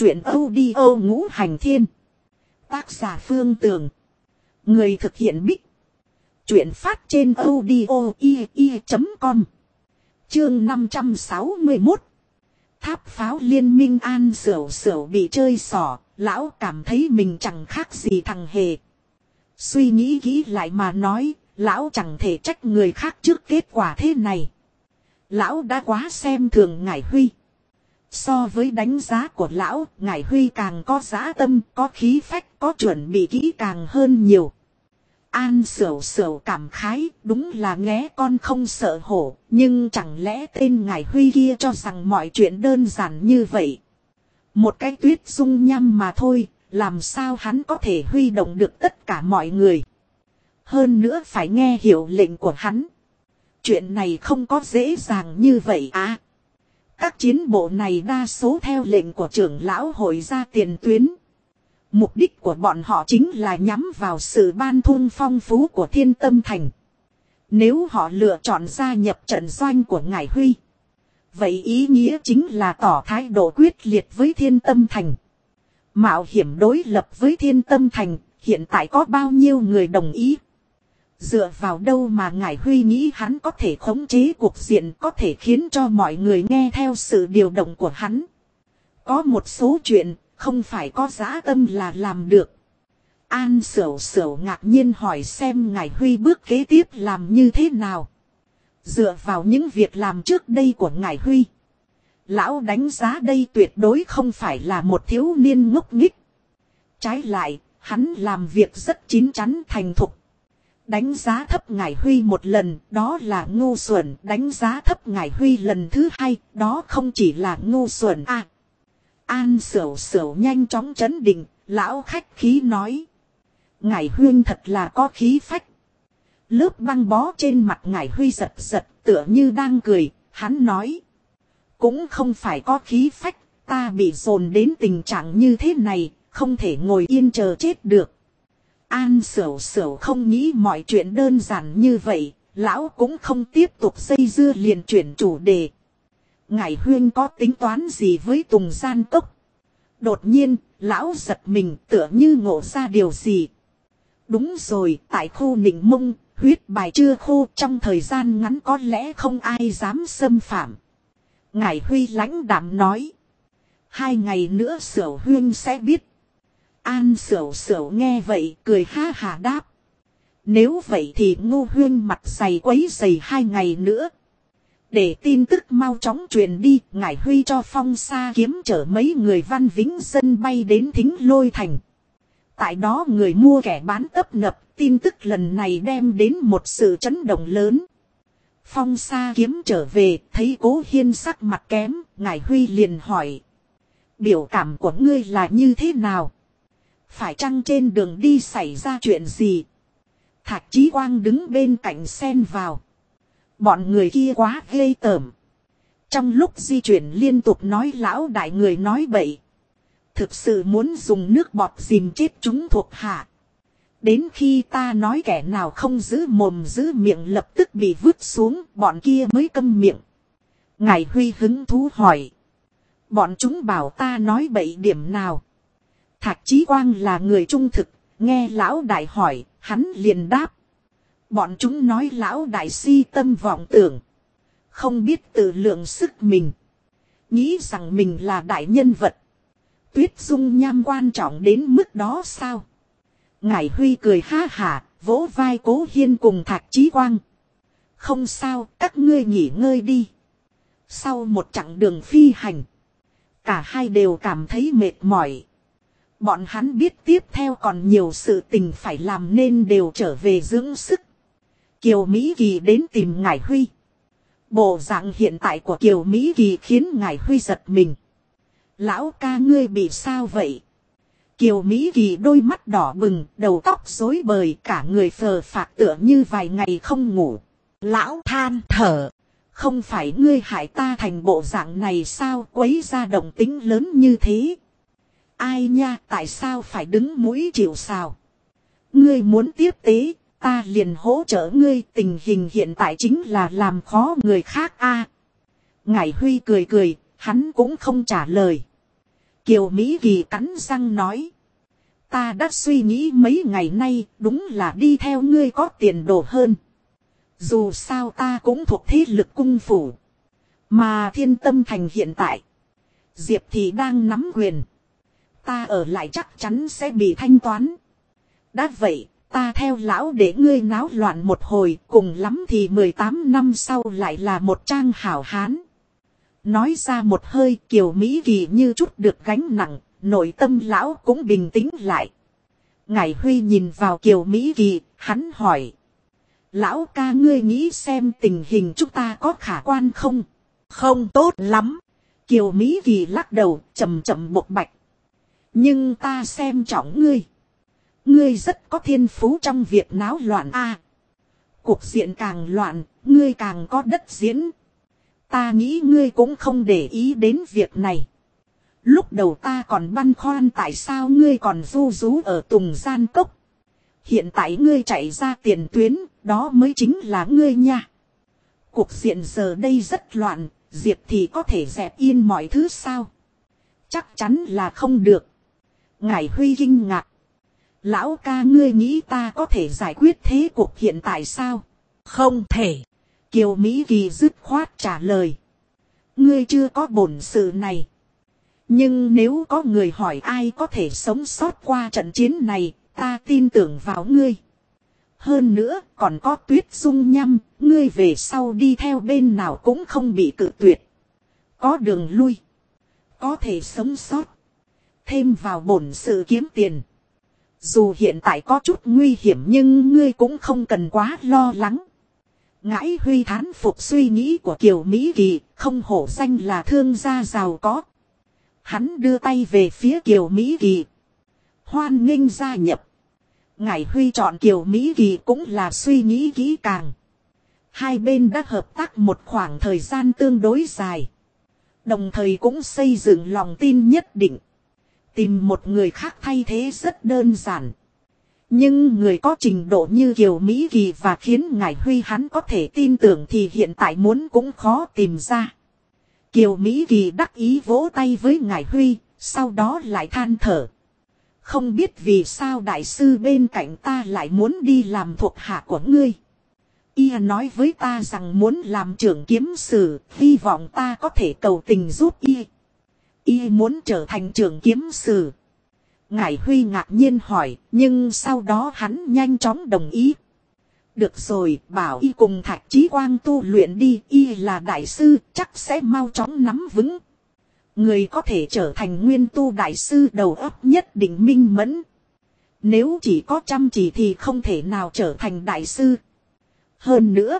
Truyện audio Ngũ Hành Thiên. Tác giả Phương Tường. Người thực hiện Bích. Truyện phát trên audio.com. Chương 561. Tháp pháo liên minh An Sửu Sửu bị chơi xỏ. Lão cảm thấy mình chẳng khác gì thằng hề. Suy nghĩ kỹ lại mà nói. Lão chẳng thể trách người khác trước kết quả thế này. Lão đã quá xem thường Ngải Huy. So với đánh giá của lão, Ngải Huy càng có dã tâm, có khí phách, có chuẩn bị kỹ càng hơn nhiều. An Sửu Sửu cảm khái, đúng là nghé con không sợ hổ, nhưng chẳng lẽ tên Ngải Huy kia cho rằng mọi chuyện đơn giản như vậy. Một cái tuyết dung nham mà thôi, làm sao hắn có thể huy động được tất cả mọi người. Hơn nữa phải nghe hiểu lệnh của hắn. Chuyện này không có dễ dàng như vậy à. Các chiến bộ này đa số theo lệnh của trưởng lão hội ra tiền tuyến. Mục đích của bọn họ chính là nhắm vào sự ban thung phong phú của Thiên Tâm Thành. Nếu họ lựa chọn gia nhập trận doanh của Ngải Huy, vậy ý nghĩa chính là tỏ thái độ quyết liệt với Thiên Tâm Thành. Mạo hiểm đối lập với Thiên Tâm Thành, hiện tại có bao nhiêu người đồng ý? Dựa vào đâu mà Ngải Huy nghĩ hắn có thể khống chế cuộc diện, có thể khiến cho mọi người nghe theo sự điều động của hắn. Có một số chuyện không phải có dã tâm là làm được. An Sửu Sửu ngạc nhiên hỏi xem Ngải Huy bước kế tiếp làm như thế nào. Dựa vào những việc làm trước đây của Ngải Huy, lão đánh giá đây tuyệt đối không phải là một thiếu niên ngốc nghếch. Trái lại, hắn làm việc rất chín chắn thành thục. Đánh giá thấp Ngải Huy một lần, đó là ngu xuẩn. Đánh giá thấp Ngải Huy lần thứ hai, đó không chỉ là ngu xuẩn à. An Sửu Sửu nhanh chóng trấn định, lão khách khí nói. Ngải Huyên thật là có khí phách. Lớp băng bó trên mặt Ngải Huy giật giật, tựa như đang cười, hắn nói. Cũng không phải có khí phách, ta bị dồn đến tình trạng như thế này, không thể ngồi yên chờ chết được. An Sửu Sửu không nghĩ mọi chuyện đơn giản như vậy, lão cũng không tiếp tục dây dưa liền chuyển chủ đề. Ngải Huyên có tính toán gì với Tùng Gian Cốc? Đột nhiên, lão giật mình tựa như ngộ ra điều gì. Đúng rồi, tại khu Nịnh Mông, huyết bài chưa khô, trong thời gian ngắn có lẽ không ai dám xâm phạm. Ngải Huy lãnh đạm nói. 2 ngày nữa Sửu Huyên sẽ biết. An Sửu Sửu nghe vậy cười ha hà đáp. Nếu vậy thì Ngô Huyên mặt dày quấy dày 2 ngày nữa. Để tin tức mau chóng truyền đi, Ngải Huy cho Phong Sa Kiếm chở mấy người Văn Vĩnh Dân bay đến Thính Lôi Thành. Tại đó người mua kẻ bán tấp nập, tin tức lần này đem đến một sự chấn động lớn. Phong Sa Kiếm trở về, thấy Cố Hiên sắc mặt kém, Ngải Huy liền hỏi. Biểu cảm của ngươi là như thế nào? Phải chăng trên đường đi xảy ra chuyện gì? Thạch Chí Quang đứng bên cạnh xen vào. Bọn người kia quá ghê tởm. Trong lúc di chuyển liên tục nói lão đại người nói bậy. Thực sự muốn dùng nước bọt dìm chết chúng thuộc hạ. Đến khi ta nói kẻ nào không giữ mồm giữ miệng lập tức bị vứt xuống, bọn kia mới câm miệng. Ngải Huy hứng thú hỏi. Bọn chúng bảo ta nói bậy điểm nào? Thạch Chí Quang là người trung thực, nghe lão đại hỏi, hắn liền đáp. Bọn chúng nói lão đại si tâm vọng tưởng. Không biết tự lượng sức mình. Nghĩ rằng mình là đại nhân vật. Tuyết dung nham quan trọng đến mức đó sao? Ngải Huy cười ha hả, vỗ vai Cố Hiên cùng Thạch Chí Quang. Không sao, các ngươi nghỉ ngơi đi. Sau một chặng đường phi hành, cả hai đều cảm thấy mệt mỏi. Bọn hắn biết tiếp theo còn nhiều sự tình phải làm nên đều trở về dưỡng sức. Kiều Mỹ Kỳ đến tìm Ngải Huy. Bộ dạng hiện tại của Kiều Mỹ Kỳ khiến Ngải Huy giật mình. Lão ca ngươi bị sao vậy? Kiều Mỹ Kỳ đôi mắt đỏ bừng, đầu tóc rối bời, cả người phờ phạc tựa như vài ngày không ngủ. Lão than thở. Không phải ngươi hại ta thành bộ dạng này sao, quấy ra động tính lớn như thế? Ai nha, tại sao phải đứng mũi chịu sào? Ngươi muốn tiếp tế, ta liền hỗ trợ ngươi, tình hình hiện tại chính là làm khó người khác a. Ngải Huy cười cười, hắn cũng không trả lời. Kiều Mỹ Kỳ cắn răng nói. Ta đã suy nghĩ mấy ngày nay đúng là đi theo ngươi có tiền đồ hơn. Dù sao ta cũng thuộc thế lực cung phủ. Mà Thiên Tâm Thành hiện tại. Diệp thì đang nắm quyền. Ta ở lại chắc chắn sẽ bị thanh toán. Đã vậy, ta theo lão để ngươi náo loạn một hồi, cùng lắm thì 18 năm sau lại là một trang hảo hán. Nói ra một hơi, Kiều Mỹ Kỳ như chút được gánh nặng, nội tâm lão cũng bình tĩnh lại. Ngải Huy nhìn vào Kiều Mỹ Kỳ, hắn hỏi. Lão ca ngươi nghĩ xem tình hình chúng ta có khả quan không? Không tốt lắm. Kiều Mỹ Kỳ lắc đầu, chậm chậm bộc bạch. Nhưng ta xem trọng ngươi. Ngươi rất có thiên phú trong việc náo loạn a. Cuộc diện càng loạn, ngươi càng có đất diễn. Ta nghĩ ngươi cũng không để ý đến việc này. Lúc đầu ta còn băn khoăn tại sao ngươi còn ru rú ở Tùng Gian Cốc. Hiện tại ngươi chạy ra tiền tuyến, đó mới chính là ngươi nha. Cuộc diện giờ đây rất loạn, Diệp thì có thể dẹp yên mọi thứ sao? Chắc chắn là không được. Ngải Huy kinh ngạc. Lão ca ngươi nghĩ ta có thể giải quyết thế cuộc hiện tại sao? Không thể. Kiều Mỹ Kỳ dứt khoát trả lời. Ngươi chưa có bổn sự này. Nhưng nếu có người hỏi ai có thể sống sót qua trận chiến này, ta tin tưởng vào ngươi. Hơn nữa còn có Tuyết Dung Nhâm, ngươi về sau đi theo bên nào cũng không bị cự tuyệt. Có đường lui. Có thể sống sót. Thêm vào bổn sự kiếm tiền. Dù hiện tại có chút nguy hiểm nhưng ngươi cũng không cần quá lo lắng. Ngải Huy thán phục suy nghĩ của Kiều Mỹ Kỳ, không hổ danh là thương gia giàu có. Hắn đưa tay về phía Kiều Mỹ Kỳ. Hoan nghênh gia nhập. Ngải Huy chọn Kiều Mỹ Kỳ cũng là suy nghĩ kỹ càng. Hai bên đã hợp tác một khoảng thời gian tương đối dài. Đồng thời cũng xây dựng lòng tin nhất định. Tìm một người khác thay thế rất đơn giản. Nhưng người có trình độ như Kiều Mỹ Kỳ và khiến Ngải Huy hắn có thể tin tưởng thì hiện tại muốn cũng khó tìm ra. Kiều Mỹ Kỳ đắc ý vỗ tay với Ngải Huy, sau đó lại than thở. Không biết vì sao đại sư bên cạnh ta lại muốn đi làm thuộc hạ của ngươi. Y nói với ta rằng muốn làm trưởng kiếm sử, hy vọng ta có thể cầu tình giúp Y. Y muốn trở thành trưởng kiếm sử. Ngải Huy ngạc nhiên hỏi, nhưng sau đó hắn nhanh chóng đồng ý. Được rồi, bảo Y cùng Thạch Chí Quang tu luyện đi, Y là đại sư, chắc sẽ mau chóng nắm vững. Người có thể trở thành nguyên tu đại sư đầu óc nhất định minh mẫn. Nếu chỉ có chăm chỉ thì không thể nào trở thành đại sư. Hơn nữa,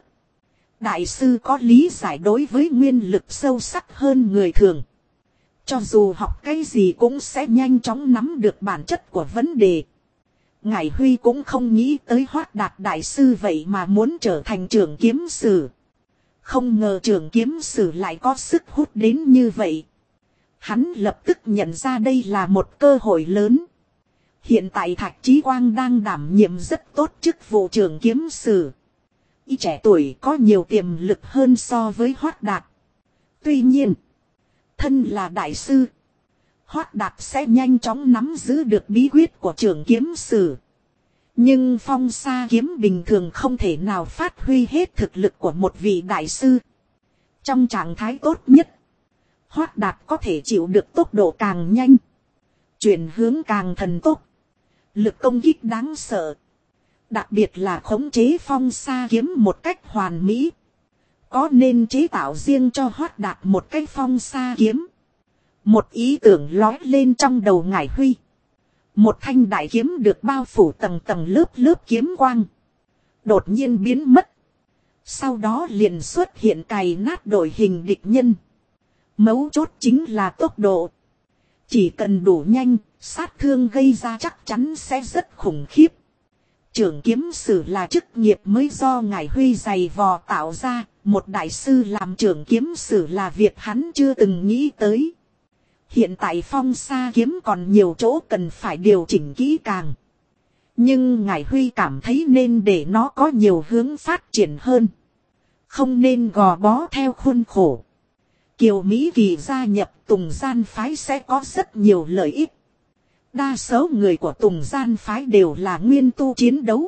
đại sư có lý giải đối với nguyên lực sâu sắc hơn người thường. Cho dù học cái gì cũng sẽ nhanh chóng nắm được bản chất của vấn đề. Ngải Huy cũng không nghĩ tới Hoát Đạt đại sư vậy mà muốn trở thành trưởng kiếm sử. Không ngờ trưởng kiếm sử lại có sức hút đến như vậy. Hắn lập tức nhận ra đây là một cơ hội lớn. Hiện tại Thạch Chí Quang đang đảm nhiệm rất tốt chức vụ trưởng kiếm sử. Y trẻ tuổi có nhiều tiềm lực hơn so với Hoát Đạt. Tuy nhiên, thân là đại sư, Hoát Đạt sẽ nhanh chóng nắm giữ được bí quyết của trưởng kiếm sử. Nhưng Phong Sa kiếm bình thường không thể nào phát huy hết thực lực của một vị đại sư. Trong trạng thái tốt nhất, Hoát Đạt có thể chịu được tốc độ càng nhanh, chuyển hướng càng thần tốc, lực công kích đáng sợ. Đặc biệt là khống chế Phong Sa kiếm một cách hoàn mỹ. Có nên chế tạo riêng cho Hoát Đạt một cái Phong Sa kiếm. Một ý tưởng lói lên trong đầu Ngải Huy. Một thanh đại kiếm được bao phủ tầng tầng lớp lớp kiếm quang. Đột nhiên biến mất. Sau đó liền xuất hiện cày nát đội hình địch nhân. Mấu chốt chính là tốc độ. Chỉ cần đủ nhanh, sát thương gây ra chắc chắn sẽ rất khủng khiếp. Trưởng kiếm sử là chức nghiệp mới do Ngải Huy dày vò tạo ra. Một đại sư làm trưởng kiếm sử là việc hắn chưa từng nghĩ tới. Hiện tại Phong Sa kiếm còn nhiều chỗ cần phải điều chỉnh kỹ càng. Nhưng Ngải Huy cảm thấy nên để nó có nhiều hướng phát triển hơn. Không nên gò bó theo khuôn khổ. Kiều Mỹ Kỳ gia nhập Tùng Gian phái sẽ có rất nhiều lợi ích. Đa số người của Tùng Gian phái đều là nguyên tu chiến đấu.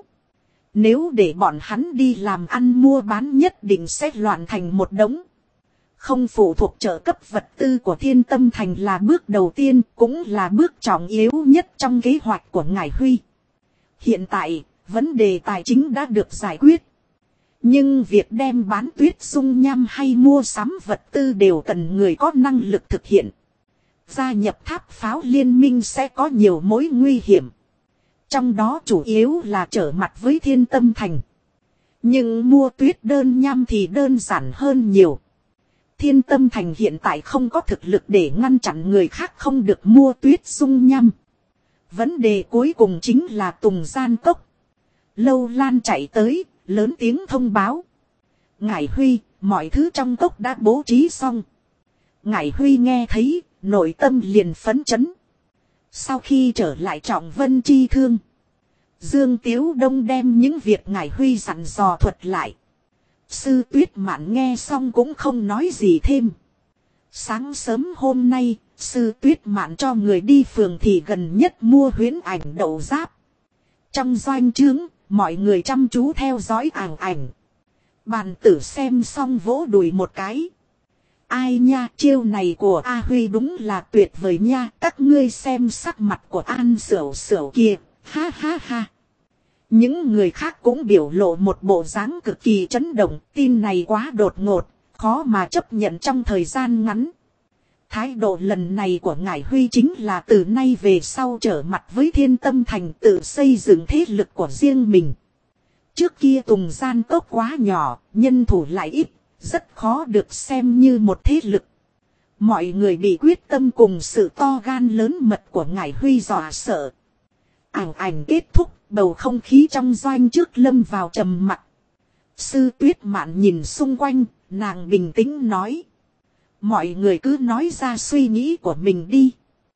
Nếu để bọn hắn đi làm ăn mua bán nhất định sẽ loạn thành một đống. Không phụ thuộc trợ cấp vật tư của Thiên Tâm Thành là bước đầu tiên, cũng là bước trọng yếu nhất trong kế hoạch của Ngải Huy. Hiện tại, vấn đề tài chính đã được giải quyết. Nhưng việc đem bán tuyết dung nham hay mua sắm vật tư đều cần người có năng lực thực hiện. Gia nhập tháp pháo liên minh sẽ có nhiều mối nguy hiểm. Trong đó chủ yếu là trở mặt với Thiên Tâm Thành. Nhưng mua tuyết đơn nham thì đơn giản hơn nhiều. Thiên Tâm Thành hiện tại không có thực lực để ngăn chặn người khác không được mua tuyết dung nham. Vấn đề cuối cùng chính là Tùng Gian Cốc. Lâu Lan chạy tới, lớn tiếng thông báo. Ngải Huy, mọi thứ trong cốc đã bố trí xong. Ngải Huy nghe thấy, nội tâm liền phấn chấn. Sau khi trở lại Trọng Vân Chi Thương, Dương Tiếu Đông đem những việc Ngải Huy dặn dò thuật lại. Sư Tuyết Mạn nghe xong cũng không nói gì thêm. Sáng sớm hôm nay, Sư Tuyết Mạn cho người đi phường thị gần nhất mua huyễn ảnh đậu giáp. Trong doanh trướng, mọi người chăm chú theo dõi ảnh. Bàn tử xem xong vỗ đùi một cái. Ai nha, chiêu này của A Huy đúng là tuyệt vời nha. Các ngươi xem sắc mặt của An Sửu Sửu kia. Ha ha ha. Những người khác cũng biểu lộ một bộ dáng cực kỳ chấn động. Tin này quá đột ngột, khó mà chấp nhận trong thời gian ngắn. Thái độ lần này của Ngải Huy chính là từ nay về sau trở mặt với Thiên Tâm Thành, tự xây dựng thế lực của riêng mình. Trước kia Tùng Gian Cốc quá nhỏ, nhân thủ lại ít, rất khó được xem như một thế lực. Mọi người bị quyết tâm cùng sự to gan lớn mật của Ngải Huy dọa sợ. Ảnh kết thúc, bầu không khí trong doanh trước lâm vào trầm mặc. Sư Tuyết Mạn nhìn xung quanh, nàng bình tĩnh nói. Mọi người cứ nói ra suy nghĩ của mình đi.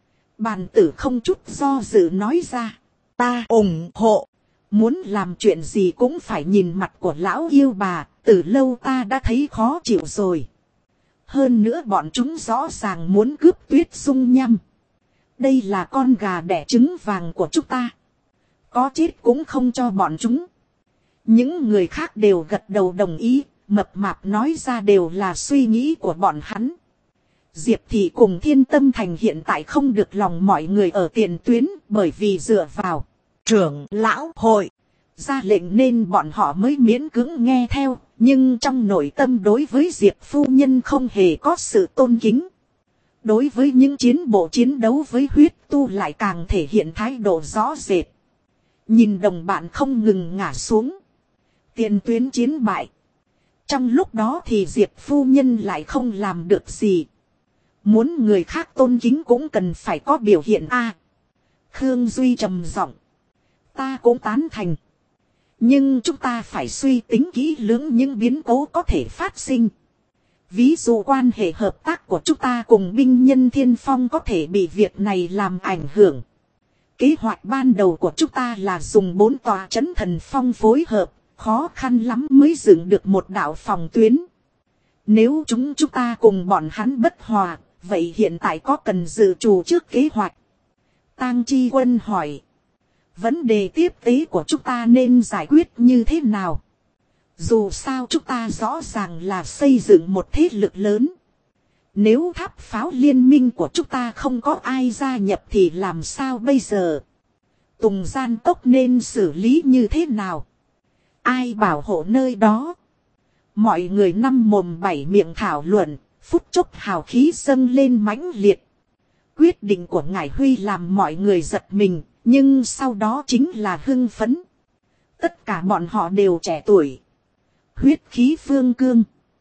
Bàn tử không chút do dự nói ra. Ta ủng hộ. Muốn làm chuyện gì cũng phải nhìn mặt của lão yêu bà. Từ lâu ta đã thấy khó chịu rồi. Hơn nữa bọn chúng rõ ràng muốn cướp tuyết dung nham. Đây là con gà đẻ trứng vàng của chúng ta. Có chết cũng không cho bọn chúng. Những người khác đều gật đầu đồng ý. Mập mạp nói ra đều là suy nghĩ của bọn hắn. Diệp Thị cùng Thiên Tâm Thành hiện tại không được lòng mọi người ở tiền tuyến, bởi vì dựa vào trưởng lão hội ra lệnh nên bọn họ mới miễn cưỡng nghe theo. Nhưng trong nội tâm đối với Diệp phu nhân không hề có sự tôn kính. Đối với những chiến bộ chiến đấu với huyết tu lại càng thể hiện thái độ rõ rệt. Nhìn đồng bạn không ngừng ngã xuống. Tiền tuyến chiến bại. Trong lúc đó thì Diệp phu nhân lại không làm được gì. Muốn người khác tôn kính cũng cần phải có biểu hiện a. Khương Duy trầm giọng. Ta cũng tán thành. Nhưng chúng ta phải suy tính kỹ lưỡng những biến cố có thể phát sinh. Ví dụ quan hệ hợp tác của chúng ta cùng binh nhân Thiên Phong có thể bị việc này làm ảnh hưởng. Kế hoạch ban đầu của chúng ta là dùng 4 tòa trấn thần phong phối hợp. Khó khăn lắm mới dựng được một đạo phòng tuyến. Nếu chúng ta cùng bọn hắn bất hòa, vậy hiện tại có cần dự trù trước kế hoạch? Tang Chi Quân hỏi. Vấn đề tiếp tế của chúng ta nên giải quyết như thế nào? Dù sao chúng ta rõ ràng là xây dựng một thế lực lớn. Nếu tháp pháo liên minh của chúng ta không có ai gia nhập thì làm sao bây giờ? Tùng Gian Cốc nên xử lý như thế nào? Ai bảo hộ nơi đó? Mọi người năm mồm bảy miệng thảo luận, phút chốc hào khí dâng lên mãnh liệt. Quyết định của Ngải Huy làm mọi người giật mình, nhưng sau đó chính là hưng phấn. Tất cả bọn họ đều trẻ tuổi. Huyết khí phương cương.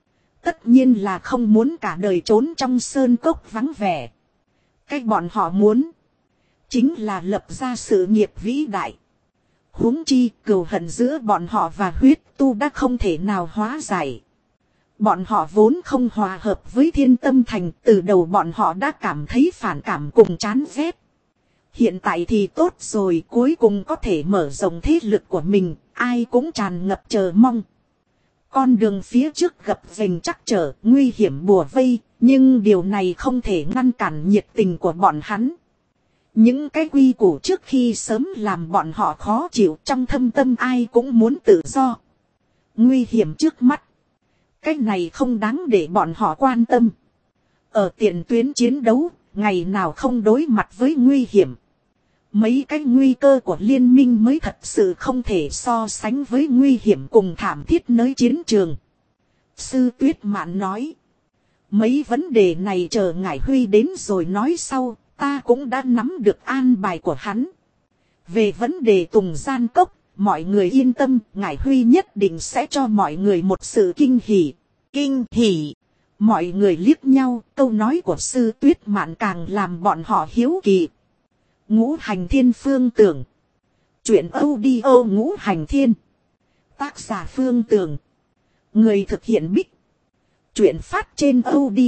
Tất nhiên là không muốn cả đời trốn trong sơn cốc vắng vẻ. Cách bọn họ muốn, chính là lập ra sự nghiệp vĩ đại. Huống chi cừu hận giữa bọn họ và huyết tu đã không thể nào hóa giải. Bọn họ vốn không hòa hợp với Thiên Tâm Thành, từ đầu bọn họ đã cảm thấy phản cảm cùng chán ghét. Hiện tại thì tốt rồi, cuối cùng có thể mở rộng thế lực của mình, ai cũng tràn ngập chờ mong. Con đường phía trước gập ghềnh trắc trở, nguy hiểm bùa vây, Nhưng điều này không thể ngăn cản nhiệt tình của bọn hắn. Những cái quy củ trước khi sớm làm bọn họ khó chịu, trong thâm tâm ai cũng muốn tự do. Nguy hiểm trước mắt, cái này không đáng để bọn họ quan tâm. Ở tiền tuyến chiến đấu, ngày nào không đối mặt với nguy hiểm. Mấy cái nguy cơ của liên minh mới thật sự không thể so sánh với nguy hiểm cùng thảm thiết nơi chiến trường. Sư Tuyết Mạn nói. Mấy vấn đề này chờ Ngải Huy đến rồi nói sau, ta cũng đã nắm được an bài của hắn. Về vấn đề Tùng Gian Cốc, mọi người yên tâm, Ngải Huy nhất định sẽ cho mọi người một sự kinh hỉ. Kinh hỉ! Mọi người liếc nhau, câu nói của Sư Tuyết Mạn càng làm bọn họ hiếu kỳ. Ngũ Hành Thiên Phương Tưởng. Chuyện audio Ngũ Hành Thiên. Tác giả Phương Tưởng. Người thực hiện Bích. Chuyện phát trên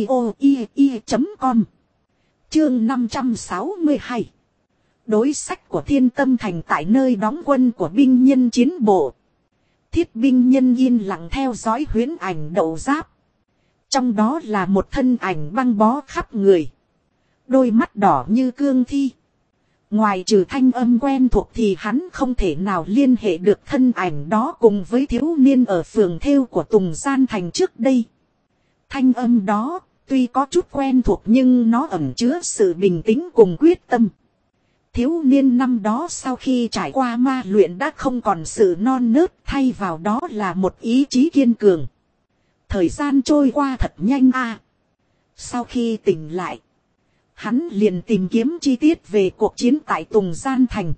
audio.com. Chương 562. Đối sách của Thiên Tâm Thành tại nơi đóng quân của binh nhân chiến bộ. Thiết binh nhân yên lặng theo dõi huyễn ảnh đậu giáp. Trong đó là một thân ảnh băng bó khắp người. Đôi mắt đỏ như cương thi. Ngoài trừ thanh âm quen thuộc thì hắn không thể nào liên hệ được thân ảnh đó cùng với thiếu niên ở phường thêu của Tùng Gian Thành trước đây. Thanh âm đó, tuy có chút quen thuộc nhưng nó ẩn chứa sự bình tĩnh cùng quyết tâm. Thiếu niên năm đó sau khi trải qua ma luyện đã không còn sự non nớt, thay vào đó là một ý chí kiên cường. Thời gian trôi qua thật nhanh a. Sau khi tỉnh lại, hắn liền tìm kiếm chi tiết về cuộc chiến tại Tùng Gian Thành.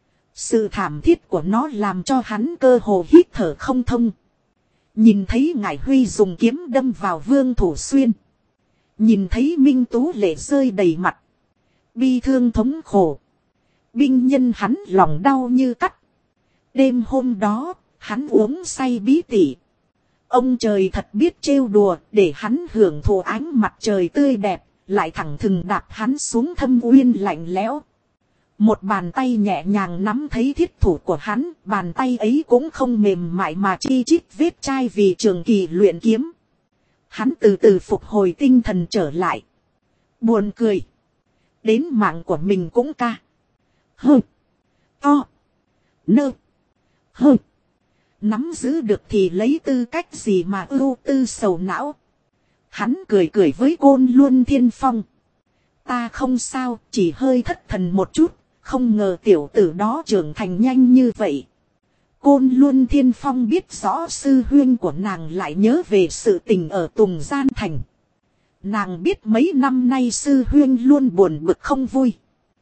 Sự thảm thiết của nó làm cho hắn cơ hồ hít thở không thông. Nhìn thấy Ngải Huy dùng kiếm đâm vào Vương Thủ Xuyên. Nhìn thấy Minh Tú lệ rơi đầy mặt. Bi thương thống khổ. Binh nhân hắn lòng đau như cắt. Đêm hôm đó, hắn uống say bí tỉ. Ông trời thật biết trêu đùa để hắn hưởng thụ ánh mặt trời tươi đẹp. Lại thẳng thừng đạp hắn xuống thâm uyên lạnh lẽo. Một bàn tay nhẹ nhàng nắm thấy thiết thủ của hắn, bàn tay ấy cũng không mềm mại mà chi chít vết chai vì trường kỳ luyện kiếm. Hắn từ từ phục hồi tinh thần trở lại. Buồn cười. Đến mạng của mình cũng ca. Hơ. To. Nơ. Hơ. Nắm giữ được thì lấy tư cách gì mà ưu tư sầu não. Hắn cười cười với Côn Luân Thiên Phong. Ta không sao, chỉ hơi thất thần một chút, không ngờ tiểu tử đó trưởng thành nhanh như vậy. Côn Luân Thiên Phong biết rõ sư huynh của nàng lại nhớ về sự tình ở Tùng Gian Thành. Nàng biết mấy năm nay sư huynh luôn buồn bực không vui.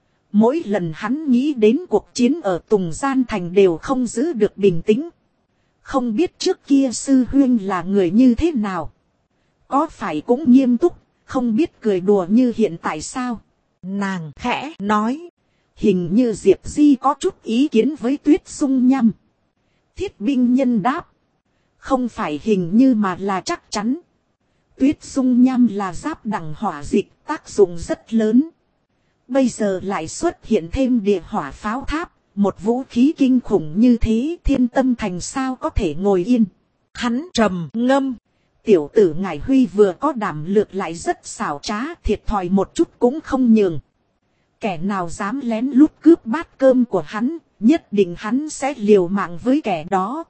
Mỗi lần hắn nghĩ đến cuộc chiến ở Tùng Gian Thành đều không giữ được bình tĩnh. Không biết trước kia sư huynh là người như thế nào. Có phải cũng nghiêm túc, không biết cười đùa như hiện tại sao? Nàng khẽ nói. Hình như Diệp Di có chút ý kiến với Tuyết Dung Nham. Thiết binh nhân đáp. Không phải hình như mà là chắc chắn. Tuyết Dung Nham là giáp đẳng hỏa dịch, tác dụng rất lớn. Bây giờ lại xuất hiện thêm địa hỏa pháo tháp. Một vũ khí kinh khủng như thế, Thiên Tâm Thành sao có thể ngồi yên. Hắn trầm ngâm. Tiểu tử Ngải Huy vừa có đảm lược lại rất xảo trá, thiệt thòi một chút cũng không nhường. Kẻ nào dám lén lút cướp bát cơm của hắn, nhất định hắn sẽ liều mạng với kẻ đó.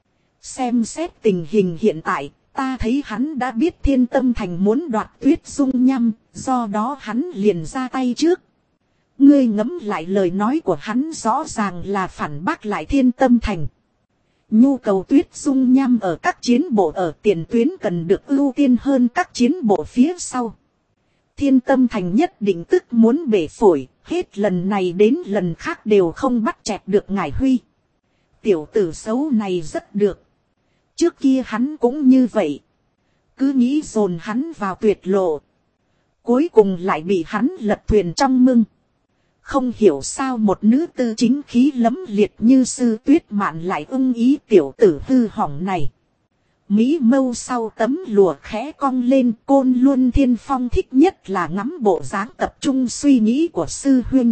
Xem xét tình hình hiện tại, ta thấy hắn đã biết Thiên Tâm Thành muốn đoạt Tuyết Dung Nham, do đó hắn liền ra tay trước. Ngươi ngẫm lại lời nói của hắn rõ ràng là phản bác lại Thiên Tâm Thành. Nhu cầu Tuyết Dung Nham ở các chiến bộ ở tiền tuyến cần được ưu tiên hơn các chiến bộ phía sau. Thiên Tâm Thành nhất định tức muốn bể phổi, hết lần này đến lần khác đều không bắt chẹt được Ngải Huy. Tiểu tử xấu này rất được. Trước kia hắn cũng như vậy. Cứ nghĩ dồn hắn vào tuyệt lộ. Cuối cùng lại bị hắn lật thuyền trong mưng. Không hiểu sao một nữ tư chính khí lấm liệt như Sư Tuyết Mạn lại ưng ý tiểu tử hư hỏng này. Mỹ mâu sau tấm lụa khẽ cong lên, Côn Luân Thiên Phong thích nhất là ngắm bộ dáng tập trung suy nghĩ của sư huynh.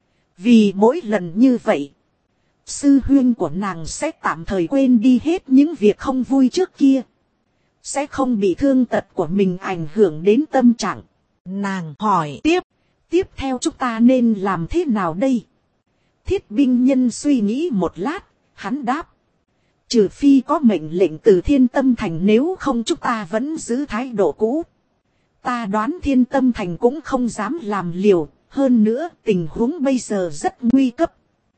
Vì mỗi lần như vậy, sư huynh của nàng sẽ tạm thời quên đi hết những việc không vui trước kia. sẽ không bị thương tật của mình ảnh hưởng đến tâm trạng. Nàng hỏi tiếp theo chúng ta nên làm thế nào đây? Thiết binh nhân suy nghĩ một lát, hắn đáp. Trừ phi có mệnh lệnh từ Thiên Tâm Thành, nếu không chúng ta vẫn giữ thái độ cũ. Ta đoán Thiên Tâm Thành cũng không dám làm liều, hơn nữa tình huống bây giờ rất nguy cấp.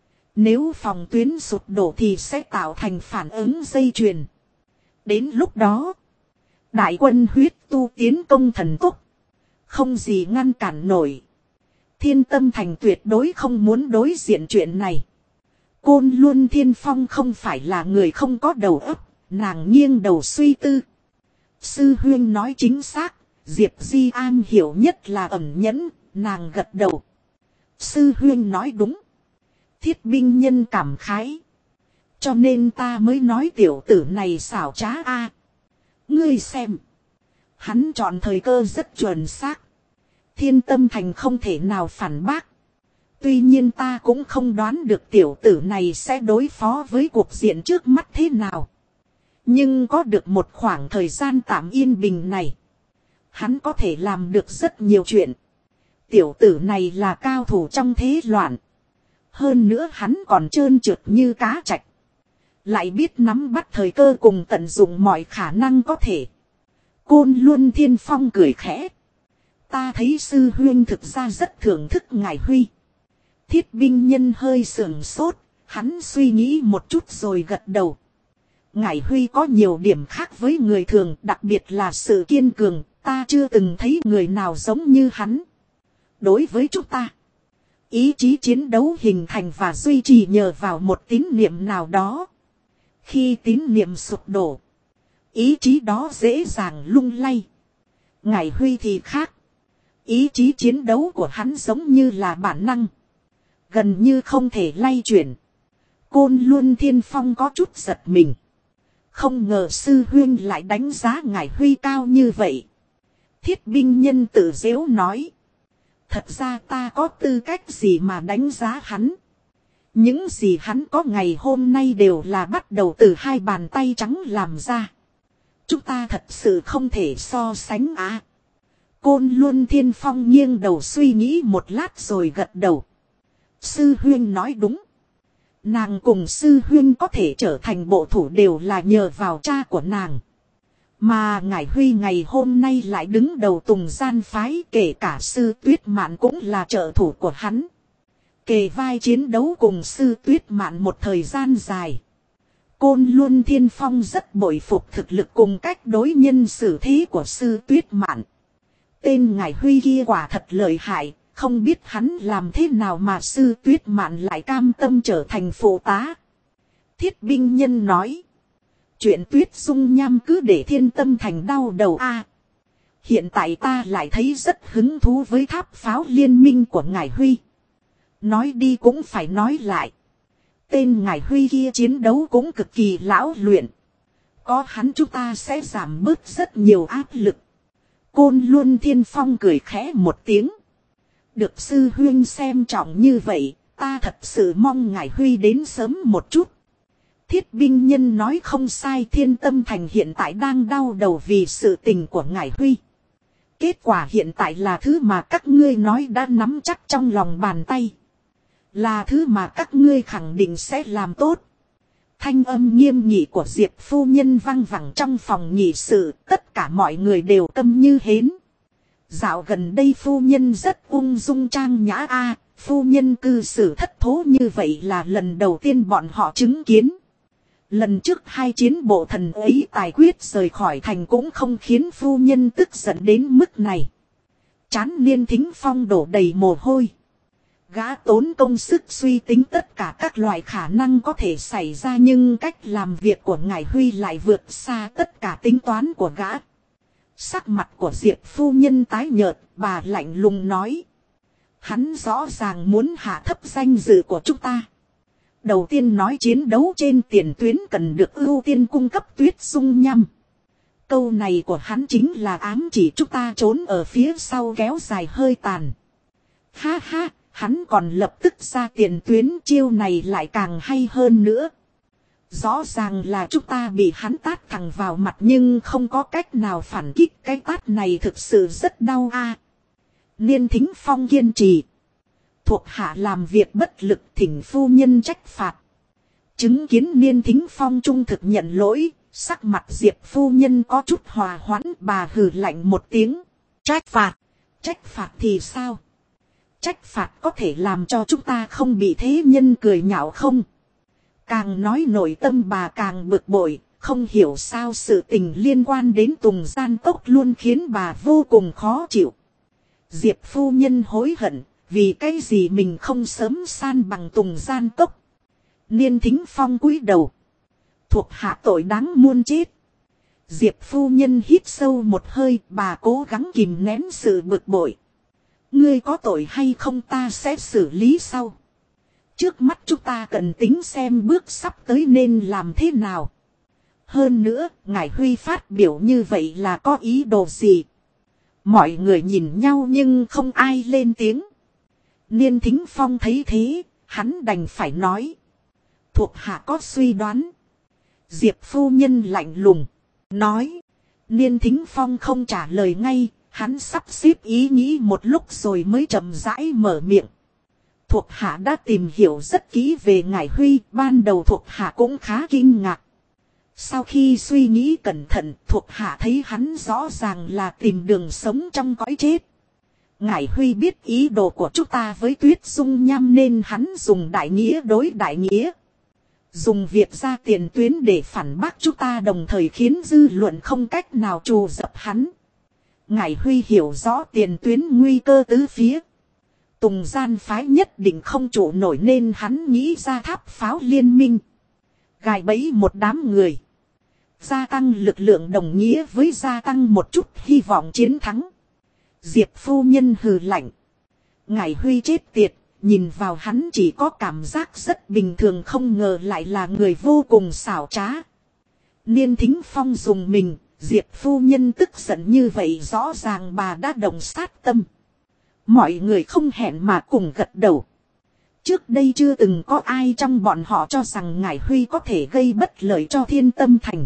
Nếu phòng tuyến sụp đổ thì sẽ tạo thành phản ứng dây chuyền. Đến lúc đó, đại quân huyết tu tiến công thần tốc, không gì ngăn cản nổi. Thiên Tâm Thành tuyệt đối không muốn đối diện chuyện này. Côn Luân Thiên Phong không phải là người không có đầu óc, nàng nghiêng đầu suy tư. Sư huynh nói chính xác, Diệp Di An hiểu nhất là ẩn nhẫn, nàng gật đầu. Sư huynh nói đúng. Thiết binh nhân cảm khái. Cho nên ta mới nói tiểu tử này xảo trá a. Ngươi xem. Hắn chọn thời cơ rất chuẩn xác. Thiên Tâm Thành không thể nào phản bác. Tuy nhiên ta cũng không đoán được tiểu tử này sẽ đối phó với cuộc diện trước mắt thế nào. Nhưng có được một khoảng thời gian tạm yên bình này, hắn có thể làm được rất nhiều chuyện. Tiểu tử này là cao thủ trong thế loạn. Hơn nữa hắn còn trơn trượt như cá trạch. Lại biết nắm bắt thời cơ cùng tận dụng mọi khả năng có thể. Côn Luân Thiên Phong cười khẽ. Ta thấy sư huynh thực ra rất thưởng thức Ngải Huy. Thiết binh nhân hơi sườn sốt, hắn suy nghĩ một chút rồi gật đầu. Ngải Huy có nhiều điểm khác với người thường, đặc biệt là sự kiên cường, ta chưa từng thấy người nào giống như hắn. Đối với chúng ta, ý chí chiến đấu hình thành và duy trì nhờ vào một tín niệm nào đó. Khi tín niệm sụp đổ, ý chí đó dễ dàng lung lay. Ngải Huy thì khác. Ý chí chiến đấu của hắn giống như là bản năng, gần như không thể lay chuyển. Côn Luân Thiên Phong có chút giật mình. Không ngờ sư huynh lại đánh giá Ngải Huy cao như vậy. Thiết binh nhân tự giễu nói. Thật ra ta có tư cách gì mà đánh giá hắn. Những gì hắn có ngày hôm nay đều là bắt đầu từ hai bàn tay trắng làm ra. Chúng ta thật sự không thể so sánh á. Côn Luân Thiên Phong nghiêng đầu suy nghĩ một lát rồi gật đầu. Sư huynh nói đúng. Nàng cùng sư huynh có thể trở thành bộ thủ đều là nhờ vào cha của nàng. Mà Ngải Huy ngày hôm nay lại đứng đầu Tùng Gian phái, kể cả sư Tuyết Mạn cũng là trợ thủ của hắn. Kề vai chiến đấu cùng sư Tuyết Mạn một thời gian dài. Côn Luân Thiên Phong rất bội phục thực lực cùng cách đối nhân xử thế của sư Tuyết Mạn. Tên Ngải Huy kia quả thật lợi hại, không biết hắn làm thế nào mà sư Tuyết Mạn lại cam tâm trở thành phụ tá. Thiết binh nhân nói. Chuyện Tuyết Dung Nham cứ để Thiên Tâm Thành đau đầu a. Hiện tại ta lại thấy rất hứng thú với tháp pháo liên minh của Ngải Huy. Nói đi cũng phải nói lại. Tên Ngải Huy kia chiến đấu cũng cực kỳ lão luyện. Có hắn chúng ta sẽ giảm bớt rất nhiều áp lực. Côn Luân Thiên Phong cười khẽ một tiếng. Được sư huynh xem trọng như vậy, ta thật sự mong Ngải Huy đến sớm một chút. Thiết binh nhân nói không sai, Thiên Tâm Thành hiện tại đang đau đầu vì sự tình của Ngải Huy. Kết quả hiện tại là thứ mà các ngươi nói đã nắm chắc trong lòng bàn tay. Là thứ mà các ngươi khẳng định sẽ làm tốt. Thanh âm nghiêm nghị của Diệp phu nhân vang vẳng trong phòng nghị sự, tất cả mọi người đều câm như hến. Dạo gần đây phu nhân rất ung dung trang nhã a, phu nhân cư xử thất thố như vậy là lần đầu tiên bọn họ chứng kiến. Lần trước hai chiến bộ thần ấy tài quyết rời khỏi thành cũng không khiến phu nhân tức giận đến mức này. Trán Niên Thính Phong đổ đầy mồ hôi. Gã tốn công sức suy tính tất cả các loại khả năng có thể xảy ra, nhưng cách làm việc của Ngải Huy lại vượt xa tất cả tính toán của gã. Sắc mặt của Diệp phu nhân tái nhợt, bà lạnh lùng nói. Hắn rõ ràng muốn hạ thấp danh dự của chúng ta. Đầu tiên nói chiến đấu trên tiền tuyến cần được ưu tiên cung cấp Tuyết Dung Nham. Câu này của hắn chính là ám chỉ chúng ta trốn ở phía sau kéo dài hơi tàn. Ha ha, hắn còn lập tức ra tiền tuyến, chiêu này lại càng hay hơn nữa. Rõ ràng là chúng ta bị hắn tát thẳng vào mặt nhưng không có cách nào phản kích. Cái tát này thực sự rất đau a. Niên Thính Phong kiên trì. Thuộc hạ làm việc bất lực, thỉnh phu nhân trách phạt. Chứng kiến Niên Thính Phong trung thực nhận lỗi, sắc mặt Diệp phu nhân có chút hòa hoãn, bà hừ lạnh một tiếng. Trách phạt? Trách phạt thì sao? Trách phạt có thể làm cho chúng ta không bị thế nhân cười nhạo không? Càng nói nội tâm bà càng bực bội, không hiểu sao sự tình liên quan đến Tùng Gian Cốc luôn khiến bà vô cùng khó chịu. Diệp phu nhân hối hận, vì cái gì mình không sớm san bằng Tùng Gian Cốc. Niên Thính Phong cúi đầu. Thuộc hạ tội đáng muôn chết. Diệp phu nhân hít sâu một hơi, bà cố gắng kìm nén sự bực bội. Ngươi có tội hay không ta sẽ xử lý sau. Trước mắt chúng ta cần tính xem bước sắp tới nên làm thế nào. Hơn nữa, ngài Huy phát biểu như vậy là có ý đồ gì? Mọi người nhìn nhau nhưng không ai lên tiếng. Niên Thính Phong thấy thế, hắn đành phải nói. Thuộc hạ có suy đoán. Diệp phu nhân lạnh lùng, nói. Niên Thính Phong không trả lời ngay, hắn sắp xếp ý nghĩ một lúc rồi mới chậm rãi mở miệng. Thuộc hạ đã tìm hiểu rất kỹ về ngài Huy, ban đầu thuộc hạ cũng khá kinh ngạc. Sau khi suy nghĩ cẩn thận, thuộc hạ thấy hắn rõ ràng là tìm đường sống trong cõi chết. Ngài Huy biết ý đồ của chúng ta với Tuyết Dung Nham nên hắn dùng đại nghĩa đối đại nghĩa. Dùng việc ra tiền tuyến để phản bác chúng ta, đồng thời khiến dư luận không cách nào trù dập hắn. Ngài Huy hiểu rõ tiền tuyến nguy cơ tứ phía. Tùng Gian phái nhất định không trụ nổi nên hắn nghĩ ra tháp pháo liên minh. Gài bẫy một đám người. Gia tăng lực lượng đồng nghĩa với gia tăng một chút hy vọng chiến thắng. Diệp phu nhân hừ lạnh. Ngài Huy chết tiệt, nhìn vào hắn chỉ có cảm giác rất bình thường, không ngờ lại là người vô cùng xảo trá. Niên Thính Phong dùng mình, Diệp phu nhân tức giận như vậy rõ ràng bà đã động sát tâm. Mọi người không hẹn mà cùng gật đầu. Trước đây chưa từng có ai trong bọn họ cho rằng ngài Huy có thể gây bất lợi cho Thiên Tâm Thành.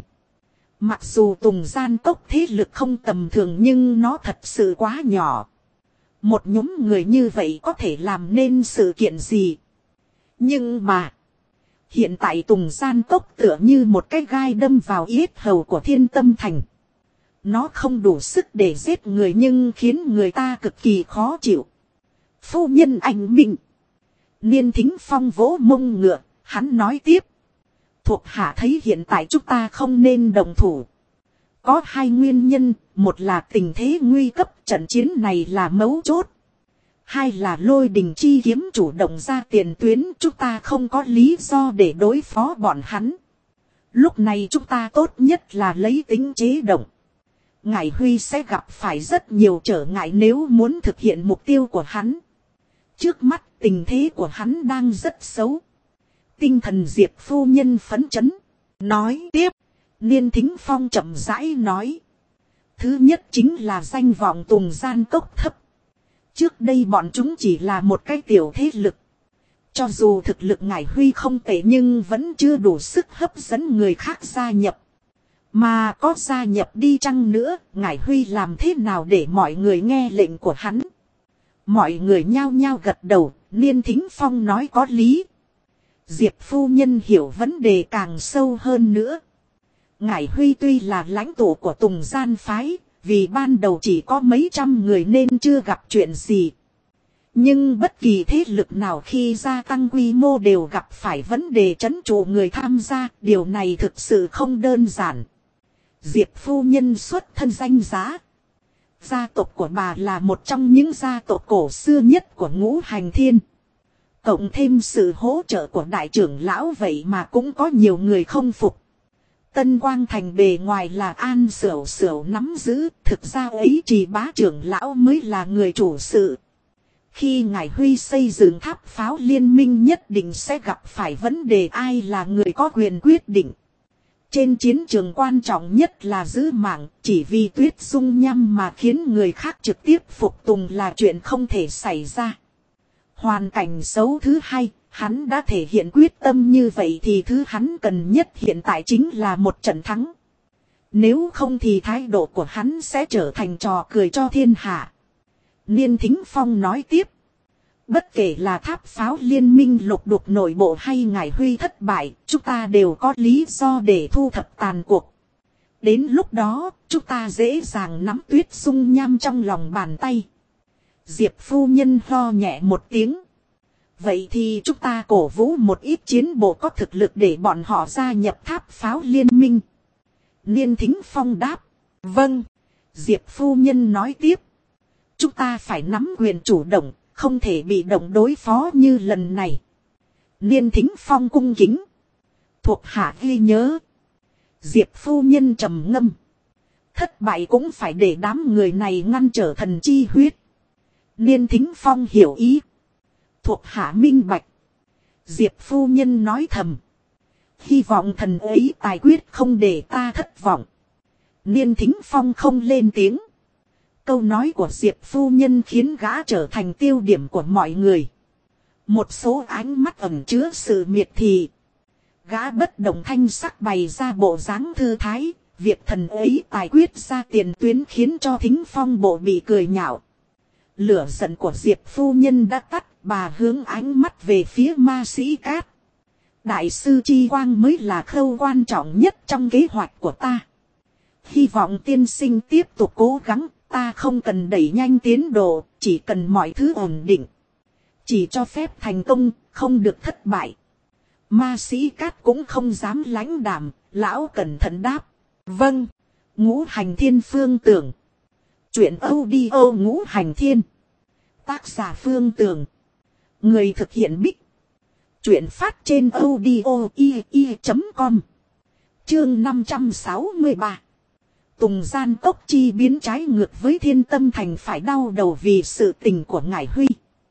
Mặc dù Tùng Gian Cốc thế lực không tầm thường nhưng nó thật sự quá nhỏ. Một nhóm người như vậy có thể làm nên sự kiện gì? Nhưng mà hiện tại Tùng Gian Cốc tựa như một cái gai đâm vào yết hầu của Thiên Tâm Thành. Nó không đủ sức để giết người nhưng khiến người ta cực kỳ khó chịu. Phu nhân anh minh. Niên Thính Phong vỗ mông ngựa, hắn nói tiếp. Thuộc hạ thấy hiện tại chúng ta không nên đồng thủ. Có hai nguyên nhân, một là tình thế nguy cấp, trận chiến này là mấu chốt. Hai là Lôi Đình Chi Kiếm chủ động ra tiền tuyến, chúng ta không có lý do để đối phó bọn hắn. Lúc này chúng ta tốt nhất là lấy tính chế động. Ngài Huy sẽ gặp phải rất nhiều trở ngại nếu muốn thực hiện mục tiêu của hắn. Trước mắt tình thế của hắn đang rất xấu. Tinh thần Diệp phu nhân phấn chấn. Nói tiếp. Niên Thính Phong chậm rãi nói. Thứ nhất chính là danh vọng Tùng Gian Cốc thấp. Trước đây bọn chúng chỉ là một cái tiểu thế lực. Cho dù thực lực ngài Huy không tệ nhưng vẫn chưa đủ sức hấp dẫn người khác gia nhập. Mà có gia nhập đi chăng nữa, ngài Huy làm thế nào để mọi người nghe lệnh của hắn? Mọi người nhao nhao gật đầu, Niên Thính Phong nói có lý. Diệp phu nhân hiểu vấn đề càng sâu hơn nữa. Ngài Huy tuy là lãnh tụ của Tùng Gian phái, vì ban đầu chỉ có mấy trăm người nên chưa gặp chuyện gì. Nhưng bất kỳ thế lực nào khi gia tăng quy mô đều gặp phải vấn đề trấn trụ người tham gia, điều này thực sự không đơn giản. Diệp phu nhân xuất thân danh giá. Gia tộc của bà là một trong những gia tộc cổ xưa nhất của Ngũ Hành Thiên. Cộng thêm sự hỗ trợ của đại trưởng lão vậy mà cũng có nhiều người không phục. Tân Quang Thành bề ngoài là An Sửu Sửu nắm giữ, thực ra ấy chỉ bá trưởng lão mới là người chủ sự. Khi ngài Huy xây dựng tháp pháo liên minh nhất định sẽ gặp phải vấn đề ai là người có quyền quyết định. Trên chiến trường quan trọng nhất là giữ mạng, chỉ vì Tuyết Dung Nham mà khiến người khác trực tiếp phục tùng là chuyện không thể xảy ra. Hoàn cảnh xấu thứ hai, Hắn đã thể hiện quyết tâm như vậy thì thứ hắn cần nhất hiện tại chính là một trận thắng. Nếu không thì thái độ của hắn sẽ trở thành trò cười cho thiên hạ. Niên Thính Phong nói tiếp. Bất kể là tháp pháo liên minh lục đục nội bộ hay Ngải Huy thất bại, chúng ta đều có lý do để thu thập tàn cuộc. Đến lúc đó, chúng ta dễ dàng nắm tuyết dung nham trong lòng bàn tay. Diệp phu nhân ho nhẹ một tiếng. Vậy thì chúng ta cổ vũ một ít chiến bộ có thực lực để bọn họ gia nhập tháp pháo liên minh. Niên Thính Phong đáp. Vâng. Diệp phu nhân nói tiếp. Chúng ta phải nắm quyền chủ động, không thể bị động đối phó như lần này. Niên Thính Phong cung kính. Thuộc hạ ghi nhớ. Diệp phu nhân trầm ngâm. Thất bại cũng phải để đám người này ngăn trở thần chi huyết. Niên Thính Phong hiểu ý. Thuộc hạ minh bạch. Diệp phu nhân nói thầm. Hy vọng thần ấy tài quyết không để ta thất vọng. Niên Thính Phong không lên tiếng. Câu nói của Diệp phu nhân khiến gã trở thành tiêu điểm của mọi người. Một số ánh mắt ẩn chứa sự miệt thị. Gã bất động thanh sắc bày ra bộ dáng thư thái. Việc thần ấy tài quyết ra tiền tuyến khiến cho Thính Phong bộ bị cười nhạo. Lửa giận của Diệp phu nhân đã tắt. Bà hướng ánh mắt về phía Ma Sĩ Cát. Đại sư Chi Quang mới là khâu quan trọng nhất trong kế hoạch của ta. Hy vọng tiên sinh tiếp tục cố gắng. Ta không cần đẩy nhanh tiến độ, chỉ cần mọi thứ ổn định. Chỉ cho phép thành công, không được thất bại. Ma Sĩ Cát cũng không dám lãnh đạm, lão cẩn thận đáp. Vâng. Ngũ Hành Thiên Phương Tưởng. Chuyện audio Ngũ Hành Thiên. Tác giả Phương Tưởng. Người thực hiện Bích. Chuyện phát trên audio.com. Chương 563. Tùng Gian Cốc chi biến trái ngược với Thiên Tâm Thành phải đau đầu vì sự tình của Ngải Huy.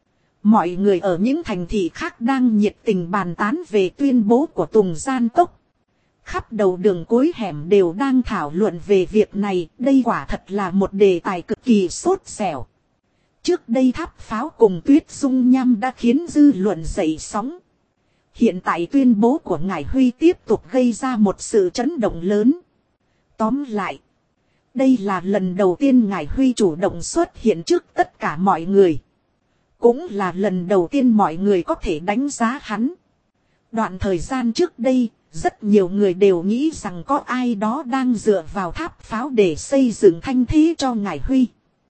Mọi người ở những thành thị khác đang nhiệt tình bàn tán về tuyên bố của Tùng Gian Cốc. Khắp đầu đường cuối hẻm đều đang thảo luận về việc này. Đây quả thật là một đề tài cực kỳ sốt sẻo. Trước đây tháp pháo cùng tuyết dung nham đã khiến dư luận dậy sóng. Hiện tại tuyên bố của Ngải Huy tiếp tục gây ra một sự chấn động lớn. Tóm lại, đây là lần đầu tiên Ngải Huy chủ động xuất hiện trước tất cả mọi người. Cũng là lần đầu tiên mọi người có thể đánh giá hắn. Đoạn thời gian trước đây, rất nhiều người đều nghĩ rằng có ai đó đang dựa vào tháp pháo để xây dựng thanh thế cho Ngải Huy.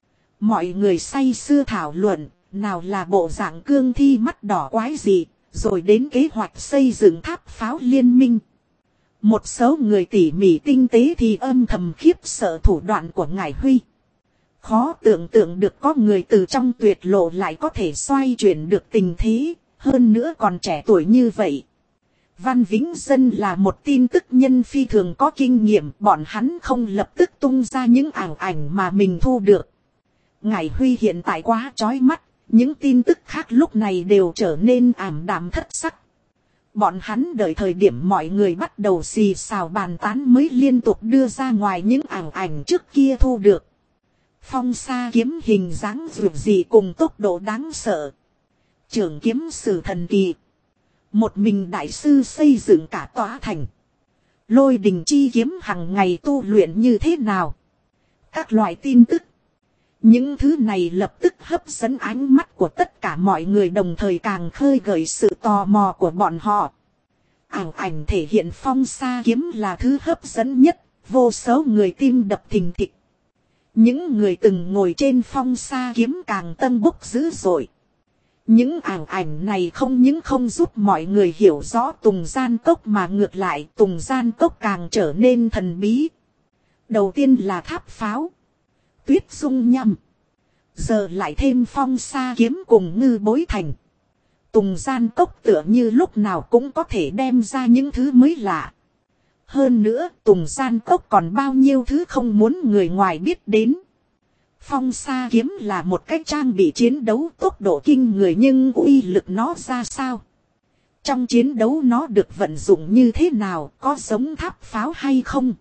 Mọi người say sưa thảo luận, nào là bộ dạng cương thi mắt đỏ quái gì, rồi đến kế hoạch xây dựng tháp pháo liên minh. Một số người tỉ mỉ tinh tế thì âm thầm khiếp sợ thủ đoạn của Ngải Huy. Khó tưởng tượng được có người từ trong tuyệt lộ lại có thể xoay chuyển được tình thế, hơn nữa còn trẻ tuổi như vậy. Văn Vĩnh Dân là một tin tức nhân phi thường có kinh nghiệm, bọn hắn không lập tức tung ra những ảo ảnh mà mình thu được. Ngải Huy hiện tại quá chói mắt, những tin tức khác lúc này đều trở nên ảm đạm thất sắc. Bọn hắn đợi thời điểm mọi người bắt đầu xì xào bàn tán mới liên tục đưa ra ngoài những ảo ảnh trước kia thu được. Phong sa kiếm hình dáng dù gì cùng tốc độ đáng sợ. Trường kiếm sử thần kỳ. Một mình đại sư xây dựng cả tòa thành. Lôi đình chi kiếm hàng ngày tu luyện như thế nào. Các loại tin tức. Những thứ này lập tức hấp dẫn ánh mắt của tất cả mọi người, đồng thời càng khơi gợi sự tò mò của bọn họ. Ảo ảnh thể hiện phong sa kiếm là thứ hấp dẫn nhất, vô số người tim đập thình thịch. Những người từng ngồi trên phong sa kiếm càng tân bốc dữ dội. Những ảo ảnh này không những không giúp mọi người hiểu rõ Tùng Gian Cốc mà ngược lại Tùng Gian Cốc càng trở nên thần bí. Đầu tiên là tháp pháo. Tuyết dung nham. Giờ lại thêm phong sa kiếm cùng Ngư Bối Thành. Tùng Gian Cốc tựa như lúc nào cũng có thể đem ra những thứ mới lạ. Hơn nữa Tùng Gian Cốc còn bao nhiêu thứ không muốn người ngoài biết đến. Phong sa kiếm là một cách trang bị chiến đấu tốc độ kinh người, nhưng uy lực nó ra sao? Trong chiến đấu nó được vận dụng như thế nào, có giống tháp pháo hay không?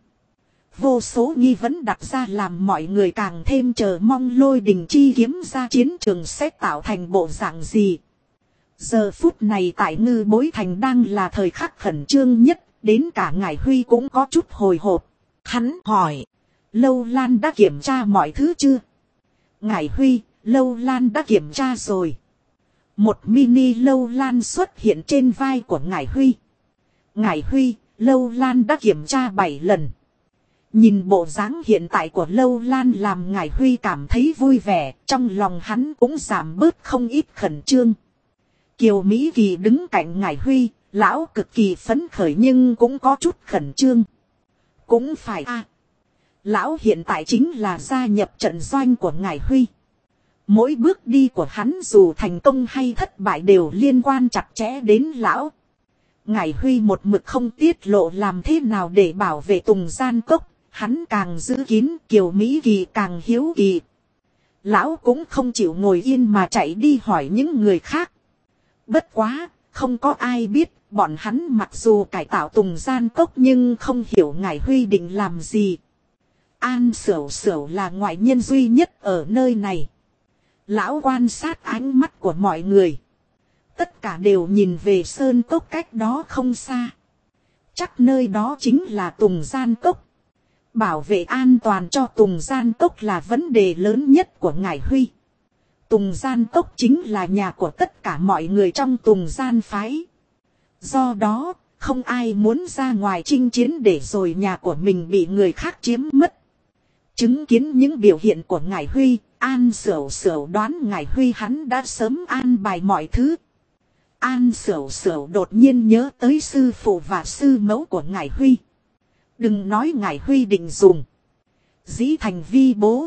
Vô số nghi vấn đặt ra làm mọi người càng thêm chờ mong lôi đình chi kiếm ra chiến trường sẽ tạo thành bộ dạng gì. Giờ phút này tại Ngư Bối Thành đang là thời khắc khẩn trương nhất, đến cả Ngải Huy cũng có chút hồi hộp. Hắn hỏi, Lâu Lan đã kiểm tra mọi thứ chưa? Ngải Huy, Lâu Lan đã kiểm tra rồi. Một mini Lâu Lan xuất hiện trên vai của Ngải Huy. Ngải Huy, Lâu Lan đã kiểm tra 7 lần. Nhìn bộ dáng hiện tại của Lâu Lan làm Ngải Huy cảm thấy vui vẻ, trong lòng hắn cũng giảm bớt không ít khẩn trương. Kiều Mỹ Kỳ đứng cạnh Ngải Huy, lão cực kỳ phấn khởi nhưng cũng có chút khẩn trương. Cũng phải lão hiện tại chính là gia nhập trận doanh của Ngải Huy. Mỗi bước đi của hắn dù thành công hay thất bại đều liên quan chặt chẽ đến lão. Ngải Huy một mực không tiết lộ làm thế nào để bảo vệ Tùng Gian Cốc, hắn càng giữ kín, Kiều Mỹ Kỳ càng hiếu kỳ. Lão cũng không chịu ngồi yên mà chạy đi hỏi những người khác. Bất quá, không có ai biết, bọn hắn mặc dù cải tạo Tùng Gian Cốc nhưng không hiểu Ngải Huy định làm gì. An Sửu Sửu là ngoại nhân duy nhất ở nơi này. Lão quan sát ánh mắt của mọi người. Tất cả đều nhìn về sơn cốc cách đó không xa. Chắc nơi đó chính là Tùng Gian Cốc. Bảo vệ an toàn cho Tùng Gian Cốc là vấn đề lớn nhất của Ngải Huy. Tùng Gian Cốc chính là nhà của tất cả mọi người trong Tùng Gian phái. Do đó, không ai muốn ra ngoài chinh chiến để rồi nhà của mình bị người khác chiếm mất. Chứng kiến những biểu hiện của Ngải Huy, An Sửu Sửu đoán Ngải Huy hắn đã sớm an bài mọi thứ. An Sửu Sửu đột nhiên nhớ tới sư phụ và sư mẫu của Ngải Huy. Đừng nói Ngải Huy định dùng dĩ thành vi bố.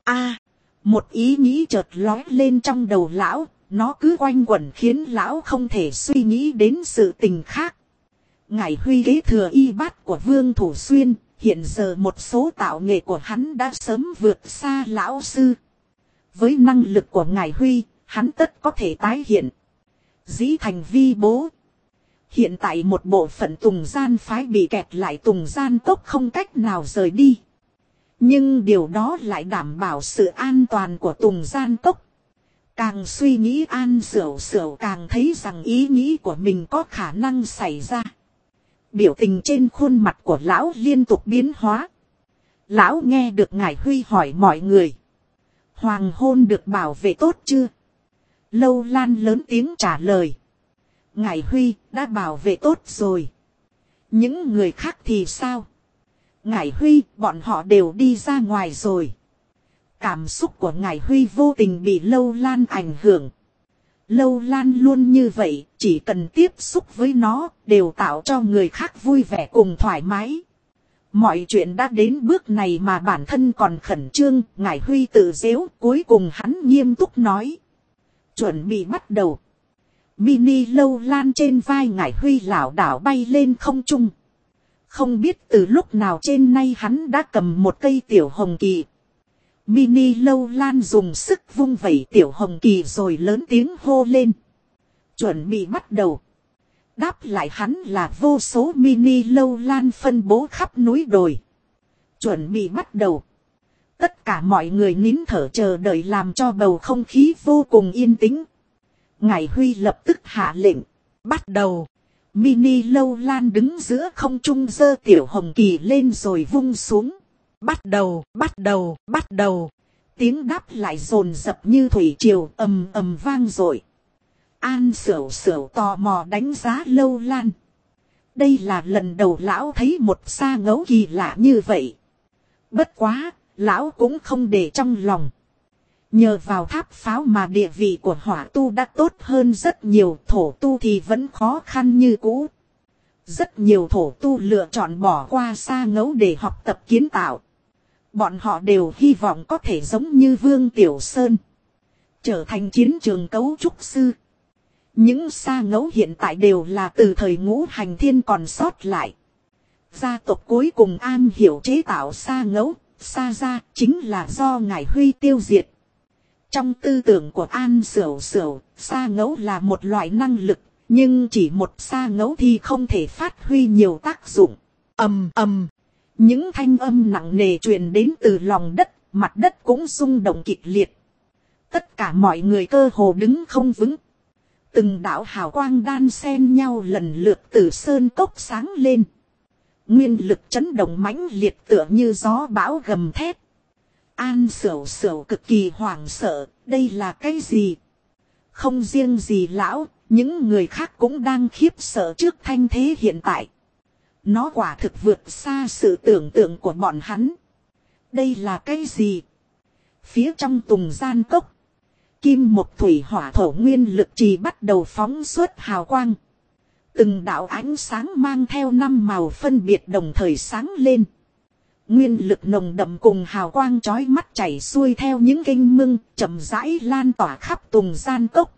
Một ý nghĩ chợt lóe lên trong đầu lão, nó cứ quanh quẩn khiến lão không thể suy nghĩ đến sự tình khác. Ngải Huy kế thừa y bát của Vương Thủ Xuyên, hiện giờ một số tạo nghệ của hắn đã sớm vượt xa lão sư. Với năng lực của Ngải Huy, hắn tất có thể tái hiện dĩ thành vi bố. Hiện tại một bộ phận Tùng Gian phái bị kẹt lại Tùng Gian Cốc không cách nào rời đi. Nhưng điều đó lại đảm bảo sự an toàn của Tùng Gian Cốc. Càng suy nghĩ An Sửu Sửu càng thấy rằng ý nghĩ của mình có khả năng xảy ra. Biểu tình trên khuôn mặt của lão liên tục biến hóa. Lão nghe được Ngải Huy hỏi mọi người. Hoàng hôn được bảo vệ tốt chưa? Lâu Lan lớn tiếng trả lời. Ngải Huy đã bảo vệ tốt rồi. Những người khác thì sao? Ngải Huy bọn họ đều đi ra ngoài rồi. Cảm xúc của Ngải Huy vô tình bị Lâu Lan ảnh hưởng. Lâu Lan luôn như vậy, chỉ cần tiếp xúc với nó đều tạo cho người khác vui vẻ cùng thoải mái. Mọi chuyện đã đến bước này mà bản thân còn khẩn trương, Ngải Huy tự giễu, cuối cùng hắn nghiêm túc nói. Chuẩn bị bắt đầu. Mini Lâu Lan trên vai Ngải Huy lảo đảo bay lên không trung. Không biết từ lúc nào trên nay hắn đã cầm một cây tiểu hồng kỳ. Mini Lâu Lan dùng sức vung vẩy tiểu hồng kỳ rồi lớn tiếng hô lên. Chuẩn bị bắt đầu. Đáp lại hắn là vô số mini Lâu Lan phân bố khắp núi đồi. Chuẩn bị bắt đầu. Tất cả mọi người nín thở chờ đợi làm cho bầu không khí vô cùng yên tĩnh. Ngải Huy lập tức hạ lệnh. Bắt đầu. Mini Lâu Lan đứng giữa không trung giơ tiểu hồng kỳ lên rồi vung xuống. Bắt đầu, bắt đầu, bắt đầu. Tiếng đáp lại dồn dập như thủy triều ầm ầm vang dội. An Sửu Sửu tò mò đánh giá Lâu Lan. Đây là lần đầu lão thấy một sa ngẫu kỳ lạ như vậy. Bất quá, lão cũng không để trong lòng. Nhờ vào tháp pháo mà địa vị của hỏa tu đã tốt hơn rất nhiều, thổ tu thì vẫn khó khăn như cũ. Rất nhiều thổ tu lựa chọn bỏ qua sa ngẫu để học tập kiến tạo. Bọn họ đều hy vọng có thể giống như Vương Tiểu Sơn, trở thành chiến trường cấu trúc sư. Những sa ngẫu hiện tại đều là từ thời Ngũ Hành Thiên còn sót lại. Gia tộc cuối cùng am hiểu chế tạo sa ngẫu, sa gia chính là do Ngải Huy tiêu diệt. Trong tư tưởng của An Sửu Sửu, sa ngẫu là một loại năng lực, nhưng chỉ một sa ngẫu thì không thể phát huy nhiều tác dụng. Ầm ầm, những thanh âm nặng nề truyền đến từ lòng đất, mặt đất cũng rung động kịch liệt. Tất cả mọi người cơ hồ đứng không vững. Từng đạo hào quang đan xen nhau lần lượt từ sơn cốc sáng lên. Nguyên lực chấn động mãnh liệt tựa như gió bão gầm thét. An Sửu Sửu cực kỳ hoảng sợ, đây là cái gì? Không riêng gì lão, những người khác cũng đang khiếp sợ trước thanh thế hiện tại. Nó quả thực vượt xa sự tưởng tượng của bọn hắn. Đây là cái gì? Phía trong tùng gian cốc, kim một thủy hỏa thổ nguyên lực trì bắt đầu phóng xuất hào quang. Từng đạo ánh sáng mang theo 5 màu phân biệt đồng thời sáng lên. Nguyên lực nồng đậm cùng hào quang chói mắt chảy xuôi theo những kênh mương, chậm rãi lan tỏa khắp tùng gian cốc.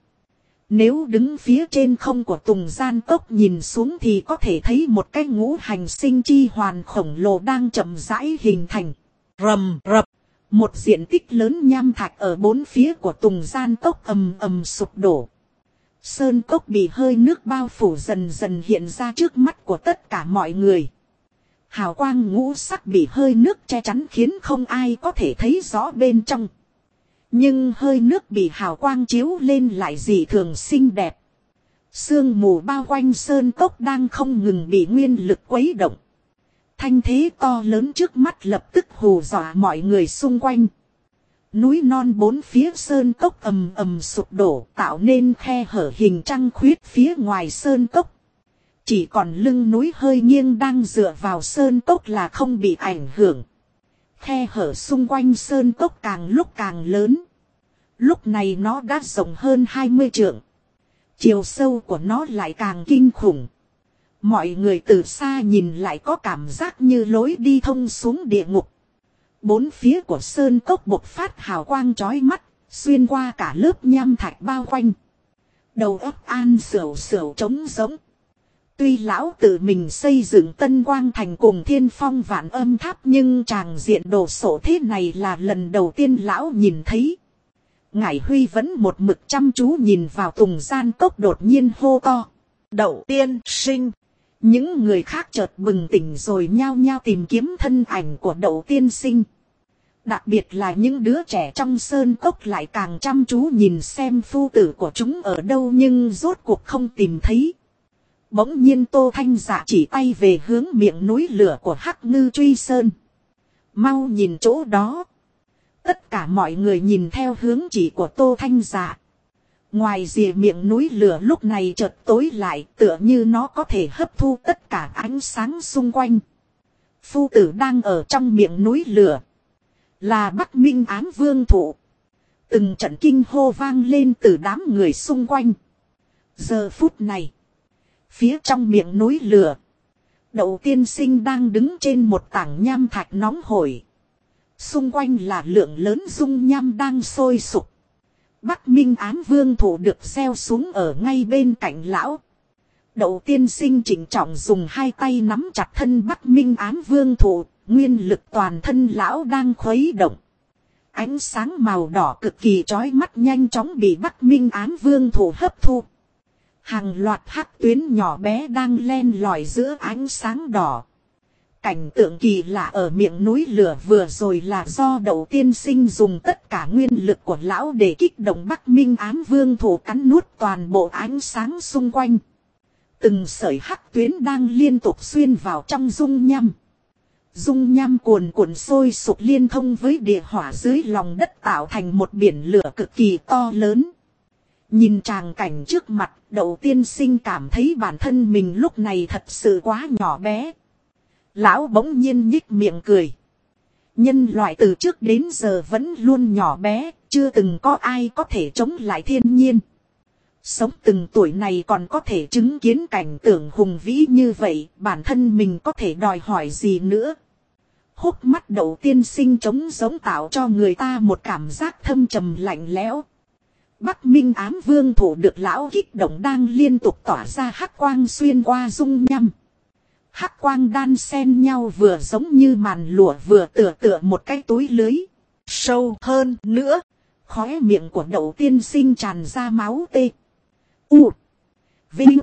Nếu đứng phía trên không của tùng gian cốc nhìn xuống thì có thể thấy một cái ngũ hành sinh chi hoàn khổng lồ đang chậm rãi hình thành. Rầm rập, một diện tích lớn nham thạch ở bốn phía của tùng gian cốc ầm ầm sụp đổ. Sơn cốc bị hơi nước bao phủ dần dần hiện ra trước mắt của tất cả mọi người. Hào quang ngũ sắc bị hơi nước che chắn khiến không ai có thể thấy rõ bên trong. Nhưng hơi nước bị hào quang chiếu lên lại dị thường xinh đẹp. Sương mù bao quanh sơn cốc đang không ngừng bị nguyên lực quấy động. Thanh thế to lớn trước mắt lập tức hù dọa mọi người xung quanh. Núi non bốn phía sơn cốc ầm ầm sụp đổ tạo nên khe hở hình trăng khuyết phía ngoài sơn cốc. Chỉ còn lưng núi hơi nghiêng đang dựa vào sơn cốc là không bị ảnh hưởng. Khe hở xung quanh sơn cốc càng lúc càng lớn. Lúc này nó đã rộng hơn 20 trượng. Chiều sâu của nó lại càng kinh khủng. Mọi người từ xa nhìn lại có cảm giác như lối đi thông xuống địa ngục. Bốn phía của sơn cốc bộc phát hào quang chói mắt, xuyên qua cả lớp nham thạch bao quanh. Đầu óc An Sửu Sửu trống rỗng. Tuy lão tự mình xây dựng Tân Quang Thành cùng Thiên Phong Vạn Âm Tháp nhưng tràng diện đồ sộ thế này là lần đầu tiên lão nhìn thấy. Ngải Huy vẫn một mực chăm chú nhìn vào tùng gian cốc đột nhiên hô to. Đậu tiên sinh. Những người khác chợt bừng tỉnh rồi nhao nhao tìm kiếm thân ảnh của Đậu tiên sinh. Đặc biệt là những đứa trẻ trong sơn cốc lại càng chăm chú nhìn xem phu tử của chúng ở đâu nhưng rốt cuộc không tìm thấy. Bỗng nhiên Tô Thanh Dạ chỉ tay về hướng miệng núi lửa của Hắc Ngư Truy Sơn. Mau nhìn chỗ đó. Tất cả mọi người nhìn theo hướng chỉ của Tô Thanh Dạ. Ngoài rìa miệng núi lửa lúc này chợt tối lại tựa như nó có thể hấp thu tất cả ánh sáng xung quanh. Phu tử đang ở trong miệng núi lửa. Là Bắc Minh Ám Vương Thụ. Từng trận kinh hô vang lên từ đám người xung quanh. Giờ phút này. Phía trong miệng núi lửa. Đậu tiên sinh đang đứng trên một tảng nham thạch nóng hổi. Xung quanh là lượng lớn dung nham đang sôi sục. Bắc Minh Ám Vương Thụ được gieo xuống ở ngay bên cạnh lão. Đậu tiên sinh chỉnh trọng dùng hai tay nắm chặt thân Bắc Minh Ám Vương Thụ. Nguyên lực toàn thân lão đang khuấy động. Ánh sáng màu đỏ cực kỳ chói mắt nhanh chóng bị Bắc Minh Ám Vương Thụ hấp thu. Hàng loạt hắc tuyến nhỏ bé đang len lỏi giữa ánh sáng đỏ. Cảnh tượng kỳ lạ ở miệng núi lửa vừa rồi là do Đậu tiên sinh dùng tất cả nguyên lực của lão để kích động Bắc Minh Ám Vương Thụ cắn nuốt toàn bộ ánh sáng xung quanh. Từng sợi hắc tuyến đang liên tục xuyên vào trong dung nham. Dung nham cuồn cuộn sôi sục liên thông với địa hỏa dưới lòng đất tạo thành một biển lửa cực kỳ to lớn. Nhìn tràng cảnh trước mặt, Đậu tiên sinh cảm thấy bản thân mình lúc này thật sự quá nhỏ bé. Lão bỗng nhiên nhích miệng cười. Nhân loại từ trước đến giờ vẫn luôn nhỏ bé, chưa từng có ai có thể chống lại thiên nhiên. Sống từng tuổi này còn có thể chứng kiến cảnh tượng hùng vĩ như vậy, bản thân mình có thể đòi hỏi gì nữa. Hốc mắt Đậu tiên sinh trống giống tạo cho người ta một cảm giác thâm trầm lạnh lẽo. Bắc Minh Ám Vương Thụ được lão kích động đang liên tục tỏa ra hắc quang xuyên qua dung nham. Hắc quang đan xen nhau vừa giống như màn lụa vừa tựa một cái túi lưới. Sâu hơn nữa, khóe miệng của Đậu tiên sinh tràn ra máu tê. U. Vinh.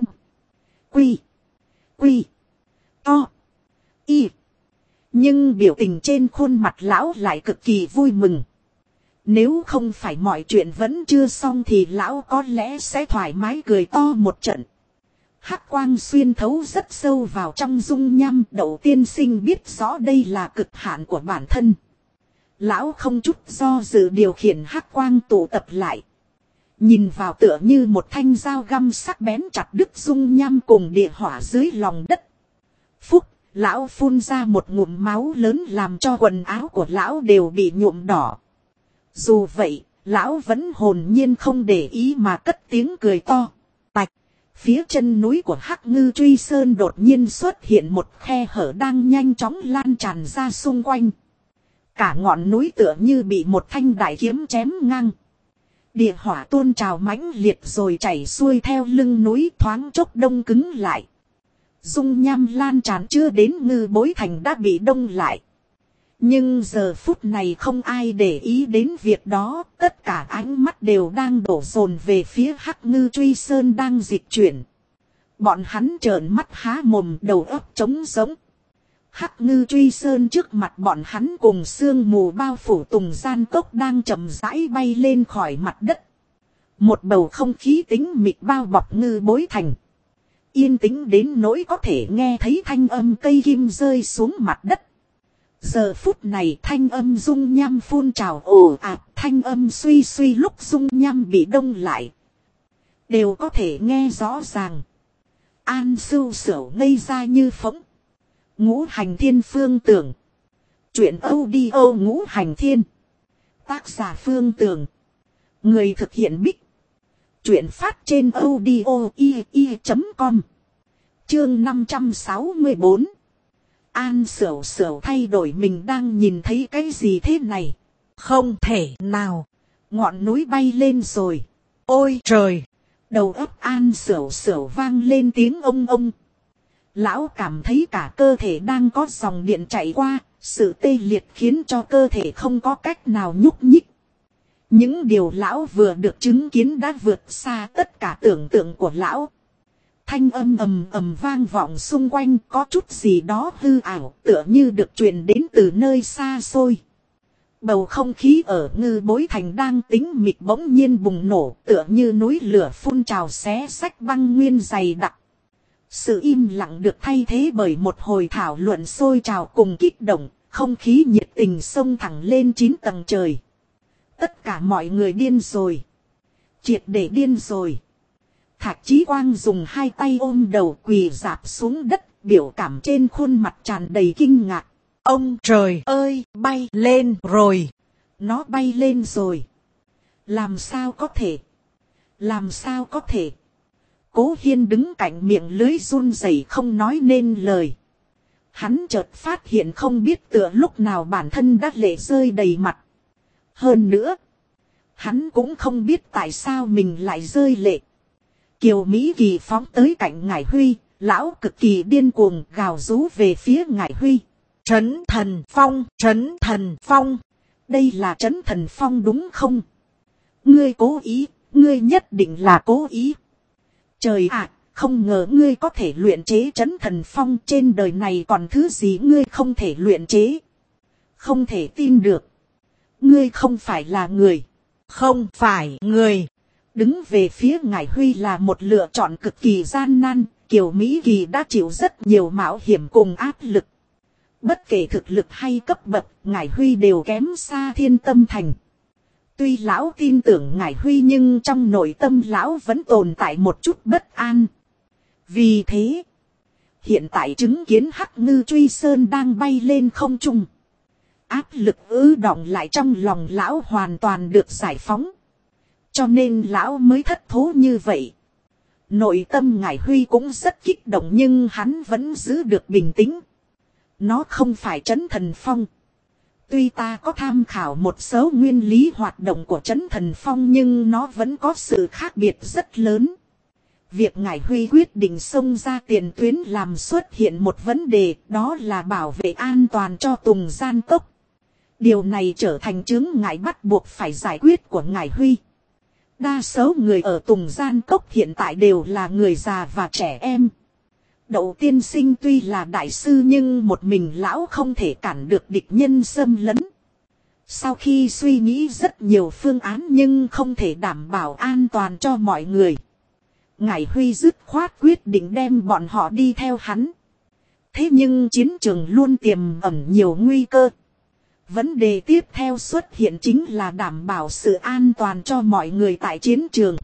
Quy. Quy. To. Y. Nhưng biểu tình trên khuôn mặt lão lại cực kỳ vui mừng. Nếu không phải mọi chuyện vẫn chưa xong thì lão có lẽ sẽ thoải mái cười to một trận. Hắc quang xuyên thấu rất sâu vào trong dung nham. Đậu tiên sinh biết rõ đây là cực hạn của bản thân. Lão không chút do dự điều khiển hắc quang tụ tập lại. Nhìn vào tựa như một thanh dao găm sắc bén chặt đứt dung nham cùng địa hỏa dưới lòng đất. Phúc, lão phun ra một ngụm máu lớn làm cho quần áo của lão đều bị nhuộm đỏ. Dù vậy, lão vẫn hồn nhiên không để ý mà cất tiếng cười to. Tạch, phía chân núi của Hắc Ngư Truy Sơn đột nhiên xuất hiện một khe hở đang nhanh chóng lan tràn ra xung quanh. Cả ngọn núi tựa như bị một thanh đại kiếm chém ngang. Địa hỏa tuôn trào mãnh liệt rồi chảy xuôi theo lưng núi thoáng chốc đông cứng lại. Dung nham lan tràn chưa đến Ngư Bối Thành đã bị đông lại. Nhưng giờ phút này không ai để ý đến việc đó. Tất cả ánh mắt đều đang đổ dồn về phía Hắc Ngư Truy Sơn đang dịch chuyển. Bọn hắn trợn mắt há mồm đầu óc trống rỗng. Hắc Ngư Truy Sơn trước mặt bọn hắn cùng sương mù bao phủ Tùng Gian Cốc đang chậm rãi bay lên khỏi mặt đất. Một bầu không khí tĩnh mịch bao bọc Ngư Bối Thành. Yên tĩnh đến nỗi có thể nghe thấy thanh âm cây kim rơi xuống mặt đất. Giờ phút này thanh âm dung nham phun trào ồ ạt, thanh âm suy suy lúc dung nham bị đông lại. Đều có thể nghe rõ ràng. An Sưu Sửu ngây ra như phỗng. Ngũ Hành Thiên Phương Tưởng. Chuyện audio Ngũ Hành Thiên. Tác giả Phương Tưởng. Người thực hiện Bích. Chuyện phát trên audio.com. Chương 564. An Sửu Sửu thay đổi mình đang nhìn thấy cái gì thế này? Không thể nào. Ngọn núi bay lên rồi. Ôi trời. Đầu óc An Sửu Sửu vang lên tiếng ông ông. Lão cảm thấy cả cơ thể đang có dòng điện chạy qua. Sự tê liệt khiến cho cơ thể không có cách nào nhúc nhích. Những điều lão vừa được chứng kiến đã vượt xa tất cả tưởng tượng của lão. Thanh âm ầm ầm vang vọng xung quanh, có chút gì đó hư ảo tựa như được truyền đến từ nơi xa xôi. Bầu không khí ở Ngư Bối Thành đang tĩnh mịch bỗng nhiên bùng nổ tựa như núi lửa phun trào xé xách băng nguyên dày đặc. Sự im lặng được thay thế bởi một hồi thảo luận sôi trào cùng kích động, không khí nhiệt tình xông thẳng lên 9 tầng trời. Tất cả mọi người điên rồi. Triệt để điên rồi. Thạch Chí Quang dùng hai tay ôm đầu quỳ rạp xuống đất, biểu cảm trên khuôn mặt tràn đầy kinh ngạc. Ông trời ơi, bay lên rồi. Nó bay lên rồi. Làm sao có thể? Làm sao có thể? Cố Hiên đứng cạnh miệng lưới run rẩy không nói nên lời. Hắn chợt phát hiện không biết tựa lúc nào bản thân đã lệ rơi đầy mặt. Hơn nữa, hắn cũng không biết tại sao mình lại rơi lệ. Kiều Mỹ Kỳ phóng tới cạnh Ngải Huy, lão cực kỳ điên cuồng gào rú về phía Ngải Huy. Trấn Thần Phong, Trấn Thần Phong. Đây là Trấn Thần Phong đúng không? Ngươi cố ý, ngươi nhất định là cố ý. Trời ạ, không ngờ ngươi có thể luyện chế Trấn Thần Phong, trên đời này còn thứ gì ngươi không thể luyện chế. Không thể tin được. Ngươi không phải là người. Không phải người. Đứng về phía Ngải Huy là một lựa chọn cực kỳ gian nan. Kiều Mỹ Kỳ đã chịu rất nhiều mạo hiểm cùng áp lực. Bất kể thực lực hay cấp bậc, Ngải Huy đều kém xa Thiên Tâm Thành. Tuy lão tin tưởng Ngải Huy nhưng trong nội tâm lão vẫn tồn tại một chút bất an. Vì thế, hiện tại chứng kiến Hắc Ngư Truy Sơn đang bay lên không trung. Áp lực ứ đọng lại trong lòng lão hoàn toàn được giải phóng. Cho nên lão mới thất thố như vậy. Nội tâm Ngải Huy cũng rất kích động nhưng hắn vẫn giữ được bình tĩnh. Nó không phải Trấn Thần Phong. Tuy ta có tham khảo một số nguyên lý hoạt động của Trấn Thần Phong nhưng nó vẫn có sự khác biệt rất lớn. Việc Ngải Huy quyết định xông ra tiền tuyến làm xuất hiện một vấn đề, đó là bảo vệ an toàn cho Tùng Gian Cốc. Điều này trở thành chướng ngại bắt buộc phải giải quyết của Ngải Huy. Đa số người ở Tùng Gian Cốc hiện tại đều là người già và trẻ em. Đậu tiên sinh tuy là đại sư nhưng một mình lão không thể cản được địch nhân xâm lấn. Sau khi suy nghĩ rất nhiều phương án nhưng không thể đảm bảo an toàn cho mọi người, Ngải Huy dứt khoát quyết định đem bọn họ đi theo hắn. Thế nhưng chiến trường luôn tiềm ẩn nhiều nguy cơ. Vấn đề tiếp theo xuất hiện chính là đảm bảo sự an toàn cho mọi người tại chiến trường.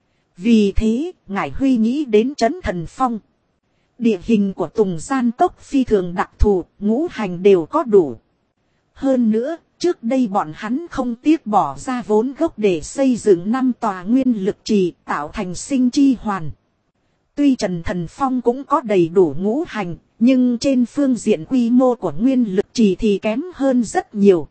Vì thế, Ngải Huy nghĩ đến Trấn Thần Phong. Địa hình của Tùng Gian Cốc phi thường đặc thù, ngũ hành đều có đủ. Hơn nữa, trước đây bọn hắn không tiếc bỏ ra vốn gốc để xây dựng 5 tòa nguyên lực trì tạo thành sinh chi hoàn. Tuy Trần Thần Phong cũng có đầy đủ ngũ hành, nhưng trên phương diện quy mô của nguyên lực trì thì kém hơn rất nhiều.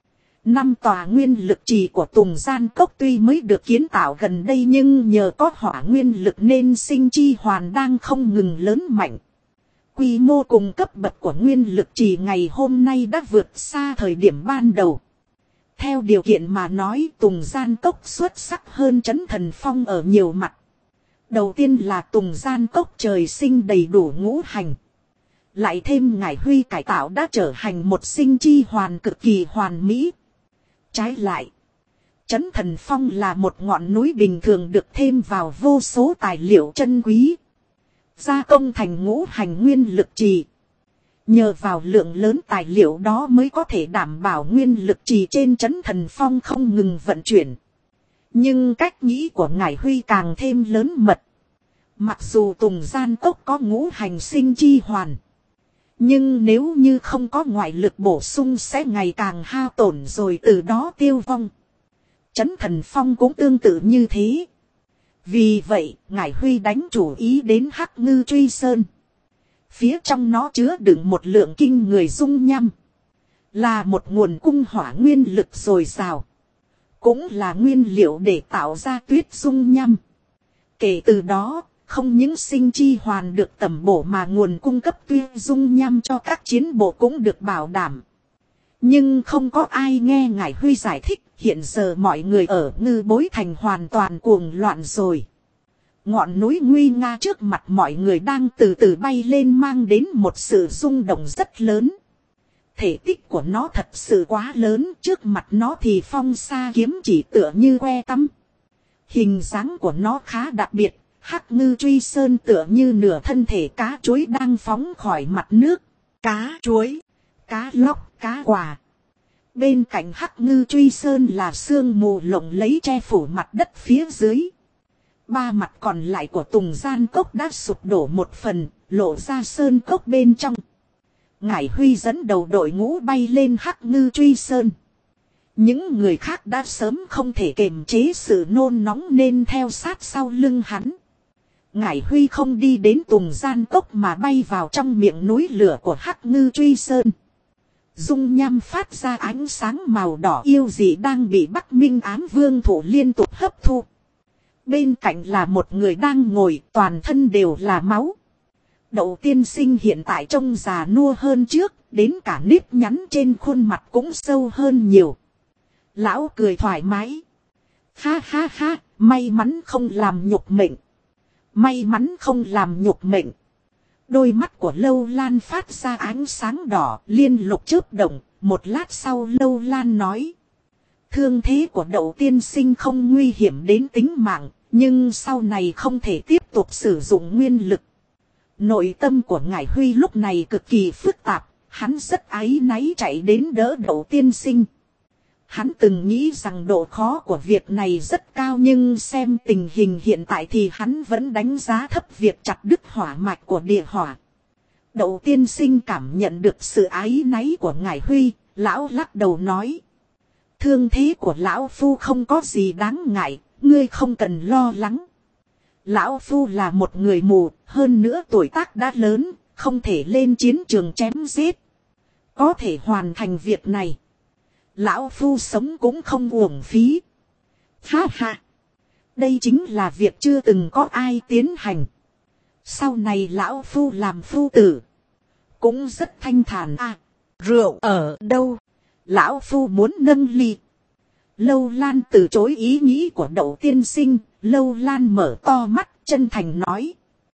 5 tòa nguyên lực trì của Tùng Gian Cốc tuy mới được kiến tạo gần đây nhưng nhờ có hỏa nguyên lực nên sinh chi hoàn đang không ngừng lớn mạnh. Quy mô cùng cấp bậc của nguyên lực trì ngày hôm nay đã vượt xa thời điểm ban đầu. Theo điều kiện mà nói, Tùng Gian Cốc xuất sắc hơn Trấn Thần Phong ở nhiều mặt. Đầu tiên là Tùng Gian Cốc trời sinh đầy đủ ngũ hành. Lại thêm Ngải Huy cải tạo đã trở thành một sinh chi hoàn cực kỳ hoàn mỹ. Trái lại, Trấn Thần Phong là một ngọn núi bình thường được thêm vào vô số tài liệu chân quý. Gia công thành ngũ hành nguyên lực trì. Nhờ vào lượng lớn tài liệu đó mới có thể đảm bảo nguyên lực trì trên Trấn Thần Phong không ngừng vận chuyển. Nhưng cách nghĩ của Ngải Huy càng thêm lớn mật. Mặc dù Tùng Gian Cốc có ngũ hành sinh chi hoàn, nhưng nếu như không có ngoại lực bổ sung sẽ ngày càng hao tổn rồi từ đó tiêu vong. Trấn Thần Phong cũng tương tự như thế. Vì vậy, Ngải Huy đánh chủ ý đến Hắc Ngư Truy Sơn. Phía trong nó chứa đựng một lượng kinh người dung nham. Là một nguồn cung hỏa nguyên lực dồi dào. Cũng là nguyên liệu để tạo ra tuyết dung nham. Kể từ đó, không những sinh chi hoàn được tẩm bổ mà nguồn cung cấp tuyết dung nham cho các chiến bộ cũng được bảo đảm. Nhưng không có ai nghe Ngải Huy giải thích, hiện giờ mọi người ở Ngư Bối Thành hoàn toàn cuồng loạn rồi. Ngọn núi nguy nga trước mặt mọi người đang từ từ bay lên mang đến một sự rung động rất lớn. Thể tích của nó thật sự quá lớn, trước mặt nó thì phong sa kiếm chỉ tựa như que tăm. Hình dáng của nó khá đặc biệt, Hắc Ngư Truy Sơn tựa như nửa thân thể cá chuối đang phóng khỏi mặt nước. Cá chuối, cá lóc, cá quả. Bên cạnh Hắc Ngư Truy Sơn là sương mù lộng lấy che phủ mặt đất phía dưới. Ba mặt còn lại của Tùng Gian Cốc đã sụp đổ một phần, lộ ra sơn cốc bên trong. Ngải Huy dẫn đầu đội ngũ bay lên Hắc Ngư Truy Sơn. Những người khác đã sớm không thể kiềm chế sự nôn nóng nên theo sát sau lưng hắn. Ngải Huy không đi đến Tùng Gian Cốc mà bay vào trong miệng núi lửa của Hắc Ngư Truy Sơn. Dung nham phát ra ánh sáng màu đỏ yêu dị đang bị Bắc Minh Ám Vương Thủ liên tục hấp thu. Bên cạnh là một người đang ngồi, toàn thân đều là máu. Đậu tiên sinh hiện tại trông già nua hơn trước, đến cả nếp nhắn trên khuôn mặt cũng sâu hơn nhiều. Lão cười thoải mái. Ha ha ha, may mắn không làm nhục mệnh. May mắn không làm nhục mệnh. Đôi mắt của Lâu Lan phát ra ánh sáng đỏ, liên lục chớp động. Một lát sau Lâu Lan nói: thương thế của Đậu tiên sinh không nguy hiểm đến tính mạng, nhưng sau này không thể tiếp tục sử dụng nguyên lực. Nội tâm của Ngải Huy lúc này cực kỳ phức tạp, hắn rất áy náy chạy đến đỡ Đậu tiên sinh. Hắn từng nghĩ rằng độ khó của việc này rất cao, nhưng xem tình hình hiện tại thì hắn vẫn đánh giá thấp việc chặt đứt hỏa mạch của địa hỏa. Đậu tiên sinh cảm nhận được sự áy náy của Ngải Huy, lão lắc đầu nói: thương thế của lão phu không có gì đáng ngại, ngươi không cần lo lắng. Lão phu là một người mù, hơn nữa tuổi tác đã lớn, không thể lên chiến trường chém giết. Có thể hoàn thành việc này, lão phu sống cũng không uổng phí. Ha ha, đây chính là việc chưa từng có ai tiến hành. Sau này lão phu làm phu tử cũng rất thanh thản. À, rượu ở đâu? Lão phu muốn nâng ly. Lâu Lan từ chối ý nghĩ của Đậu tiên sinh. Lâu Lan mở to mắt chân thành nói: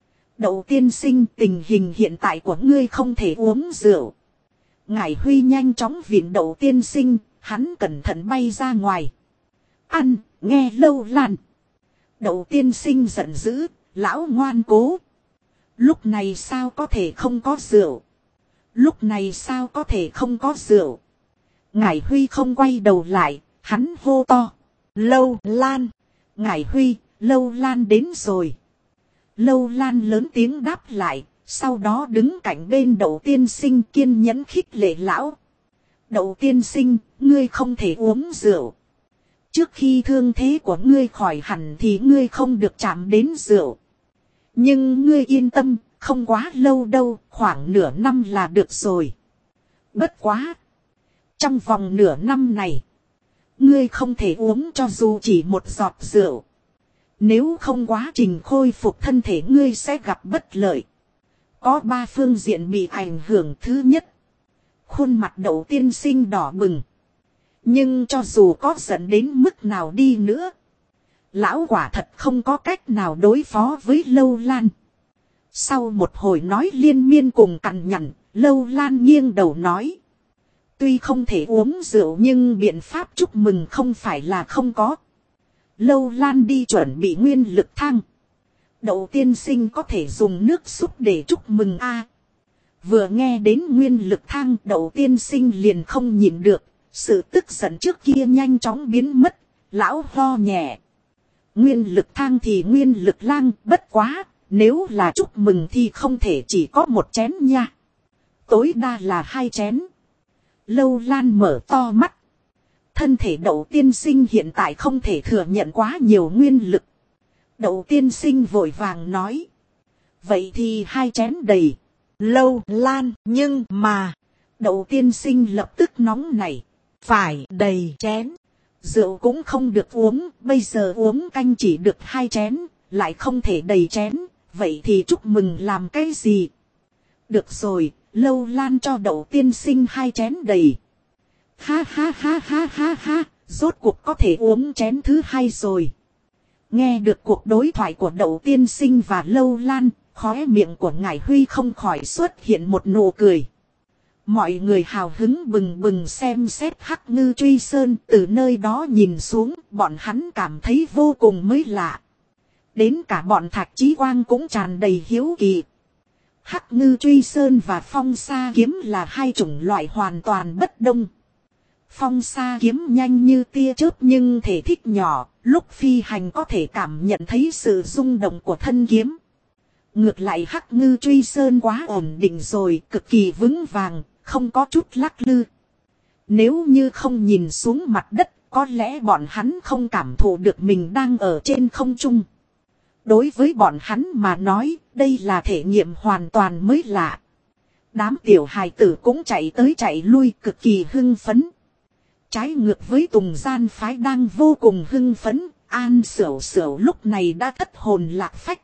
Đậu tiên sinh, tình hình hiện tại của ngươi không thể uống rượu. Ngải Huy nhanh chóng viện Đậu tiên sinh, hắn cẩn thận bay ra ngoài. Ăn, nghe Lâu Lan. Đậu tiên sinh giận dữ, lão ngoan cố. Lúc này sao có thể không có rượu? Lúc này sao có thể không có rượu? Ngải Huy không quay đầu lại, hắn hô to. Lâu Lan. Ngải Huy, Lâu Lan đến rồi. Lâu Lan lớn tiếng đáp lại, sau đó đứng cạnh bên đậu tiên sinh kiên nhẫn khích lệ lão. Đậu tiên sinh, ngươi không thể uống rượu. Trước khi thương thế của ngươi khỏi hẳn thì ngươi không được chạm đến rượu. Nhưng ngươi yên tâm, không quá lâu đâu, khoảng nửa năm là được rồi. Bất quá. Trong vòng nửa năm này, ngươi không thể uống cho dù chỉ một giọt rượu. Nếu không quá trình khôi phục thân thể ngươi sẽ gặp bất lợi. Có 3 phương diện bị ảnh hưởng. Thứ nhất, khuôn mặt đậu tiên sinh đỏ bừng. Nhưng cho dù có giận đến mức nào đi nữa, lão quả thật không có cách nào đối phó với Lâu Lan. Sau một hồi nói liên miên cùng cằn nhằn, Lâu Lan nghiêng đầu nói. Tuy không thể uống rượu nhưng biện pháp chúc mừng không phải là không có. Lâu Lan đi chuẩn bị nguyên lực thang. Đậu tiên sinh có thể dùng nước súp để chúc mừng a. Vừa nghe đến nguyên lực thang, đậu tiên sinh liền không nhịn được. Sự tức giận trước kia nhanh chóng biến mất. Lão ho nhẹ. Nguyên lực thang thì nguyên lực lang, bất quá. Nếu là chúc mừng thì không thể chỉ có 1 chén nha. Tối đa là 2 chén. Lâu Lan mở to mắt. Thân thể đậu tiên sinh hiện tại không thể thừa nhận quá nhiều nguyên lực. Đậu tiên sinh vội vàng nói. Vậy thì 2 chén đầy. Lâu Lan, nhưng mà. Đậu tiên sinh lập tức nóng nảy. Phải đầy chén. Rượu cũng không được uống. Bây giờ uống canh chỉ được 2 chén. Lại không thể đầy chén. Vậy thì chúc mừng làm cái gì? Được rồi. Lâu Lan cho đậu tiên sinh 2 chén đầy. Ha ha ha ha ha ha. Rốt cuộc có thể uống chén thứ 2 rồi. Nghe được cuộc đối thoại của đậu tiên sinh và Lâu Lan, khóe miệng của Ngải Huy không khỏi xuất hiện một nụ cười. Mọi người hào hứng bừng bừng xem xét Hắc Ngư Truy Sơn, từ nơi đó nhìn xuống, bọn hắn cảm thấy vô cùng mới lạ. Đến cả bọn Thạch Chí Quang cũng tràn đầy hiếu kỳ. Hắc Ngư Truy Sơn và Phong Sa Kiếm là 2 chủng loại hoàn toàn bất đồng. Phong Sa Kiếm nhanh như tia chớp nhưng thể tích nhỏ, lúc phi hành có thể cảm nhận thấy sự rung động của thân kiếm. Ngược lại Hắc Ngư Truy Sơn quá ổn định rồi, cực kỳ vững vàng, không có chút lắc lư. Nếu như không nhìn xuống mặt đất, có lẽ bọn hắn không cảm thụ được mình đang ở trên không trung. Đối với bọn hắn mà nói, đây là thể nghiệm hoàn toàn mới lạ. Đám tiểu hài tử cũng chạy tới chạy lui cực kỳ hưng phấn. Trái ngược với Tùng Gian phái đang vô cùng hưng phấn, An Sửu Sửu lúc này đã thất hồn lạc phách.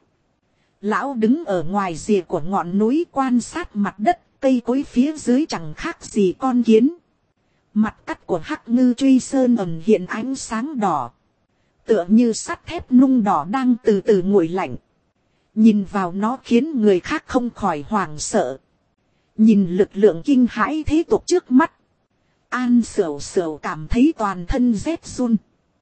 Lão đứng ở ngoài rìa của ngọn núi quan sát mặt đất, cây cối phía dưới chẳng khác gì con kiến. Mặt cắt của Hắc Ngư Truy Sơn ẩn hiện ánh sáng đỏ. Tựa như sắt thép nung đỏ đang từ từ nguội lạnh. Nhìn vào nó khiến người khác không khỏi hoảng sợ. Nhìn lực lượng kinh hãi thế tục trước mắt. An Sửu Sửu cảm thấy toàn thân rét run.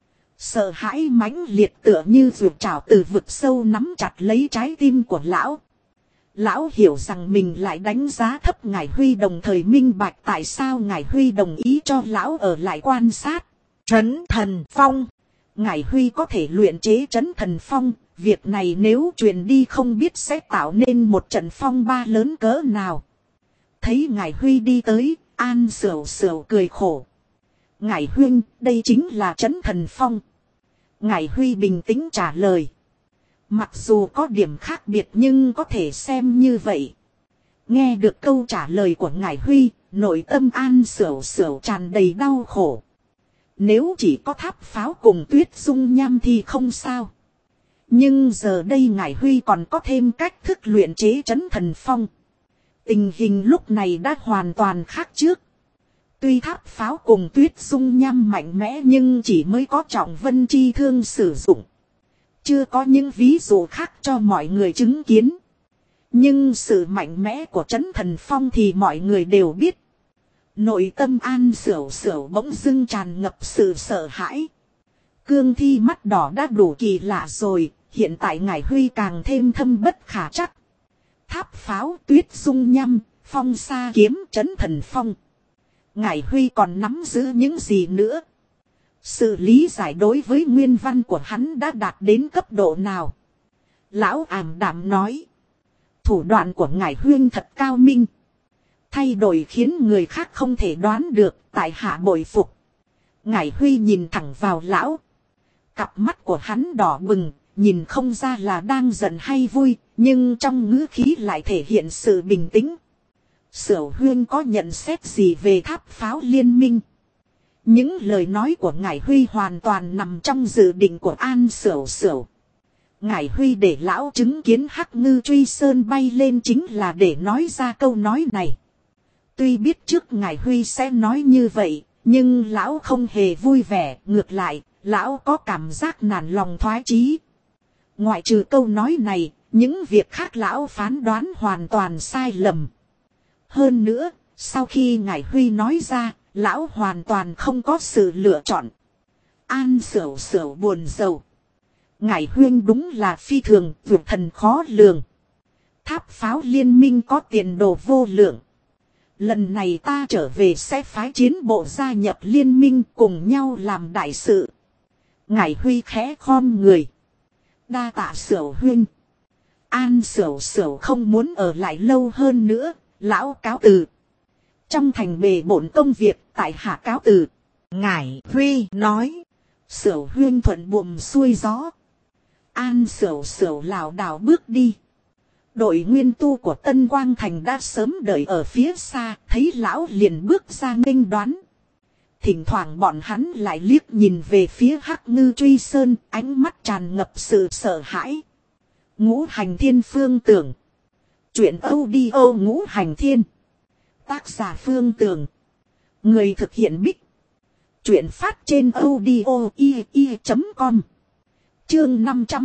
Sợ hãi mãnh liệt tựa như ruột trảo từ vực sâu nắm chặt lấy trái tim của lão. Lão hiểu rằng mình lại đánh giá thấp Ngải Huy, đồng thời minh bạch tại sao Ngải Huy đồng ý cho lão ở lại quan sát. Trấn Thần Phong. Ngải Huy có thể luyện chế Trấn Thần Phong. Việc này nếu truyền đi không biết sẽ tạo nên một trận phong ba lớn cỡ nào. Thấy Ngải Huy đi tới, An Sửu Sửu cười khổ. Ngải Huynh, đây chính là Trấn Thần Phong. Ngải Huy bình tĩnh trả lời. Mặc dù có điểm khác biệt nhưng có thể xem như vậy. Nghe được câu trả lời của Ngải Huy, nội tâm An Sửu Sửu tràn đầy đau khổ. Nếu chỉ có tháp pháo cùng Tuyết Dung Nham thì không sao. Nhưng giờ đây Ngải Huy còn có thêm cách thức luyện chế Trấn Thần Phong. Tình hình lúc này đã hoàn toàn khác trước. Tuy tháp pháo cùng Tuyết Dung Nham mạnh mẽ nhưng chỉ mới có Trọng Vân Chi Thương sử dụng. Chưa có những ví dụ khác cho mọi người chứng kiến. Nhưng sự mạnh mẽ của Trấn Thần Phong thì mọi người đều biết. Nội tâm An Sửu Sửu bỗng dưng tràn ngập sự sợ hãi. Cương thi mắt đỏ đã đủ kỳ lạ rồi, hiện tại Ngải Huy càng thêm thâm bất khả trắc. Tháp pháo, tuyết dung nhăm, phong sa kiếm, trấn thần phong. Ngải Huy còn nắm giữ những gì nữa? Sự lý giải đối với nguyên văn của hắn đã đạt đến cấp độ nào? Lão ảm đạm nói. Thủ đoạn của Ngải Huyên thật cao minh. Thay đổi khiến người khác không thể đoán được, tại hạ bội phục. Ngải Huy nhìn thẳng vào lão. Cặp mắt của hắn đỏ bừng, nhìn không ra là đang giận hay vui, nhưng trong ngữ khí lại thể hiện sự bình tĩnh. Sửu Huyên có nhận xét gì về tháp pháo liên minh? Những lời nói của Ngải Huy hoàn toàn nằm trong dự định của An Sửu Sửu. Ngải Huy để lão chứng kiến Hắc Ngư Truy Sơn bay lên chính là để nói ra câu nói này. Tuy biết trước Ngải Huy sẽ nói như vậy, nhưng lão không hề vui vẻ, ngược lại, lão có cảm giác nản lòng thoái chí. Ngoại trừ câu nói này, những việc khác lão phán đoán hoàn toàn sai lầm. Hơn nữa, sau khi Ngải Huy nói ra, lão hoàn toàn không có sự lựa chọn. An Sửu Sửu buồn rầu. Ngải Huyên đúng là phi thường, vượt thần khó lường. Tháp pháo liên minh có tiền đồ vô lượng. Lần này ta trở về sẽ phái chiến bộ gia nhập liên minh cùng nhau làm đại sự. Ngải Huy khẽ khom người. Đa tạ Sửu Huyên. An Sửu Sửu không muốn ở lại lâu hơn nữa, lão cáo từ. Trong thành bề bộn công việc, tại hạ cáo từ. Ngải Huy nói. Sửu Huyên thuận buồm xuôi gió. An Sửu Sửu lảo đảo bước đi. Đội nguyên tu của Tân Quang Thành đã sớm đợi ở phía xa, thấy lão liền bước ra nghênh đoán. Thỉnh thoảng bọn hắn lại liếc nhìn về phía Hắc Ngư Truy Sơn, ánh mắt tràn ngập sự sợ hãi. Ngũ Hành Thiên Phương Tưởng. Chuyện audio Ngũ Hành Thiên. Tác giả Phương Tưởng. Người thực hiện Bích. Chuyện phát trên audio.com. Chương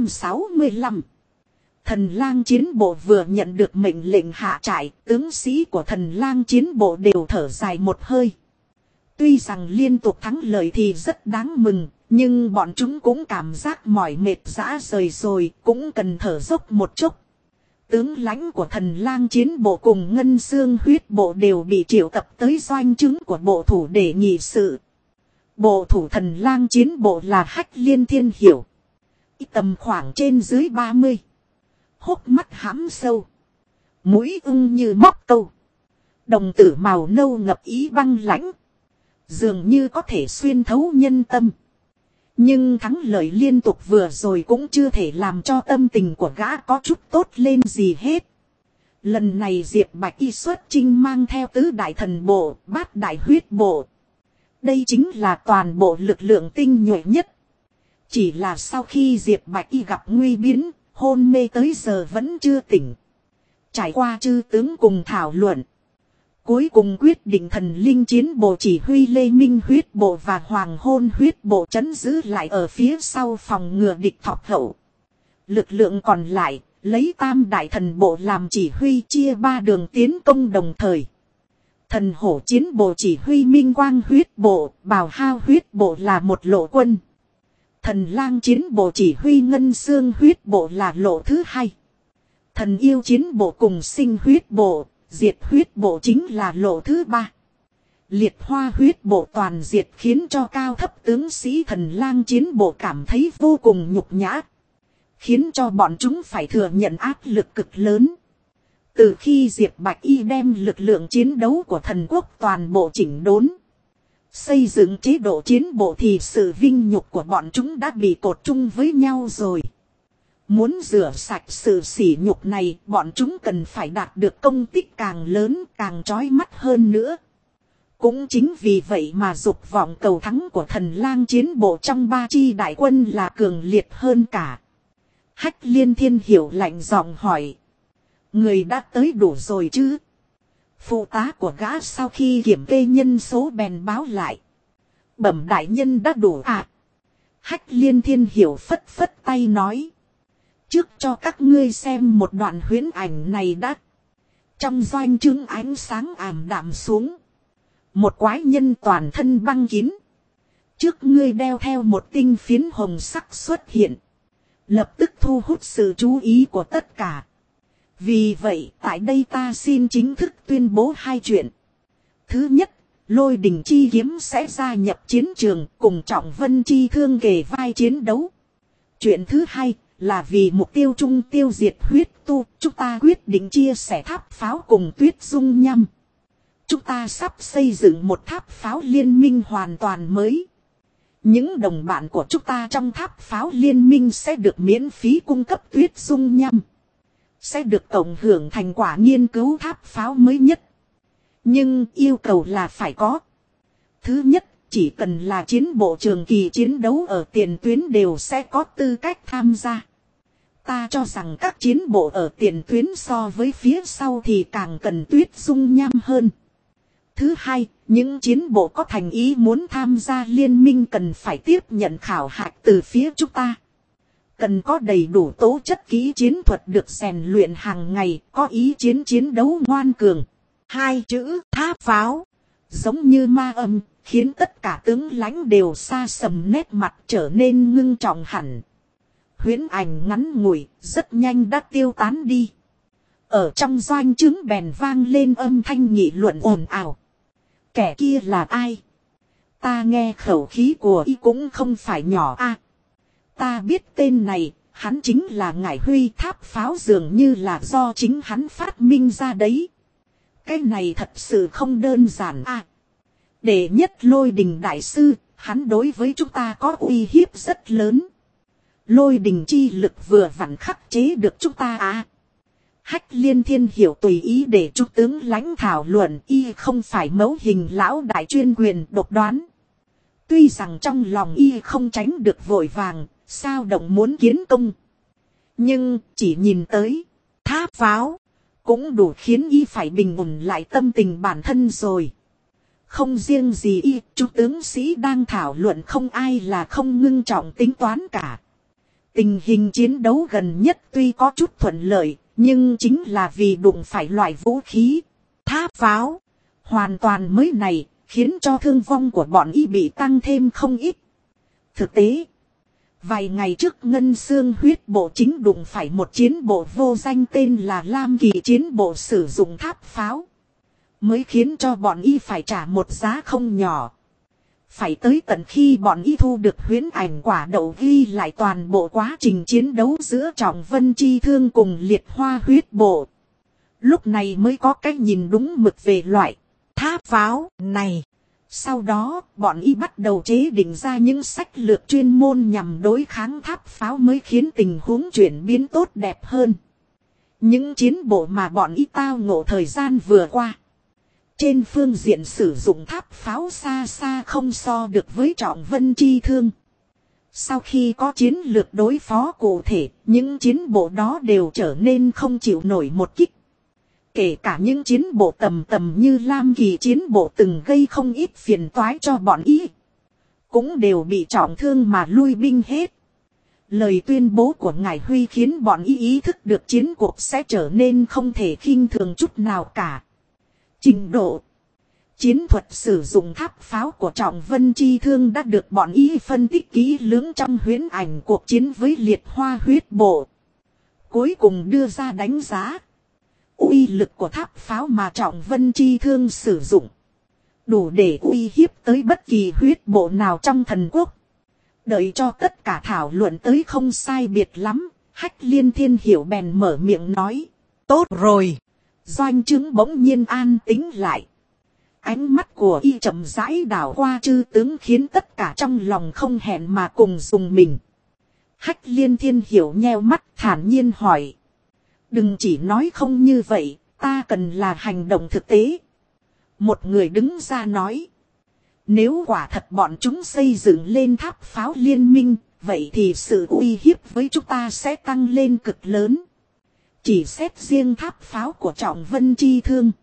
565. Thần lang chiến bộ vừa nhận được mệnh lệnh hạ trại, tướng sĩ của thần lang chiến bộ đều thở dài một hơi. Tuy rằng liên tục thắng lợi thì rất đáng mừng, nhưng bọn chúng cũng cảm giác mỏi mệt rã rời rồi, cũng cần thở dốc một chút. Tướng lãnh của thần lang chiến bộ cùng ngân xương huyết bộ đều bị triệu tập tới doanh chứng của bộ thủ để nghị sự. Bộ thủ thần lang chiến bộ là Hách Liên Thiên Hiểu. Tầm khoảng trên dưới 30. Hốc mắt hãm sâu. Mũi ưng như móc câu. Đồng tử màu nâu ngập ý băng lãnh. Dường như có thể xuyên thấu nhân tâm. Nhưng thắng lợi liên tục vừa rồi cũng chưa thể làm cho tâm tình của gã có chút tốt lên gì hết. Lần này Diệp Bạch Y xuất chinh mang theo tứ đại thần bộ, bát đại huyết bộ. Đây chính là toàn bộ lực lượng tinh nhuệ nhất. Chỉ là sau khi Diệp Bạch Y gặp nguy biến, hôn mê tới giờ vẫn chưa tỉnh. Trải qua chư tướng cùng thảo luận. Cuối cùng quyết định thần linh chiến bộ chỉ huy Lê Minh huyết bộ và Hoàng Hôn huyết bộ trấn giữ lại ở phía sau phòng ngừa địch thọc hậu. Lực lượng còn lại, lấy tam đại thần bộ làm chỉ huy chia 3 đường tiến công đồng thời. Thần hổ chiến bộ chỉ huy Minh Quang huyết bộ, Bào Hao huyết bộ là một lộ quân. Thần lang chiến bộ chỉ huy Ngân Xương huyết bộ là lộ thứ 2. Thần yêu chiến bộ cùng Sinh huyết bộ, Diệt huyết bộ chính là lộ thứ 3. Liệt hoa huyết bộ toàn diệt khiến cho cao thấp tướng sĩ thần lang chiến bộ cảm thấy vô cùng nhục nhã. Khiến cho bọn chúng phải thừa nhận áp lực cực lớn. Từ khi Diệp Bạch Y đem lực lượng chiến đấu của thần quốc toàn bộ chỉnh đốn. Xây dựng chế độ chiến bộ thì sự vinh nhục của bọn chúng đã bị cột chung với nhau rồi. Muốn rửa sạch sự sỉ nhục này, bọn chúng cần phải đạt được công tích càng lớn càng chói mắt hơn nữa. Cũng chính vì vậy mà dục vọng cầu thắng của thần lang chiến bộ trong 3 chi đại quân là cường liệt hơn cả. Hách Liên Thiên Hiểu lạnh giọng hỏi. Người đã tới đủ rồi chứ? Phụ tá của gã sau khi kiểm kê nhân số bèn báo lại. Bẩm đại nhân đã đủ à? Hách Liên Thiên Hiểu phất phất tay nói. Trước cho các ngươi xem một đoạn huyễn ảnh này đã. Trong doanh trướng ánh sáng ảm đạm xuống. Một quái nhân toàn thân băng kín. Trước ngươi đeo theo một tinh phiến hồng sắc xuất hiện. Lập tức thu hút sự chú ý của tất cả. Vì vậy tại đây ta xin chính thức tuyên bố hai chuyện. Thứ nhất, Lôi Đình Chi Kiếm sẽ gia nhập chiến trường cùng Trọng Vân Chi Thương kề vai chiến đấu. Chuyện thứ hai là vì mục tiêu chung tiêu diệt huyết tu, chúng ta quyết định chia sẻ tháp pháo cùng Tuyết Dung Nhâm. Chúng ta sắp xây dựng một tháp pháo liên minh hoàn toàn mới. Những đồng bạn của chúng ta trong tháp pháo liên minh sẽ được miễn phí cung cấp Tuyết Dung Nhâm. Sẽ được cộng hưởng thành quả nghiên cứu tháp pháo mới nhất. Nhưng yêu cầu là phải có. Thứ nhất, chỉ cần là chiến bộ trường kỳ chiến đấu ở tiền tuyến đều sẽ có tư cách tham gia. Ta cho rằng các chiến bộ ở tiền tuyến so với phía sau thì càng cần Tuyết Dung Nhâm hơn. Thứ hai, những chiến bộ có thành ý muốn tham gia liên minh cần phải tiếp nhận khảo hạch từ phía chúng ta. Cần có đầy đủ tố chất kỹ chiến thuật được rèn luyện hàng ngày, có ý chiến chiến đấu ngoan cường. Hai chữ tháp pháo, giống như ma âm, khiến tất cả tướng lãnh đều xa sầm nét mặt trở nên ngưng trọng hẳn. Huyễn ảnh ngắn ngủi, rất nhanh đã tiêu tán đi. Ở trong doanh trướng bèn vang lên âm thanh nghị luận ồn ào. Kẻ kia là ai? Ta nghe khẩu khí của y cũng không phải nhỏ a. Ta biết tên này, hắn chính là Ngải Huy, tháp pháo dường như là do chính hắn phát minh ra đấy. Cái này thật sự không đơn giản a. Đệ nhất Lôi Đình đại sư, hắn đối với chúng ta có uy hiếp rất lớn. Lôi đình chi lực vừa vặn khắc chế được chúng ta à. Hách Liên Thiên hiểu tùy ý để trung tướng lãnh thảo luận, y không phải mẫu hình lão đại chuyên quyền độc đoán. Tuy rằng trong lòng y không tránh được vội vàng, sao động muốn kiến công. Nhưng chỉ nhìn tới tháp pháo cũng đủ khiến y phải bình ổn lại tâm tình bản thân rồi. Không riêng gì y, trung tướng sĩ đang thảo luận không ai là không ngưng trọng tính toán cả. Tình hình chiến đấu gần nhất tuy có chút thuận lợi, nhưng chính là vì đụng phải loại vũ khí tháp pháo hoàn toàn mới này, khiến cho thương vong của bọn y bị tăng thêm không ít. Thực tế, vài ngày trước Ngân Xương huyết bộ chính đụng phải một chiến bộ vô danh tên là Lam Kỳ chiến bộ sử dụng tháp pháo, mới khiến cho bọn y phải trả một giá không nhỏ. Phải tới tận khi bọn y thu được huyễn ảnh quả đậu ghi lại toàn bộ quá trình chiến đấu giữa Trọng Vân Chi Thương cùng Liệt Hoa huyết bộ. Lúc này mới có cách nhìn đúng mực về loại tháp pháo này. Sau đó, bọn y bắt đầu chế định ra những sách lược chuyên môn nhằm đối kháng tháp pháo mới khiến tình huống chuyển biến tốt đẹp hơn. Những chiến bộ mà bọn y tao ngộ thời gian vừa qua, trên phương diện sử dụng tháp pháo xa xa không so được với Trọng Vân Chi Thương. Sau khi có chiến lược đối phó cụ thể, những chiến bộ đó đều trở nên không chịu nổi một kích. Kể cả những chiến bộ tầm tầm như Lam Kỳ chiến bộ từng gây không ít phiền toái cho bọn ý, cũng đều bị trọng thương mà lui binh hết. Lời tuyên bố của Ngải Huy khiến bọn ý thức được chiến cuộc sẽ trở nên không thể khinh thường chút nào cả. Trình độ chiến thuật sử dụng tháp pháo của Trọng Vân Chi Thương đã được bọn ý phân tích kỹ lưỡng trong huyễn ảnh cuộc chiến với Liệt Hoa huyết bộ. Cuối cùng đưa ra đánh giá uy lực của tháp pháo mà Trọng Vân Chi Thương sử dụng đủ để uy hiếp tới bất kỳ huyết bộ nào trong thần quốc. Đợi cho tất cả thảo luận tới không sai biệt lắm, Hách Liên Thiên hiểu bèn mở miệng nói: tốt rồi. Doanh trướng bỗng nhiên an tĩnh lại. Ánh mắt của y chậm rãi đảo qua chư tướng khiến tất cả trong lòng không hẹn mà cùng dùng mình. Hách Liên Thiên hiểu nheo mắt thản nhiên hỏi: đừng chỉ nói không như vậy, ta cần là hành động thực tế. Một người đứng ra nói: nếu quả thật bọn chúng xây dựng lên tháp pháo liên minh, vậy thì sự uy hiếp với chúng ta sẽ tăng lên cực lớn. Chỉ xét riêng tháp pháo của Trọng Vân Chi Thương,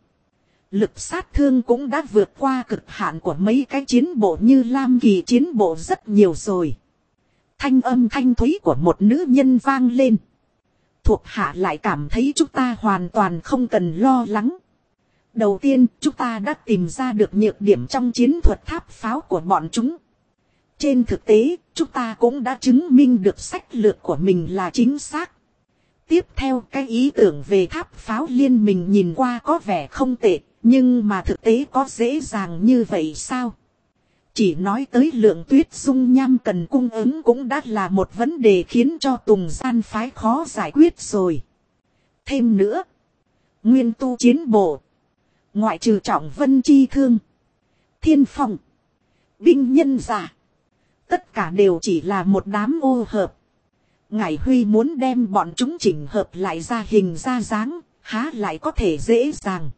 lực sát thương cũng đã vượt qua cực hạn của mấy cái chiến bộ như Lam Kỳ chiến bộ rất nhiều rồi. Thanh âm thanh thúy của một nữ nhân vang lên. Thuộc hạ lại cảm thấy chúng ta hoàn toàn không cần lo lắng. Đầu tiên, chúng ta đã tìm ra được nhược điểm trong chiến thuật tháp pháo của bọn chúng. Trên thực tế, chúng ta cũng đã chứng minh được sách lược của mình là chính xác. Tiếp theo, cái ý tưởng về tháp pháo liên minh nhìn qua có vẻ không tệ, nhưng mà thực tế có dễ dàng như vậy sao? Chỉ nói tới lượng tuyết dung nham cần cung ứng cũng đã là một vấn đề khiến cho Tùng Gian phái khó giải quyết rồi. Thêm nữa, nguyên tu chiến bộ, ngoại trừ Trọng Vân Chi Thương, Thiên Phong, binh nhân giả, tất cả đều chỉ là một đám ô hợp. Ngải Huy muốn đem bọn chúng chỉnh hợp lại ra hình ra dáng, há lại có thể dễ dàng.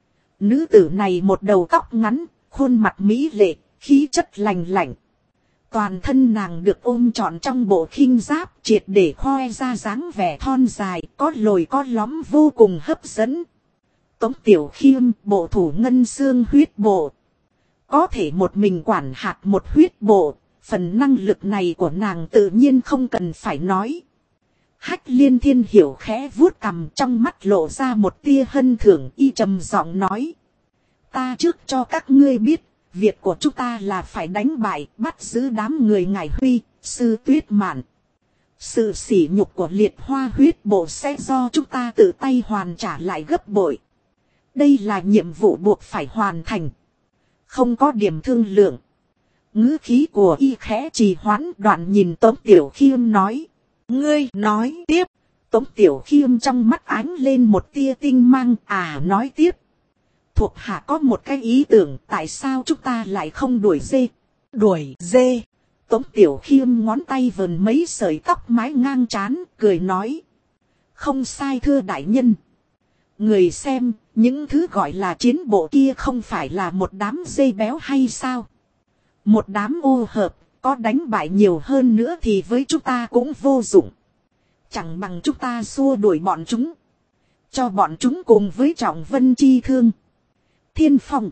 Nữ tử này một đầu tóc ngắn, khuôn mặt mỹ lệ, khí chất lành lạnh. Toàn thân nàng được ôm trọn trong bộ khinh giáp, triệt để khoe ra dáng vẻ thon dài, có lồi có lõm vô cùng hấp dẫn. Tống Tiểu Khiêm, bộ thủ ngân xương huyết bộ. Có thể một mình quản hạt một huyết bộ, phần năng lực này của nàng tự nhiên không cần phải nói. Hách Liên Thiên Hiểu khẽ vuốt cằm, trong mắt lộ ra một tia hân thưởng, y trầm giọng nói. Ta trước cho các ngươi biết, việc của chúng ta là phải đánh bại, bắt giữ đám người Ngải Huy, Sư Tuyết Mạn. Sự sỉ nhục của Liệt Hoa huyết bộ sẽ do chúng ta tự tay hoàn trả lại gấp bội. Đây là nhiệm vụ buộc phải hoàn thành. Không có điểm thương lượng. Ngữ khí của y khẽ trì hoãn, đoạn nhìn Tống Tiểu Khiêm nói. Ngươi nói tiếp. Tống Tiểu Khiêm trong mắt ánh lên một tia tinh mang, nói tiếp. Thuộc hạ có một cái ý tưởng, tại sao chúng ta lại không đuổi dê? Đuổi dê. Tống Tiểu Khiêm ngón tay vờn mấy sợi tóc mái ngang trán, cười nói. Không sai thưa đại nhân. Người xem, những thứ gọi là chiến bộ kia không phải là một đám dê béo hay sao? Một đám ô hợp, có đánh bại nhiều hơn nữa thì với chúng ta cũng vô dụng. Chẳng bằng chúng ta xua đuổi bọn chúng. Cho bọn chúng cùng với Trọng Vân Chi Thương, Thiên Phong,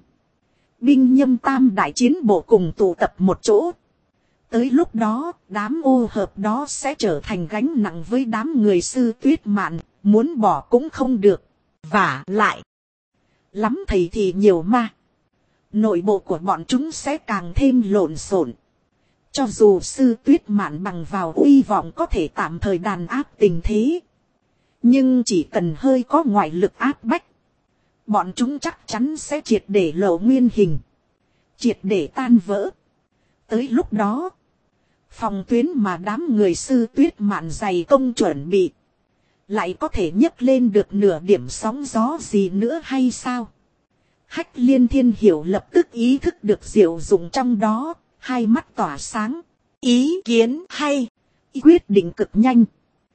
binh nhâm tam đại chiến bộ cùng tụ tập một chỗ. Tới lúc đó, đám ô hợp đó sẽ trở thành gánh nặng với đám người Sư Tuyết Mạn, muốn bỏ cũng không được. Vả lại, lắm thầy thì nhiều ma. Nội bộ của bọn chúng sẽ càng thêm lộn xộn. Cho dù Sư Tuyết Mạn bằng vào uy vọng có thể tạm thời đàn áp tình thế, nhưng chỉ cần hơi có ngoại lực áp bách, bọn chúng chắc chắn sẽ triệt để lộ nguyên hình, triệt để tan vỡ. Tới lúc đó, phòng tuyến mà đám người Sư Tuyết Mạn dày công chuẩn bị, lại có thể nhấc lên được nửa điểm sóng gió gì nữa hay sao? Hách Liên Thiên Hiểu lập tức ý thức được diệu dụng trong đó, hai mắt tỏa sáng. Ý kiến hay, quyết định cực nhanh.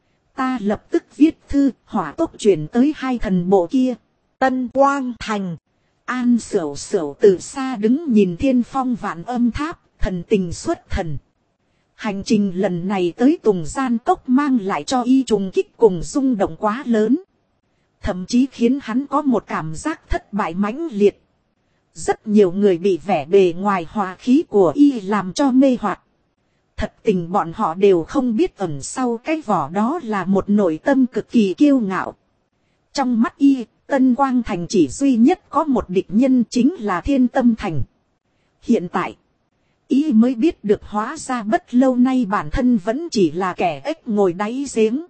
Ta lập tức viết thư, hỏa tốc chuyển tới hai thần bộ kia. Tân Quang Thành. An Sửu Sửu từ xa đứng nhìn Thiên Phong Vạn Âm Tháp, thần tình xuất thần. Hành trình lần này tới Tùng Gian Cốc mang lại cho y trùng kích cùng rung động quá lớn. Thậm chí khiến hắn có một cảm giác thất bại mãnh liệt. Rất nhiều người bị vẻ bề ngoài hòa khí của y làm cho mê hoặc. Thật tình bọn họ đều không biết ẩn sau cái vỏ đó là một nội tâm cực kỳ kiêu ngạo. Trong mắt y, Tân Quang Thành chỉ duy nhất có một địch nhân, chính là Thiên Tâm Thành. Hiện tại, y mới biết được hóa ra bất lâu nay bản thân vẫn chỉ là kẻ ếch ngồi đáy giếng.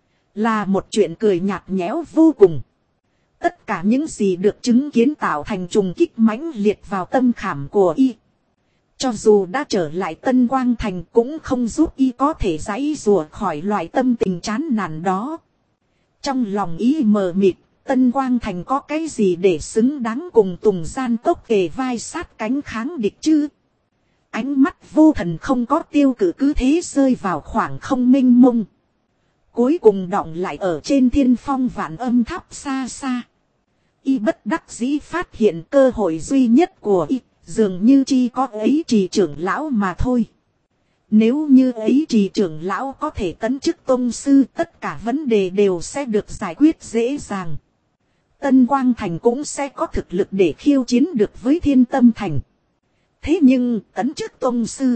Là một chuyện cười nhạt nhẽo vô cùng. Tất cả những gì được chứng kiến tạo thành trùng kích mãnh liệt vào tâm khảm của y. Cho dù đã trở lại Tân Quang Thành cũng không giúp y có thể giãy rùa khỏi loại tâm tình chán nản đó. Trong lòng y mờ mịt, Tân Quang Thành có cái gì để xứng đáng cùng Tùng Gian Cốc kề vai sát cánh kháng địch chứ? Ánh mắt vô thần không có tiêu cự cứ thế rơi vào khoảng không mênh mông. Cuối cùng đọng lại ở trên Thiên Phong Vạn Âm Tháp xa xa. Y bất đắc dĩ phát hiện cơ hội duy nhất của y, dường như chỉ có ấy trì trưởng lão mà thôi. Nếu như ấy trì trưởng lão có thể tấn chức tông sư, tất cả vấn đề đều sẽ được giải quyết dễ dàng. Tân Quang Thành cũng sẽ có thực lực để khiêu chiến được với Thiên Tâm Thành. Thế nhưng tấn chức tông sư,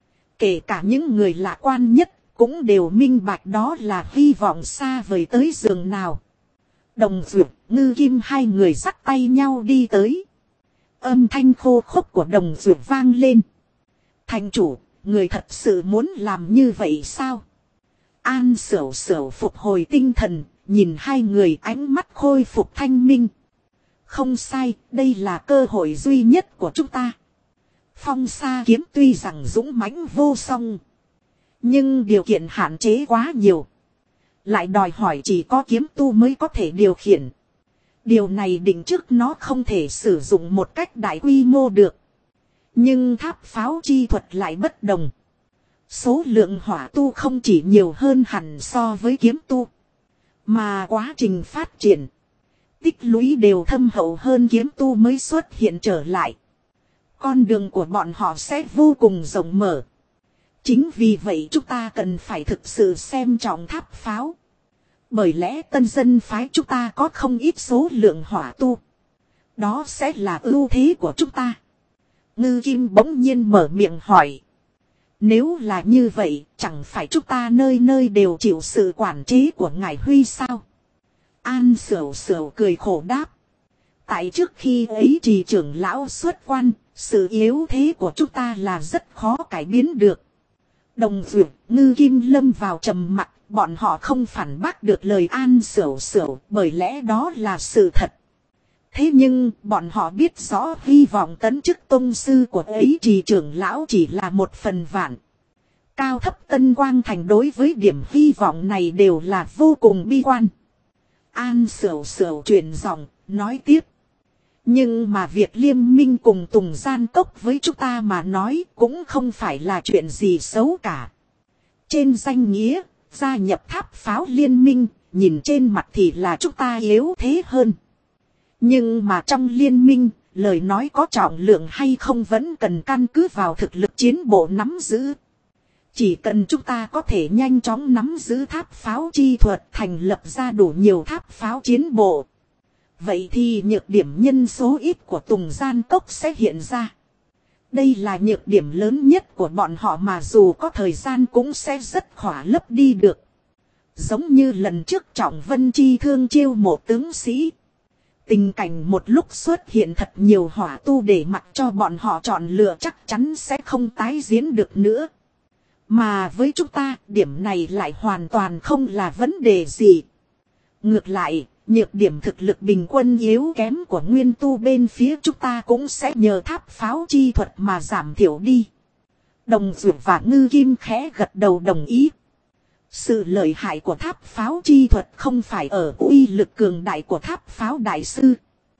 kể cả những người lạc quan nhất, cũng đều minh bạch đó là hy vọng xa vời tới giường nào. Đồng duyệt, Ngư Kim hai người dắt tay nhau đi tới. Âm thanh khô khốc của Đồng Dược vang lên. Thành chủ, người thật sự muốn làm như vậy sao? An Sửu Sửu phục hồi tinh thần, nhìn hai người ánh mắt khôi phục thanh minh. Không sai, đây là cơ hội duy nhất của chúng ta. Phong Sa kiếm tuy rằng dũng mãnh vô song, nhưng điều kiện hạn chế quá nhiều. Lại đòi hỏi chỉ có kiếm tu mới có thể điều khiển. Điều này định trước nó không thể sử dụng một cách đại quy mô được. Nhưng tháp pháo chi thuật lại bất đồng. Số lượng hỏa tu không chỉ nhiều hơn hẳn so với kiếm tu, mà quá trình phát triển, tích lũy đều thâm hậu hơn kiếm tu mới xuất hiện trở lại. Con đường của bọn họ sẽ vô cùng rộng mở. Chính vì vậy chúng ta cần phải thực sự xem trọng tháp pháo. Bởi lẽ tân dân phái chúng ta có không ít số lượng hỏa tu. Đó sẽ là ưu thế của chúng ta. Ngư Kim bỗng nhiên mở miệng hỏi. Nếu là như vậy, chẳng phải chúng ta nơi nơi đều chịu sự quản chế của ngài Huy sao? An Sửu Sửu cười khổ đáp. Tại trước khi ấy Trì trưởng lão xuất quan, sự yếu thế của chúng ta là rất khó cải biến được. Đồng Dược, Ngư Kim lâm vào trầm mặc, bọn họ không phản bác được lời An Sửu Sửu, bởi lẽ đó là sự thật. Thế nhưng, bọn họ biết rõ hy vọng tấn chức tông sư của ấy Trì trưởng lão chỉ là một phần vạn. Cao thấp Tân Quang Thành đối với điểm hy vọng này đều là vô cùng bi quan. An Sửu Sửu chuyển giọng, nói tiếp. Nhưng mà việc liên minh cùng Tùng Gian Cốc với chúng ta mà nói cũng không phải là chuyện gì xấu cả. Trên danh nghĩa, gia nhập tháp pháo liên minh, nhìn trên mặt thì là chúng ta yếu thế hơn. Nhưng mà trong liên minh, lời nói có trọng lượng hay không vẫn cần căn cứ vào thực lực chiến bộ nắm giữ. Chỉ cần chúng ta có thể nhanh chóng nắm giữ tháp pháo chi thuật, thành lập ra đủ nhiều tháp pháo chiến bộ. Vậy thì nhược điểm nhân số ít của Tùng Gian Cốc sẽ hiện ra. Đây là nhược điểm lớn nhất của bọn họ mà dù có thời gian cũng sẽ rất khỏa lấp đi được. Giống như lần trước Trọng Vân Chi thương chiêu mộ tướng sĩ. Tình cảnh một lúc xuất hiện thật nhiều hỏa tu để mặc cho bọn họ chọn lựa chắc chắn sẽ không tái diễn được nữa. Mà với chúng ta, điểm này lại hoàn toàn không là vấn đề gì. Ngược lại, nhược điểm thực lực bình quân yếu kém của nguyên tu bên phía chúng ta cũng sẽ nhờ tháp pháo chi thuật mà giảm thiểu đi. Đồng Dược và Ngư Kim khẽ gật đầu đồng ý. Sự lợi hại của tháp pháo chi thuật không phải ở uy lực cường đại của tháp pháo đại sư,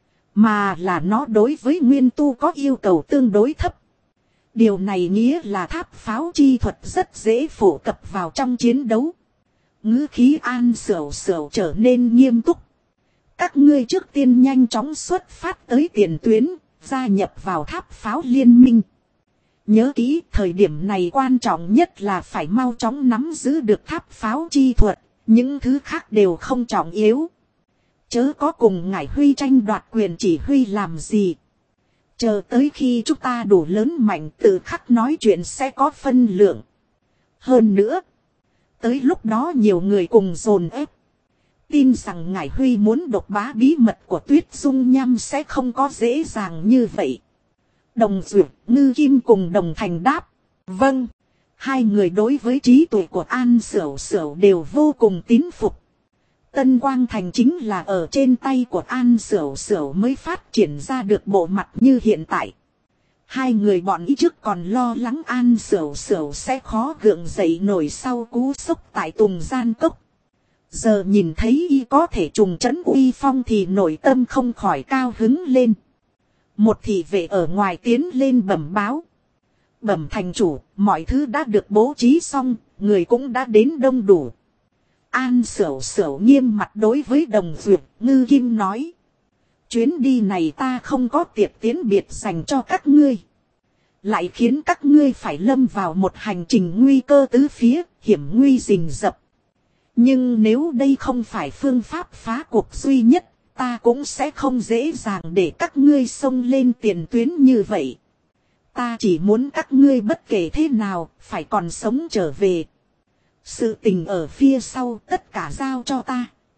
mà là nó đối với nguyên tu có yêu cầu tương đối thấp. Điều này nghĩa là tháp pháo chi thuật rất dễ phổ cập vào trong chiến đấu. Ngữ khí An Sửu Sửu trở nên nghiêm túc. Các ngươi trước tiên nhanh chóng xuất phát tới tiền tuyến, gia nhập vào tháp pháo liên minh. Nhớ kỹ, thời điểm này quan trọng nhất là phải mau chóng nắm giữ được tháp pháo chi thuật, những thứ khác đều không trọng yếu. Chớ có cùng ngài Huy tranh đoạt quyền chỉ huy làm gì. Chờ tới khi chúng ta đủ lớn mạnh tự khắc nói chuyện sẽ có phân lượng. Hơn nữa, tới lúc đó nhiều người cùng dồn ép. Tin rằng ngài Huy muốn độc bá bí mật của Tuyết Dung Nham sẽ không có dễ dàng như vậy. Đồng Dược, Ngư Kim cùng Đồng Thành đáp. Vâng. Hai người đối với trí tuệ của An Sửu Sửu đều vô cùng tín phục. Tân Quang Thành chính là ở trên tay của An Sửu Sửu mới phát triển ra được bộ mặt như hiện tại. Hai người bọn ý trước còn lo lắng An Sửu Sửu sẽ khó gượng dậy nổi sau cú sốc tại Tùng Gian Cốc. Giờ nhìn thấy y có thể trùng trấn uy phong thì nội tâm không khỏi cao hứng lên. Một thị vệ ở ngoài tiến lên bẩm báo. Bẩm thành chủ, mọi thứ đã được bố trí xong, người cũng đã đến đông đủ. An Sửu Sửu nghiêm mặt đối với Đồng Dược, Ngư Kim nói. Chuyến đi này ta không có tiệc tiến biệt dành cho các ngươi. Lại khiến các ngươi phải lâm vào một hành trình nguy cơ tứ phía, hiểm nguy rình rập. Nhưng nếu đây không phải phương pháp phá cuộc duy nhất, ta cũng sẽ không dễ dàng để các ngươi xông lên tiền tuyến như vậy. Ta chỉ muốn các ngươi bất kể thế nào, phải còn sống trở về. Sự tình ở phía sau tất cả giao cho ta.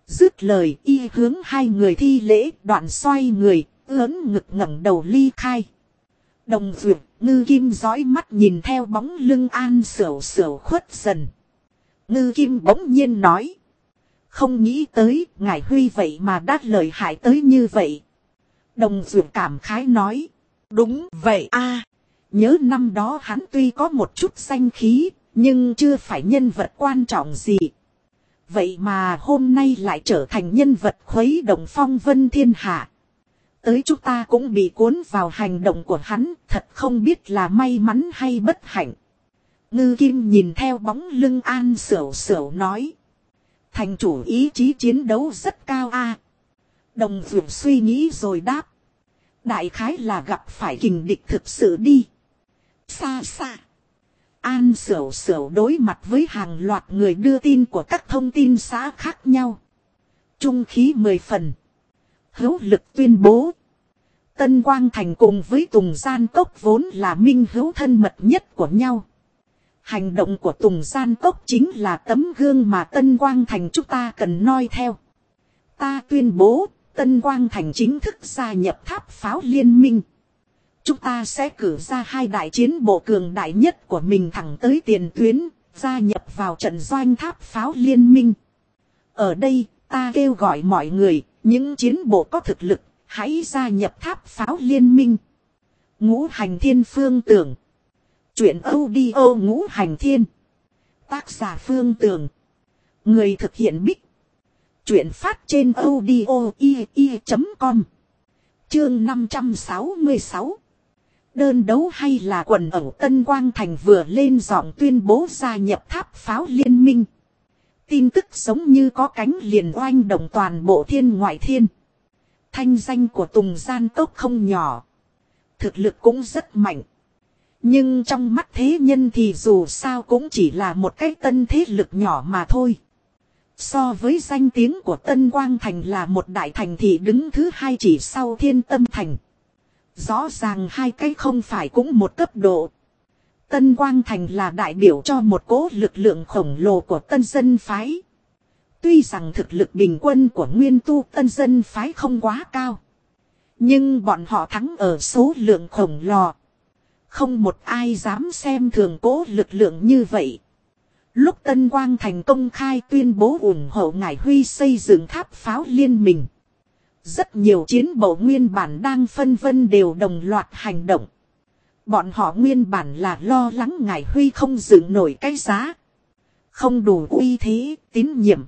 Dứt lời y hướng hai người thi lễ, đoạn xoay người, ưỡn ngực ngẩng đầu ly khai. Đồng Duyệt, Ngư Kim dõi mắt nhìn theo bóng lưng An Sửu Sửu khuất dần. Ngư Kim bỗng nhiên nói. Không nghĩ tới, ngài Huy vậy mà đã lợi hại tới như vậy. Đồng Duyệt cảm khái nói. Đúng vậy a. Nhớ năm đó hắn tuy có một chút danh khí, nhưng chưa phải nhân vật quan trọng gì. Vậy mà hôm nay lại trở thành nhân vật khuấy động phong vân thiên hạ. Tới chúng ta cũng bị cuốn vào hành động của hắn, thật không biết là may mắn hay bất hạnh. Ngư Kim nhìn theo bóng lưng An Sửu Sửu nói. Thành chủ ý chí chiến đấu rất cao a. Đồng Duyệt suy nghĩ rồi đáp. Đại khái là gặp phải kình địch thực sự đi. Xa xa. An Sửu Sửu đối mặt với hàng loạt người đưa tin của các thông tin xã khác nhau. Trung khí 10 phần. Hữu lực tuyên bố. Tân Quang Thành cùng với Tùng Gian Cốc vốn là minh hữu thân mật nhất của nhau. Hành động của Tùng Gian Cốc chính là tấm gương mà Tân Quang Thành chúng ta cần noi theo. Ta tuyên bố, Tân Quang Thành chính thức gia nhập Tháp Pháo Liên minh. Chúng ta sẽ cử ra hai đại chiến bộ cường đại nhất của mình thẳng tới tiền tuyến, gia nhập vào trận doanh Tháp Pháo Liên minh. Ở đây, ta kêu gọi mọi người, những chiến bộ có thực lực, hãy gia nhập Tháp Pháo Liên minh. Ngũ Hành Thiên Phương Tưởng. Chuyện audio Ngũ Hành Thiên. Tác giả Phương Tưởng. Người thực hiện Bích. Chuyện phát trên audio.com. Chương 566. Đơn đấu hay là quần ẩu? Tân Quang Thành vừa lên giọng tuyên bố gia nhập Tháp Pháo Liên minh. Tin tức giống như có cánh liền oanh động toàn bộ thiên ngoại thiên. Thanh danh của Tùng Gian Cốc không nhỏ. Thực lực cũng rất mạnh. Nhưng trong mắt thế nhân thì dù sao cũng chỉ là một cái tân thế lực nhỏ mà thôi. So với danh tiếng của Tân Quang Thành là một đại thành thì đứng thứ hai chỉ sau Thiên Tâm Thành. Rõ ràng hai cái không phải cũng một cấp độ. Tân Quang Thành là đại biểu cho một cỗ lực lượng khổng lồ của Tân Dân Phái. Tuy rằng thực lực bình quân của nguyên tu Tân Dân Phái không quá cao. Nhưng bọn họ thắng ở số lượng khổng lồ. Không một ai dám xem thường cỗ lực lượng như vậy. Lúc Tân Quang Thành công khai tuyên bố ủng hộ ngài Huy xây dựng Tháp Pháo Liên minh. Rất nhiều chiến bộ nguyên bản đang phân vân đều đồng loạt hành động. Bọn họ nguyên bản là lo lắng ngài Huy không dựng nổi cái giá. Không đủ uy thế, tín nhiệm.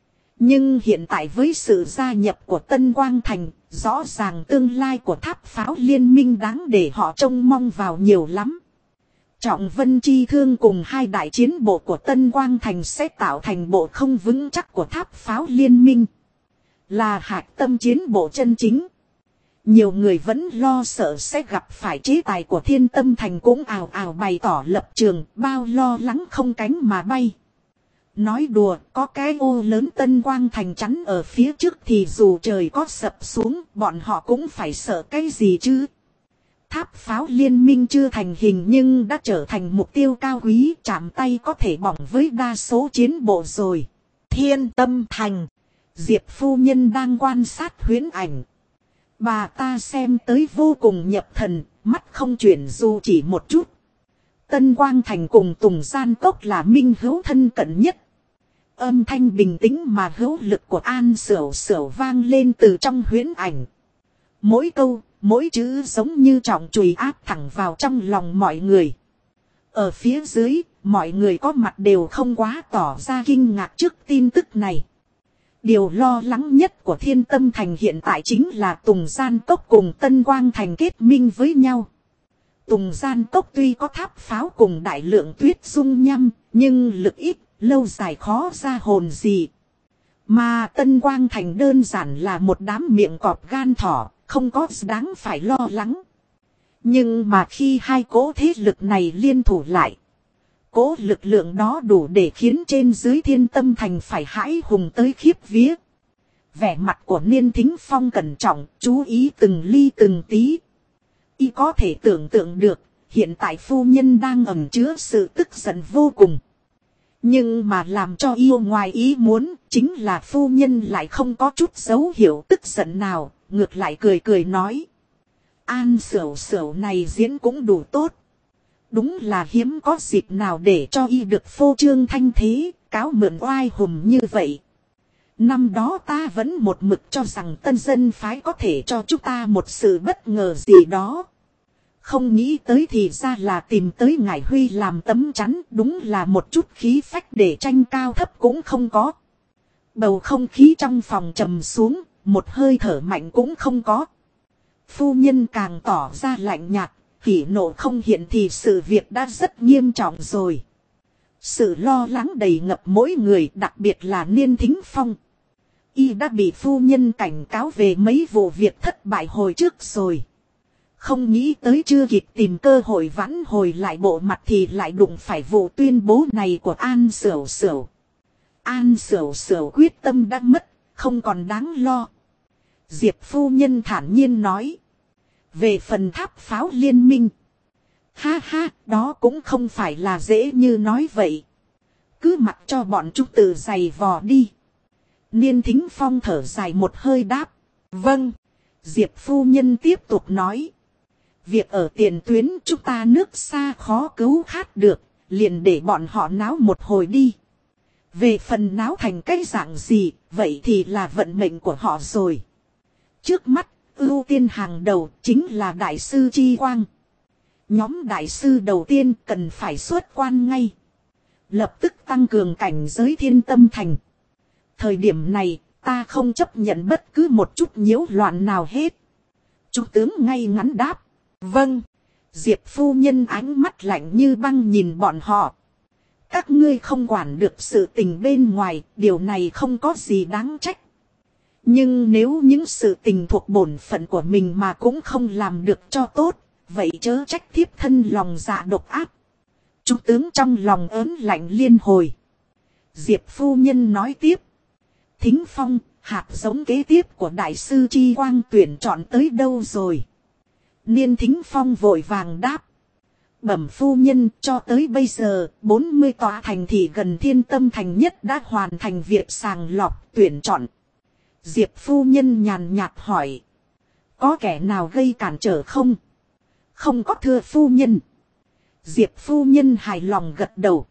Nhưng hiện tại với sự gia nhập của Tân Quang Thành, rõ ràng tương lai của Tháp Pháo Liên minh đáng để họ trông mong vào nhiều lắm. Trọng Vân Chi Thương cùng hai đại chiến bộ của Tân Quang Thành sẽ tạo thành bộ không vững chắc của Tháp Pháo Liên minh. Là hạch tâm chiến bộ chân chính. Nhiều người vẫn lo sợ sẽ gặp phải chế tài của Thiên Tâm Thành cũng ào ào bày tỏ lập trường, bao lo lắng không cánh mà bay. Nói đùa, có cái ô lớn Tân Quang Thành chắn ở phía trước thì dù trời có sập xuống, bọn họ cũng phải sợ cái gì chứ. Tháp Pháo Liên minh chưa thành hình nhưng đã trở thành mục tiêu cao quý, chạm tay có thể bỏng với đa số chiến bộ rồi. Thiên Tâm Thành. Diệp phu nhân đang quan sát huyễn ảnh. Bà ta xem tới vô cùng nhập thần, mắt không chuyển dù chỉ một chút. Tân Quang Thành cùng Tùng Gian Cốc là minh hữu thân cận nhất. Âm thanh bình tĩnh mà hữu lực của An Sửu Sửu vang lên từ trong huyễn ảnh. Mỗi câu, mỗi chữ giống như trọng chùy áp thẳng vào trong lòng mọi người. Ở phía dưới, mọi người có mặt đều không quá tỏ ra kinh ngạc trước tin tức này. Điều lo lắng nhất của Thiên Tâm Thành hiện tại chính là Tùng Gian Cốc cùng Tân Quang Thành kết minh với nhau. Tùng Gian Cốc tuy có tháp pháo cùng đại lượng tuyết dung nhăm, nhưng lực ít, lâu dài khó ra hồn gì. Mà Tân Quang Thành đơn giản là một đám miệng cọp gan thỏ, không có đáng phải lo lắng. Nhưng mà khi hai cỗ thế lực này liên thủ lại, cỗ lực lượng đó đủ để khiến trên dưới Thiên Tâm Thành phải hãi hùng tới khiếp vía. Vẻ mặt của Niên Thính Phong cẩn trọng, chú ý từng ly từng tí. Y có thể tưởng tượng được, hiện tại phu nhân đang ẩn chứa sự tức giận vô cùng. Nhưng mà làm cho yêu ngoài ý muốn, chính là phu nhân lại không có chút dấu hiệu tức giận nào, ngược lại cười cười nói. An Sửu Sửu này diễn cũng đủ tốt. Đúng là hiếm có dịp nào để cho y được phô trương thanh thế, cáo mượn oai hùng như vậy. Năm đó ta vẫn một mực cho rằng tân dân phái có thể cho chúng ta một sự bất ngờ gì đó. Không nghĩ tới thì ra là tìm tới ngải Huy làm tấm chắn, đúng là một chút khí phách để tranh cao thấp cũng không có. Bầu không khí trong phòng trầm xuống, một hơi thở mạnh cũng không có. Phu nhân càng tỏ ra lạnh nhạt, hỉ nộ không hiện thì sự việc đã rất nghiêm trọng rồi. Sự lo lắng đầy ngập mỗi người, đặc biệt là Niên Thính Phong. Y đã bị phu nhân cảnh cáo về mấy vụ việc thất bại hồi trước rồi. Không nghĩ tới chưa kịp tìm cơ hội vãn hồi lại bộ mặt thì lại đụng phải vụ tuyên bố này của An Sửu Sửu. An Sửu Sửu quyết tâm đã mất, không còn đáng lo. Diệp phu nhân thản nhiên nói. Về phần tháp pháo liên minh. Ha ha, đó cũng không phải là dễ như nói vậy. Cứ mặc cho bọn chúng tự giày vò đi. Niên Thính Phong thở dài một hơi đáp. Vâng. Diệp phu nhân tiếp tục nói. Việc ở tiền tuyến chúng ta nước xa khó cứu khát được. Liền để bọn họ náo một hồi đi. Về phần náo thành cái dạng gì, vậy thì là vận mệnh của họ rồi. Trước mắt, ưu tiên hàng đầu chính là Đại sư Chi Quang. Nhóm đại sư đầu tiên cần phải xuất quan ngay. Lập tức tăng cường cảnh giới Thiên Tâm Thành. Thời điểm này, ta không chấp nhận bất cứ một chút nhiễu loạn nào hết. Trung tướng ngay ngắn đáp. Vâng. Diệp phu nhân ánh mắt lạnh như băng nhìn bọn họ. Các ngươi không quản được sự tình bên ngoài, điều này không có gì đáng trách. Nhưng nếu những sự tình thuộc bổn phận của mình mà cũng không làm được cho tốt, vậy chớ trách thiếp thân lòng dạ độc ác. Trung tướng trong lòng ớn lạnh liên hồi. Diệp phu nhân nói tiếp. Thính Phong, hạt giống kế tiếp của Đại sư Chi Quang tuyển chọn tới đâu rồi? Niên Thính Phong vội vàng đáp. Bẩm phu nhân, cho tới bây giờ, 40 tòa thành thị gần Thiên Tâm Thành nhất đã hoàn thành việc sàng lọc tuyển chọn. Diệp phu nhân nhàn nhạt hỏi. Có kẻ nào gây cản trở không? Không có thưa phu nhân. Diệp phu nhân hài lòng gật đầu.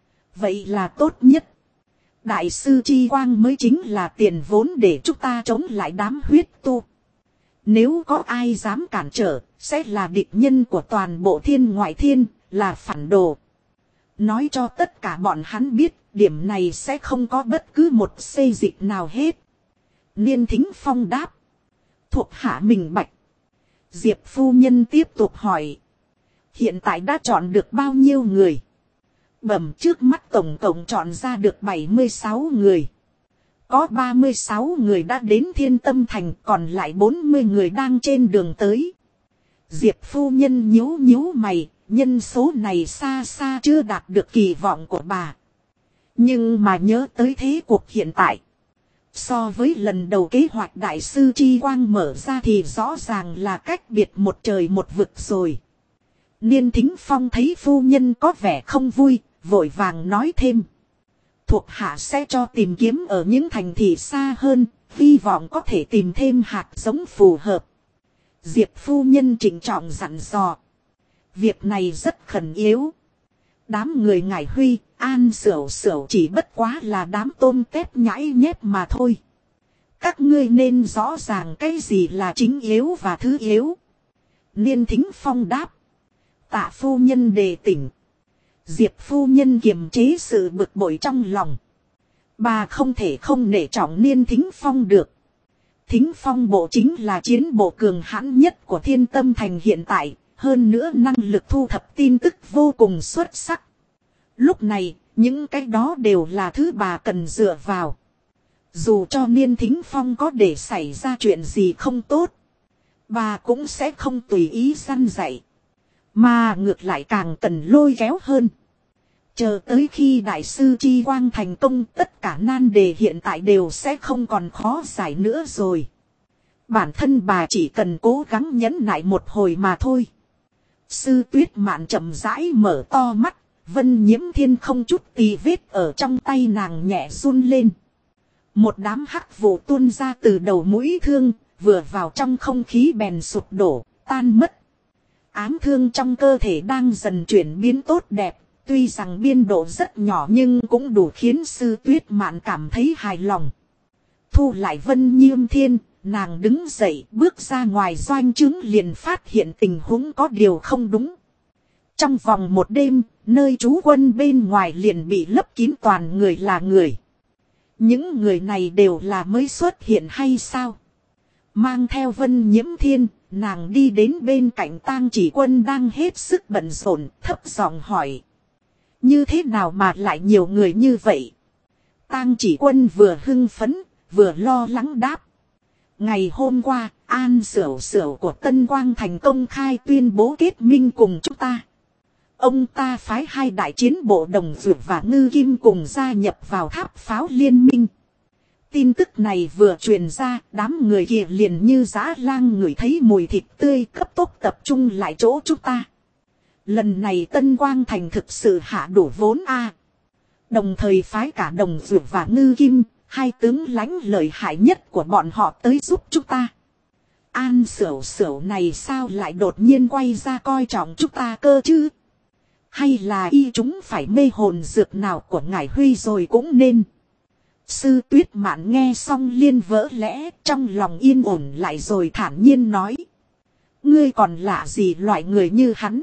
Vậy là tốt nhất. Đại sư Chi Quang mới chính là tiền vốn để chúng ta chống lại đám huyết tu. Nếu có ai dám cản trở, sẽ là địch nhân của toàn bộ thiên ngoại thiên, là phản đồ. Nói cho tất cả bọn hắn biết, điểm này sẽ không có bất cứ một xê dịch nào hết. Niên Thính Phong đáp. Thuộc hạ minh bạch. Diệp phu nhân tiếp tục hỏi. Hiện tại đã chọn được bao nhiêu người? Bẩm trước mắt tổng cộng chọn ra được 76 người. Có 36 người đã đến Thiên Tâm Thành, còn lại 40 người đang trên đường tới. Diệp phu nhân nhíu nhíu mày, nhân số này xa xa chưa đạt được kỳ vọng của bà. Nhưng mà nhớ tới thế cuộc hiện tại. So với lần đầu kế hoạch Đại sư Chi Quang mở ra thì rõ ràng là cách biệt một trời một vực rồi. Niên Thính Phong thấy phu nhân có vẻ không vui, vội vàng nói thêm. Thuộc hạ sẽ cho tìm kiếm ở những thành thị xa hơn, hy vọng có thể tìm thêm hạt giống phù hợp. Diệp phu nhân trịnh trọng dặn dò. Việc này rất khẩn yếu. Đám người ngải Huy, An Sửu Sửu chỉ bất quá là đám tôm tép nhãi nhép mà thôi. Các ngươi nên rõ ràng cái gì là chính yếu và thứ yếu. Niên Thính Phong đáp. Tạ phu nhân đề tỉnh. Diệp phu nhân kiềm chế sự bực bội trong lòng. Bà không thể không nể trọng Niên Thính Phong được. Thính Phong bộ chính là chiến bộ cường hãn nhất của Thiên Tâm Thành hiện tại. Hơn nữa năng lực thu thập tin tức vô cùng xuất sắc. Lúc này, những cái đó đều là thứ bà cần dựa vào. Dù cho Niên Thính Phong có để xảy ra chuyện gì không tốt, bà cũng sẽ không tùy ý săn dạy. Mà ngược lại càng cần lôi kéo hơn. Chờ tới khi Đại sư Chi Quang thành công, tất cả nan đề hiện tại đều sẽ không còn khó giải nữa rồi. Bản thân bà chỉ cần cố gắng nhẫn nại một hồi mà thôi. Sư Tuyết Mạn chậm rãi mở to mắt, Vân Nhiễm Thiên không chút tì vết ở trong tay nàng nhẹ run lên. Một đám hắc vụ tuôn ra từ đầu mũi thương, vừa vào trong không khí bèn sụp đổ, tan mất. Ám thương trong cơ thể đang dần chuyển biến tốt đẹp, tuy rằng biên độ rất nhỏ nhưng cũng đủ khiến Sư Tuyết Mạn cảm thấy hài lòng. Thu lại Vân Nhiễm Thiên, nàng đứng dậy bước ra ngoài doanh trướng liền phát hiện tình huống có điều không đúng. Trong vòng một đêm, nơi trú quân bên ngoài liền bị lấp kín toàn người là người. Những người này đều là mới xuất hiện hay sao? Mang theo Vân Nhiễm Thiên, nàng đi đến bên cạnh Tang Chỉ Quân đang hết sức bận rộn, thấp giọng hỏi. Như thế nào mà lại nhiều người như vậy? Tang Chỉ Quân vừa hưng phấn, vừa lo lắng đáp. Ngày hôm qua, An Sửu Sửu của Tân Quang Thành công khai tuyên bố kết minh cùng chúng ta. Ông ta phái 2 đại chiến bộ Đồng Dược và Ngư Kim cùng gia nhập vào tháp pháo liên minh. Tin tức này vừa truyền ra, đám người kia liền như dã lang ngửi thấy mùi thịt tươi cấp tốc tập trung lại chỗ chúng ta. Lần này Tân Quang Thành thực sự hạ đủ vốn a. Đồng thời phái cả Đồng Dược và Ngư Kim, 2 tướng lãnh lợi hại nhất của bọn họ tới giúp chúng ta. An Sửu Sửu này sao lại đột nhiên quay ra coi trọng chúng ta cơ chứ? Hay là y chúng phải mê hồn dược nào của ngài Huy rồi cũng nên. Sư Tuyết Mạn nghe xong liên vỡ lẽ, trong lòng yên ổn lại rồi thản nhiên nói. Ngươi còn lạ gì loại người như hắn?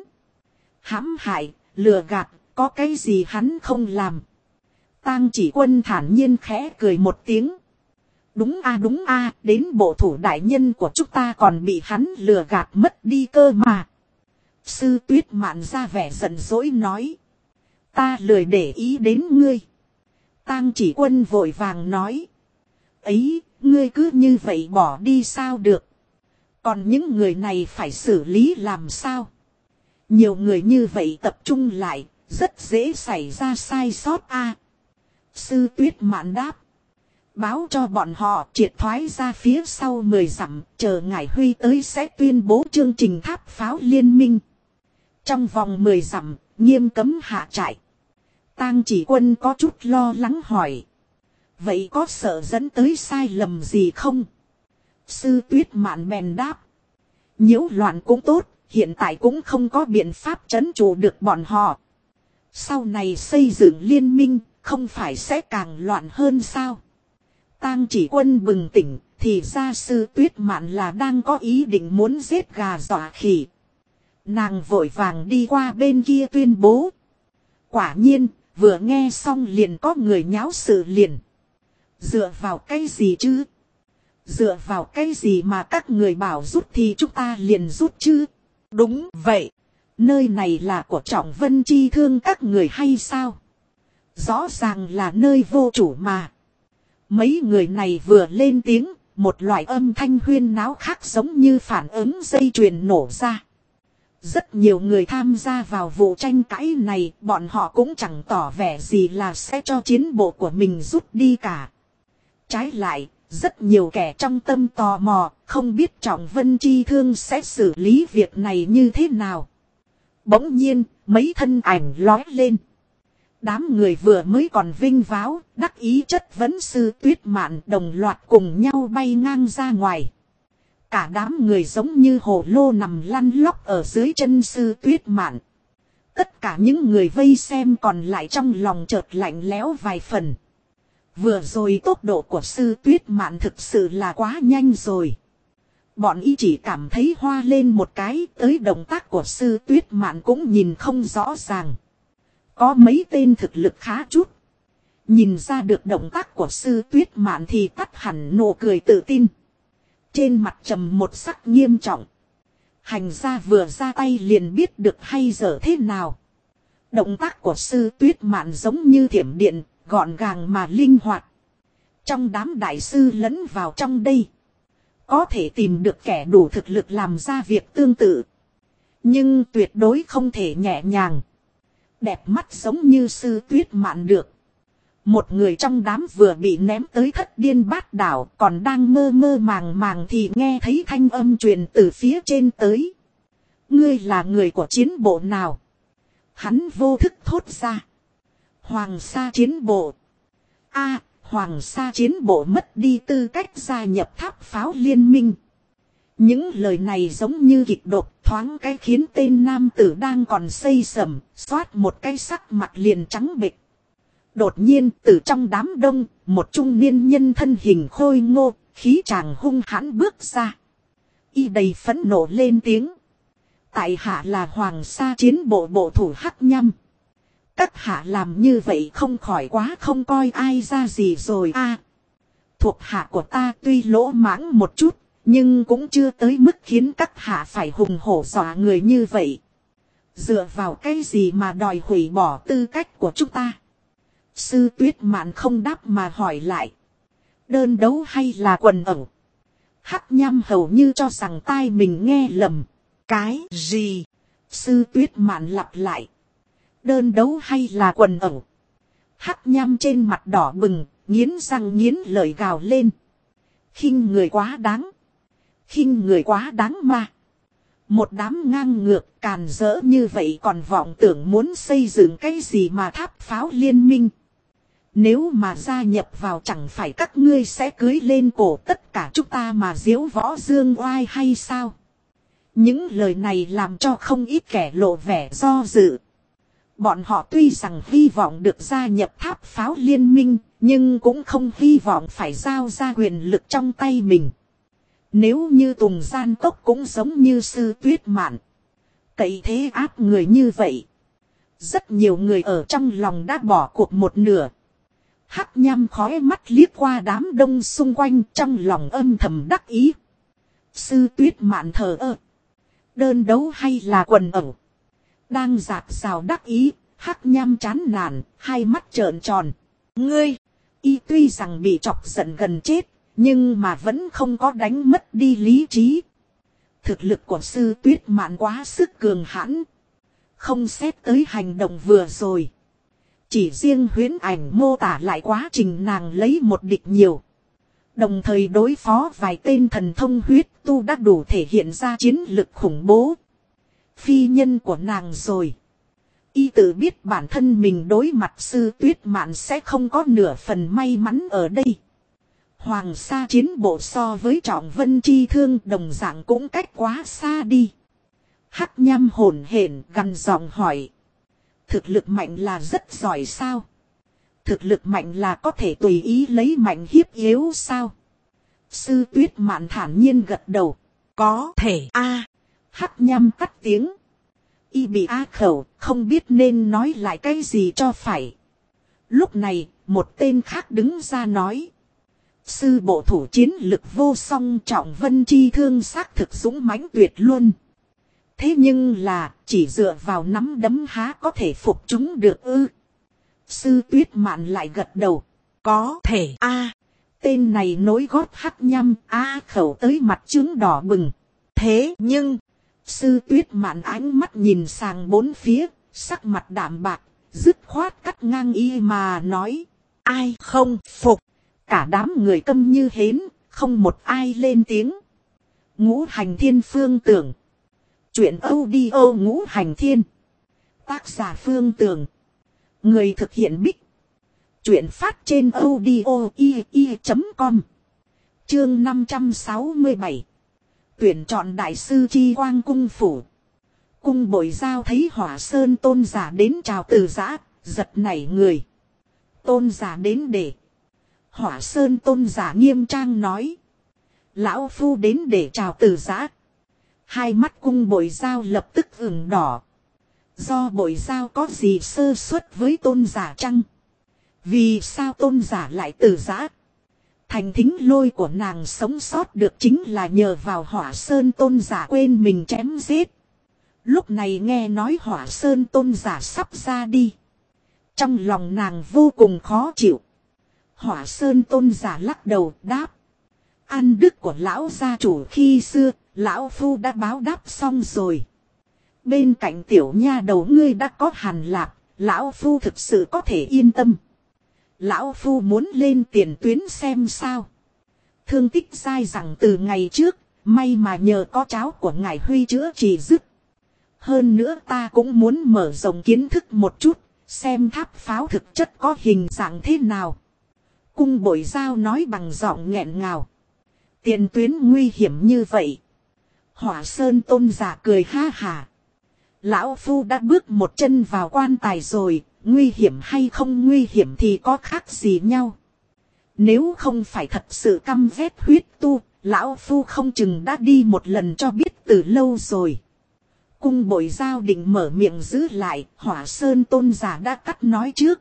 Hãm hại, lừa gạt, có cái gì hắn không làm? Tang Chỉ Quân thản nhiên khẽ cười một tiếng. Đúng a, đến bộ thủ đại nhân của chúng ta còn bị hắn lừa gạt mất đi cơ mà. Sư Tuyết Mạn ra vẻ giận dỗi nói. Ta lười để ý đến ngươi. Tang Chỉ Quân vội vàng nói. Ấy, ngươi cứ như vậy bỏ đi sao được. Còn những người này phải xử lý làm sao? Nhiều người như vậy tập trung lại, rất dễ xảy ra sai sót a. Sư Tuyết Mạn đáp. Báo cho bọn họ triệt thoái ra phía sau 10 dặm, chờ ngài Huy tới sẽ tuyên bố chương trình tháp pháo liên minh. Trong vòng 10 dặm, nghiêm cấm hạ trại. Tang Chỉ Quân có chút lo lắng hỏi. Vậy có sợ dẫn tới sai lầm gì không? Sư Tuyết Mạn bèn đáp. Nhiễu loạn cũng tốt, hiện tại cũng không có biện pháp trấn trụ được bọn họ. Sau này xây dựng liên minh, không phải sẽ càng loạn hơn sao? Tang Chỉ Quân bừng tỉnh, thì ra Sư Tuyết Mạn là đang có ý định muốn giết gà dọa khỉ. Nàng vội vàng đi qua bên kia tuyên bố. Quả nhiên, vừa nghe xong liền có người nháo sự liền. Dựa vào cái gì chứ? Dựa vào cái gì mà các người bảo rút thì chúng ta liền rút chứ? Đúng vậy. Nơi này là của Trọng Vân chi thương các người hay sao? Rõ ràng là nơi vô chủ mà. Mấy người này vừa lên tiếng, một loại âm thanh huyên náo khác giống như phản ứng dây chuyền nổ ra. Rất nhiều người tham gia vào vụ tranh cãi này, bọn họ cũng chẳng tỏ vẻ gì là sẽ cho chiến bộ của mình rút đi cả. Trái lại, rất nhiều kẻ trong tâm tò mò, không biết Trọng Vân chi thương sẽ xử lý việc này như thế nào. Bỗng nhiên, mấy thân ảnh lói lên. Đám người vừa mới còn vinh váo, đắc ý chất vấn Sư Tuyết Mạn đồng loạt cùng nhau bay ngang ra ngoài. Cả đám người giống như hồ lô nằm lăn lóc ở dưới chân Sư Tuyết Mạn. Tất cả những người vây xem còn lại trong lòng chợt lạnh lẽo vài phần. Vừa rồi tốc độ của Sư Tuyết Mạn thực sự là quá nhanh rồi. Bọn y chỉ cảm thấy hoa lên một cái, tới động tác của Sư Tuyết Mạn cũng nhìn không rõ ràng. Có mấy tên thực lực khá chút. Nhìn ra được động tác của Sư Tuyết Mạn thì tắt hẳn nụ cười tự tin. Trên mặt trầm một sắc nghiêm trọng. Hành gia vừa ra tay liền biết được hay dở thế nào. Động tác của Sư Tuyết Mạn giống như thiểm điện, gọn gàng mà linh hoạt. Trong đám đại sư lẫn vào trong đây, có thể tìm được kẻ đủ thực lực làm ra việc tương tự. Nhưng tuyệt đối không thể nhẹ nhàng, đẹp mắt giống như Sư Tuyết Mạn được. Một người trong đám vừa bị ném tới Thất Điên Bát Đảo, còn đang mơ mơ màng màng thì nghe thấy thanh âm truyền từ phía trên tới. Ngươi là người của chiến bộ nào? Hắn vô thức thốt ra. Hoàng Sa chiến bộ. Hoàng Sa chiến bộ mất đi tư cách gia nhập tháp pháo liên minh. Những lời này giống như kịch độc, thoáng cái khiến tên nam tử đang còn xây sẩm, xoát một cái sắc mặt liền trắng bệch. Đột nhiên từ trong đám đông, một trung niên nhân thân hình khôi ngô, khí chàng hung hãn bước ra. Y đầy phẫn nộ lên tiếng. Tại hạ là Hoàng Sa chiến bộ bộ thủ Hắc Nhâm. Các hạ làm như vậy không khỏi quá không coi ai ra gì rồi Thuộc hạ của ta tuy lỗ mãng một chút, nhưng cũng chưa tới mức khiến các hạ phải hùng hổ dọa người như vậy. Dựa vào cái gì mà đòi hủy bỏ tư cách của chúng ta? Sư Tuyết Mạn không đáp mà hỏi lại. Đơn đấu hay là quần ẩu? Hắc Nhâm hầu như cho rằng tai mình nghe lầm. Cái gì? Sư Tuyết Mạn lặp lại. Đơn đấu hay là quần ẩu? Hắc Nhâm trên mặt đỏ bừng, nghiến răng nghiến lợi gào lên. Khinh người quá đáng. Khinh người quá đáng mà. Một đám ngang ngược càn rỡ như vậy còn vọng tưởng muốn xây dựng cái gì mà tháp pháo liên minh. Nếu mà gia nhập vào chẳng phải các ngươi sẽ cưới lên cổ tất cả chúng ta mà diếu võ dương oai hay sao? Những lời này làm cho không ít kẻ lộ vẻ do dự. Bọn họ tuy rằng hy vọng được gia nhập tháp pháo liên minh, nhưng cũng không hy vọng phải giao ra quyền lực trong tay mình. Nếu như Tùng Gian Cốc cũng giống như Sư Tuyết Mạn, cậy thế áp người như vậy, rất nhiều người ở trong lòng đã bỏ cuộc một nửa. Hắc Nhâm khói mắt liếc qua đám đông xung quanh, trong lòng âm thầm đắc ý. Sư Tuyết Mạn thờ ơ. Đơn đấu hay là quần ẩu? Đang dạt rào đắc ý, Hắc Nhâm chán nản, hai mắt trợn tròn. Ngươi! Y tuy rằng bị chọc giận gần chết, nhưng mà vẫn không có đánh mất đi lý trí. Thực lực của Sư Tuyết Mạn quá sức cường hãn. Không xét tới hành động vừa rồi. Chỉ riêng huyễn ảnh mô tả lại quá trình nàng lấy một địch nhiều. Đồng thời đối phó vài tên thần thông huyết tu đã đủ thể hiện ra chiến lực khủng bố. Phi nhân của nàng rồi. Y tự biết bản thân mình đối mặt Sư Tuyết Mạn sẽ không có nửa phần may mắn ở đây. Hoàng Sa chiến bộ so với Trọng Vân Chi Thương đồng dạng cũng cách quá xa đi. Hắc Nhâm hổn hển gằn giọng hỏi. Thực lực mạnh là rất giỏi sao? Thực lực mạnh là có thể tùy ý lấy mạnh hiếp yếu sao? Sư Tuyết Mạn thản nhiên gật đầu. Có thể Hắc Nhâm cắt tiếng. Y bị á khẩu, không biết nên nói lại cái gì cho phải. Lúc này, một tên khác đứng ra nói. Sư bộ thủ chiến lực vô song Trọng Vân Chi Thương xác thực dũng mãnh tuyệt luôn. Thế nhưng là, chỉ dựa vào nắm đấm há có thể phục chúng được ư? Sư Tuyết Mạn lại gật đầu. Có thể Tên này nối gót Hắc Nhâm khẩu tới mặt trướng đỏ bừng. Thế nhưng, Sư Tuyết Mạn ánh mắt nhìn sang bốn phía, sắc mặt đạm bạc, dứt khoát cắt ngang y mà nói. Ai không phục? Cả đám người câm như hến, không một ai lên tiếng. Ngũ Hành Thiên Phương Tưởng. Chuyện audio Ngũ Hành Thiên. Tác giả Phương Tưởng. Người thực hiện Bích. Chuyện phát trên audio.com. Chương 567. Tuyển chọn đại sư Chi Quang cung phủ. Cung Bội Giao thấy Hỏa Sơn tôn giả đến chào từ giã, giật nảy người. Tôn giả đến để. Hỏa Sơn tôn giả nghiêm trang nói. Lão phu đến để chào từ giã. Hai mắt Cung Bội Giao lập tức ửng đỏ. Do Bội Giao có gì sơ suất với tôn giả chăng? Vì sao tôn giả lại từ giã? Thành thính lôi của nàng sống sót được chính là nhờ vào Hỏa Sơn tôn giả quên mình chém giết. Lúc này nghe nói Hỏa Sơn tôn giả sắp ra đi. Trong lòng nàng vô cùng khó chịu. Hỏa Sơn tôn giả lắc đầu đáp. Ăn đức của lão gia chủ khi xưa, lão phu đã báo đáp xong rồi. Bên cạnh tiểu nha đầu ngươi đã có Hàn Lạc, lão phu thực sự có thể yên tâm. Lão phu muốn lên tiền tuyến xem sao. Thương tích dai rằng từ ngày trước, may mà nhờ có cháu của ngài Huy chữa trị dứt. Hơn nữa ta cũng muốn mở rộng kiến thức một chút, xem tháp pháo thực chất có hình dạng thế nào. Cung Bội Giao nói bằng giọng nghẹn ngào. Tiền tuyến nguy hiểm như vậy. Hỏa Sơn Tôn giả cười ha hà. Lão Phu đã bước một chân vào quan tài rồi, nguy hiểm hay không nguy hiểm thì có khác gì nhau. Nếu không phải thật sự căm ghét huyết tu, Lão Phu không chừng đã đi một lần cho biết từ lâu rồi. Cung Bội Giao định mở miệng giữ lại, Hỏa Sơn Tôn giả đã cắt nói trước.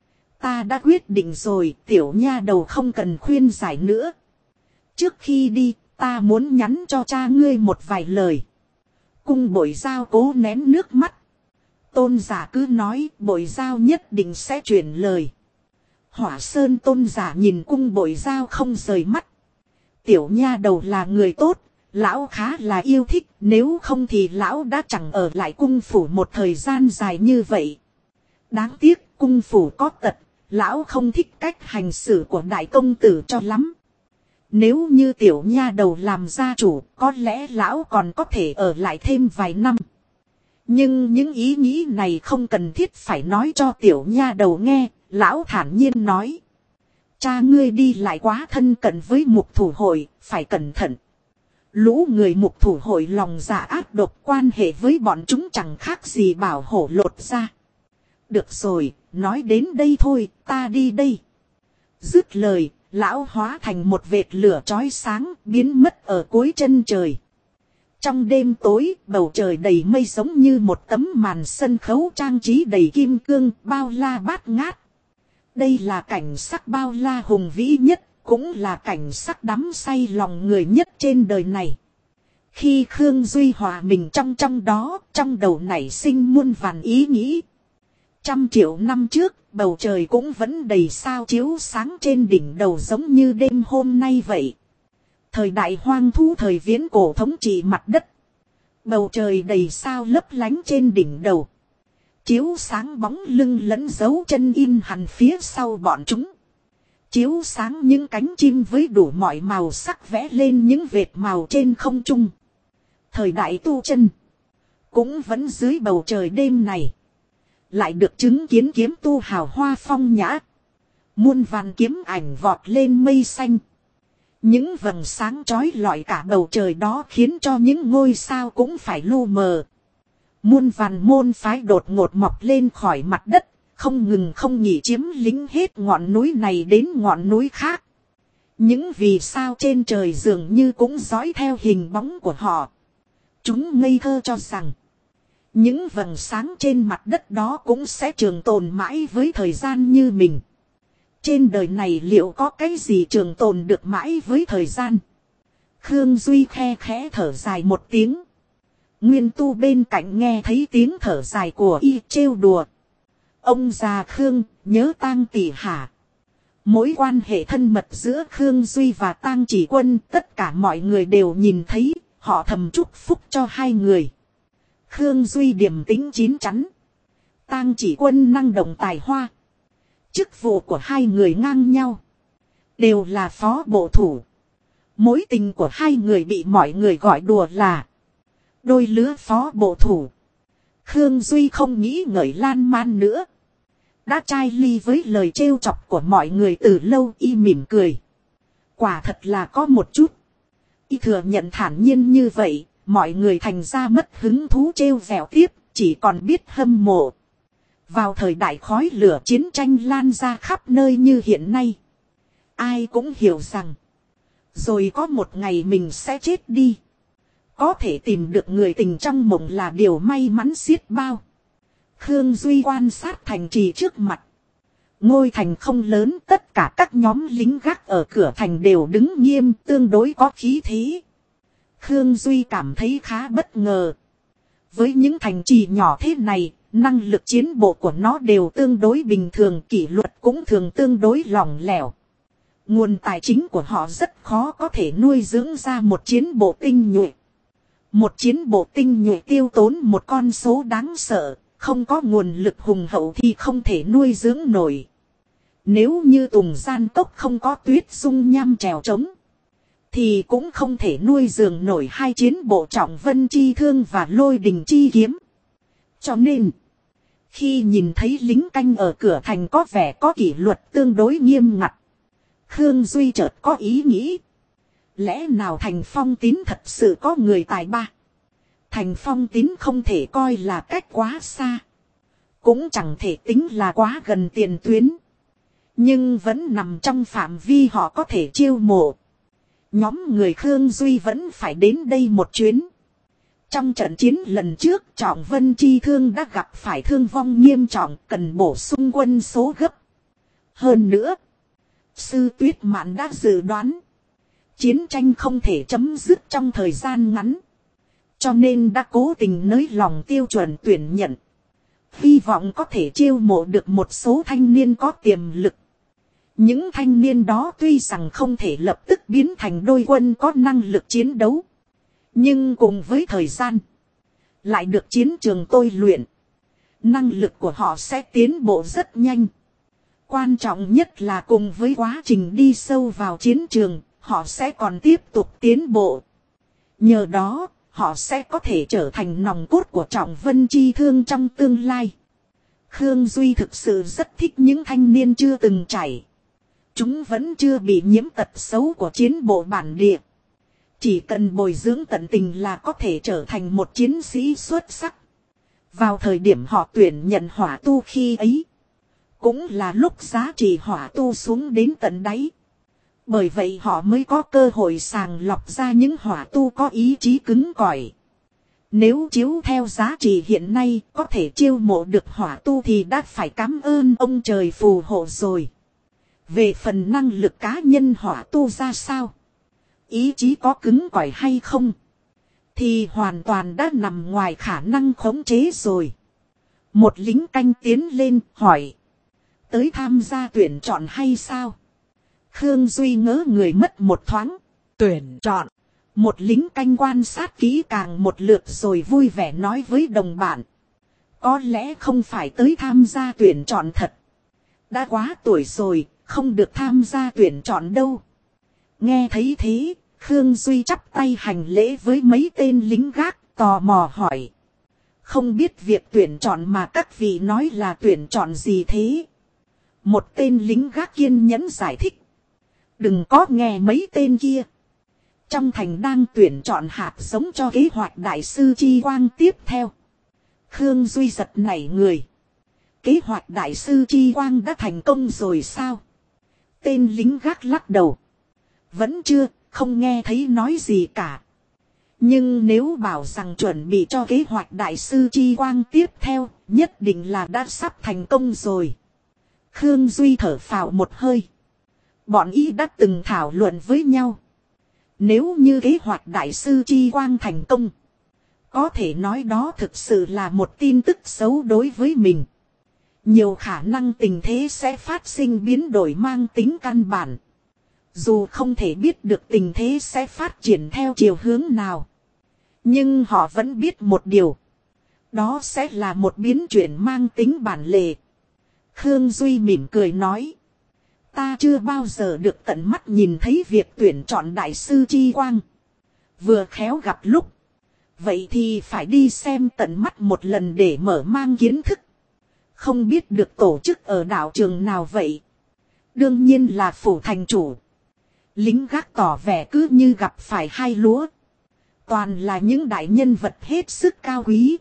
Ta đã quyết định rồi, tiểu nha đầu không cần khuyên giải nữa. Trước khi đi, ta muốn nhắn cho cha ngươi một vài lời. Cung Bội Giao cố nén nước mắt. Tôn giả cứ nói, Bội Giao nhất định sẽ chuyển lời. Hỏa Sơn Tôn giả nhìn Cung Bội Giao không rời mắt. Tiểu nha đầu là người tốt, lão khá là yêu thích, nếu không thì lão đã chẳng ở lại cung phủ một thời gian dài như vậy. Đáng tiếc cung phủ có tật, lão không thích cách hành xử của đại công tử cho lắm. Nếu như tiểu nha đầu làm gia chủ, có lẽ lão còn có thể ở lại thêm vài năm. Nhưng những ý nghĩ này không cần thiết phải nói cho tiểu nha đầu nghe, lão thản nhiên nói. Cha ngươi đi lại quá thân cận với Mục Thủ Hội, phải cẩn thận. Lũ người Mục Thủ Hội lòng dạ ác độc, quan hệ với bọn chúng chẳng khác gì bảo hổ lột ra. Được rồi, nói đến đây thôi, ta đi đây. Dứt lời, lão hóa thành một vệt lửa chói sáng, biến mất ở cuối chân trời. Trong đêm tối, bầu trời đầy mây giống như một tấm màn sân khấu trang trí đầy kim cương, bao la bát ngát. Đây là cảnh sắc bao la hùng vĩ nhất, cũng là cảnh sắc đắm say lòng người nhất trên đời này. Khi Khương Duy hòa mình trong đó, trong đầu nảy sinh muôn vàn ý nghĩ. 100 triệu năm trước, bầu trời cũng vẫn đầy sao chiếu sáng trên đỉnh đầu giống như đêm hôm nay vậy. Thời đại hoang thú thời viễn cổ thống trị mặt đất. Bầu trời đầy sao lấp lánh trên đỉnh đầu. Chiếu sáng bóng lưng lẫn dấu chân in hằn phía sau bọn chúng. Chiếu sáng những cánh chim với đủ mọi màu sắc vẽ lên những vệt màu trên không trung. Thời đại tu chân. Cũng vẫn dưới bầu trời đêm này. Lại được chứng kiến kiếm tu hào hoa phong nhã. Muôn vàn kiếm ảnh vọt lên mây xanh. Những vầng sáng chói lọi cả bầu trời đó khiến cho những ngôi sao cũng phải lu mờ. Muôn vàn môn phái đột ngột mọc lên khỏi mặt đất, không ngừng không nghỉ chiếm lĩnh hết ngọn núi này đến ngọn núi khác. Những vì sao trên trời dường như cũng dõi theo hình bóng của họ. Chúng ngây thơ cho rằng những vầng sáng trên mặt đất đó cũng sẽ trường tồn mãi với thời gian như mình. Trên đời này liệu có cái gì trường tồn được mãi với thời gian? Khương Duy khe khẽ thở dài một tiếng. Nguyên tu bên cạnh nghe thấy tiếng thở dài của y trêu đùa. Ông già Khương, nhớ Tang tỷ hả? Mối quan hệ thân mật giữa Khương Duy và Tang Chỉ Quân, tất cả mọi người đều nhìn thấy, họ thầm chúc phúc cho hai người. Khương Duy điềm tĩnh chín chắn. Tang Chỉ Quân năng động tài hoa. Chức vụ của hai người ngang nhau. Đều là phó bộ thủ. Mối tình của hai người bị mọi người gọi đùa là đôi lứa phó bộ thủ. Khương Duy không nghĩ ngợi lan man nữa. Đã chai ly với lời trêu chọc của mọi người từ lâu, y mỉm cười. Quả thật là có một chút. Y thừa nhận thản nhiên như vậy, mọi người thành ra mất hứng thú trêu vẻo tiếp, chỉ còn biết hâm mộ. Vào thời đại khói lửa chiến tranh lan ra khắp nơi như hiện nay, ai cũng hiểu rằng rồi có một ngày mình sẽ chết đi. Có thể tìm được người tình trong mộng là điều may mắn xiết bao. Khương Duy quan sát thành trì trước mặt. Ngôi thành không lớn, tất cả các nhóm lính gác ở cửa thành đều đứng nghiêm, tương đối có khí thế. Khương Duy cảm thấy khá bất ngờ. Với những thành trì nhỏ thế này, năng lực chiến bộ của nó đều tương đối bình thường, kỷ luật cũng thường tương đối lỏng lẻo. Nguồn tài chính của họ rất khó có thể nuôi dưỡng ra một chiến bộ tinh nhuệ. Một chiến bộ tinh nhuệ tiêu tốn một con số đáng sợ, không có nguồn lực hùng hậu thì không thể nuôi dưỡng nổi. Nếu như Tùng Gian Cốc không có Tuyết Dung Nham trèo trống, thì cũng không thể nuôi dưỡng nổi hai chiến bộ Trọng Vân Chi Thương và Lôi Đình Chi Kiếm. Cho nên, khi nhìn thấy lính canh ở cửa thành có vẻ có kỷ luật tương đối nghiêm ngặt, Khương Duy chợt có ý nghĩ. Lẽ nào thành Phong Tín thật sự có người tài ba? Thành Phong Tín không thể coi là cách quá xa, cũng chẳng thể tính là quá gần tiền tuyến, nhưng vẫn nằm trong phạm vi họ có thể chiêu mộ. Nhóm người Khương Duy vẫn phải đến đây một chuyến. Trong trận chiến lần trước, Trọng Vân Chi Thương đã gặp phải thương vong nghiêm trọng, cần bổ sung quân số gấp. Hơn nữa, Sư Tuyết Mạn đã dự đoán chiến tranh không thể chấm dứt trong thời gian ngắn, cho nên đã cố tình nới lòng tiêu chuẩn tuyển nhận, hy vọng có thể chiêu mộ được một số thanh niên có tiềm lực. Những thanh niên đó tuy rằng không thể lập tức biến thành đôi quân có năng lực chiến đấu, nhưng cùng với thời gian, lại được chiến trường tôi luyện, năng lực của họ sẽ tiến bộ rất nhanh. Quan trọng nhất là cùng với quá trình đi sâu vào chiến trường, họ sẽ còn tiếp tục tiến bộ. Nhờ đó, họ sẽ có thể trở thành nòng cốt của Trọng Vân Chi Thương trong tương lai. Khương Duy thực sự rất thích những thanh niên chưa từng trải. Chúng vẫn chưa bị nhiễm tật xấu của chiến bộ bản địa. Chỉ cần bồi dưỡng tận tình là có thể trở thành một chiến sĩ xuất sắc. Vào thời điểm họ tuyển nhận hỏa tu khi ấy, cũng là lúc giá trị hỏa tu xuống đến tận đáy. Bởi vậy họ mới có cơ hội sàng lọc ra những hỏa tu có ý chí cứng cỏi. Nếu chiếu theo giá trị hiện nay có thể chiêu mộ được hỏa tu thì đã phải cảm ơn ông trời phù hộ rồi. Về phần năng lực cá nhân hỏa tu ra sao, ý chí có cứng cỏi hay không, thì hoàn toàn đã nằm ngoài khả năng khống chế rồi. Một lính canh tiến lên hỏi, tới tham gia tuyển chọn hay sao? Khương Duy ngớ người mất một thoáng. Tuyển chọn. Một lính canh quan sát kỹ càng một lượt rồi vui vẻ nói với đồng bạn. Có lẽ không phải tới tham gia tuyển chọn thật. Đã quá tuổi rồi, không được tham gia tuyển chọn đâu. Nghe thấy thế, Khương Duy chắp tay hành lễ với mấy tên lính gác, tò mò hỏi. Không biết việc tuyển chọn mà các vị nói là tuyển chọn gì thế? Một tên lính gác kiên nhẫn giải thích. Đừng có nghe mấy tên kia. Trong thành đang tuyển chọn hạt giống cho kế hoạch đại sư Chi Quang tiếp theo. Khương Duy giật nảy người. Kế hoạch đại sư Chi Quang đã thành công rồi sao? Tên lính gác lắc đầu. Vẫn chưa, không nghe thấy nói gì cả. Nhưng nếu bảo rằng chuẩn bị cho kế hoạch đại sư Chi Quang tiếp theo, nhất định là đã sắp thành công rồi. Khương Duy thở phào một hơi. Bọn y đã từng thảo luận với nhau. Nếu như kế hoạch đại sư Chi Quang thành công, có thể nói đó thực sự là một tin tức xấu đối với mình. Nhiều khả năng tình thế sẽ phát sinh biến đổi mang tính căn bản. Dù không thể biết được tình thế sẽ phát triển theo chiều hướng nào, nhưng họ vẫn biết một điều. Đó sẽ là một biến chuyển mang tính bản lề. Khương Duy mỉm cười nói. Ta chưa bao giờ được tận mắt nhìn thấy việc tuyển chọn đại sư Chi Quang. Vừa khéo gặp lúc. Vậy thì phải đi xem tận mắt một lần để mở mang kiến thức. Không biết được tổ chức ở đạo trường nào vậy? Đương nhiên là phủ thành chủ. Lính gác tỏ vẻ cứ như gặp phải hai lúa. Toàn là những đại nhân vật hết sức cao quý.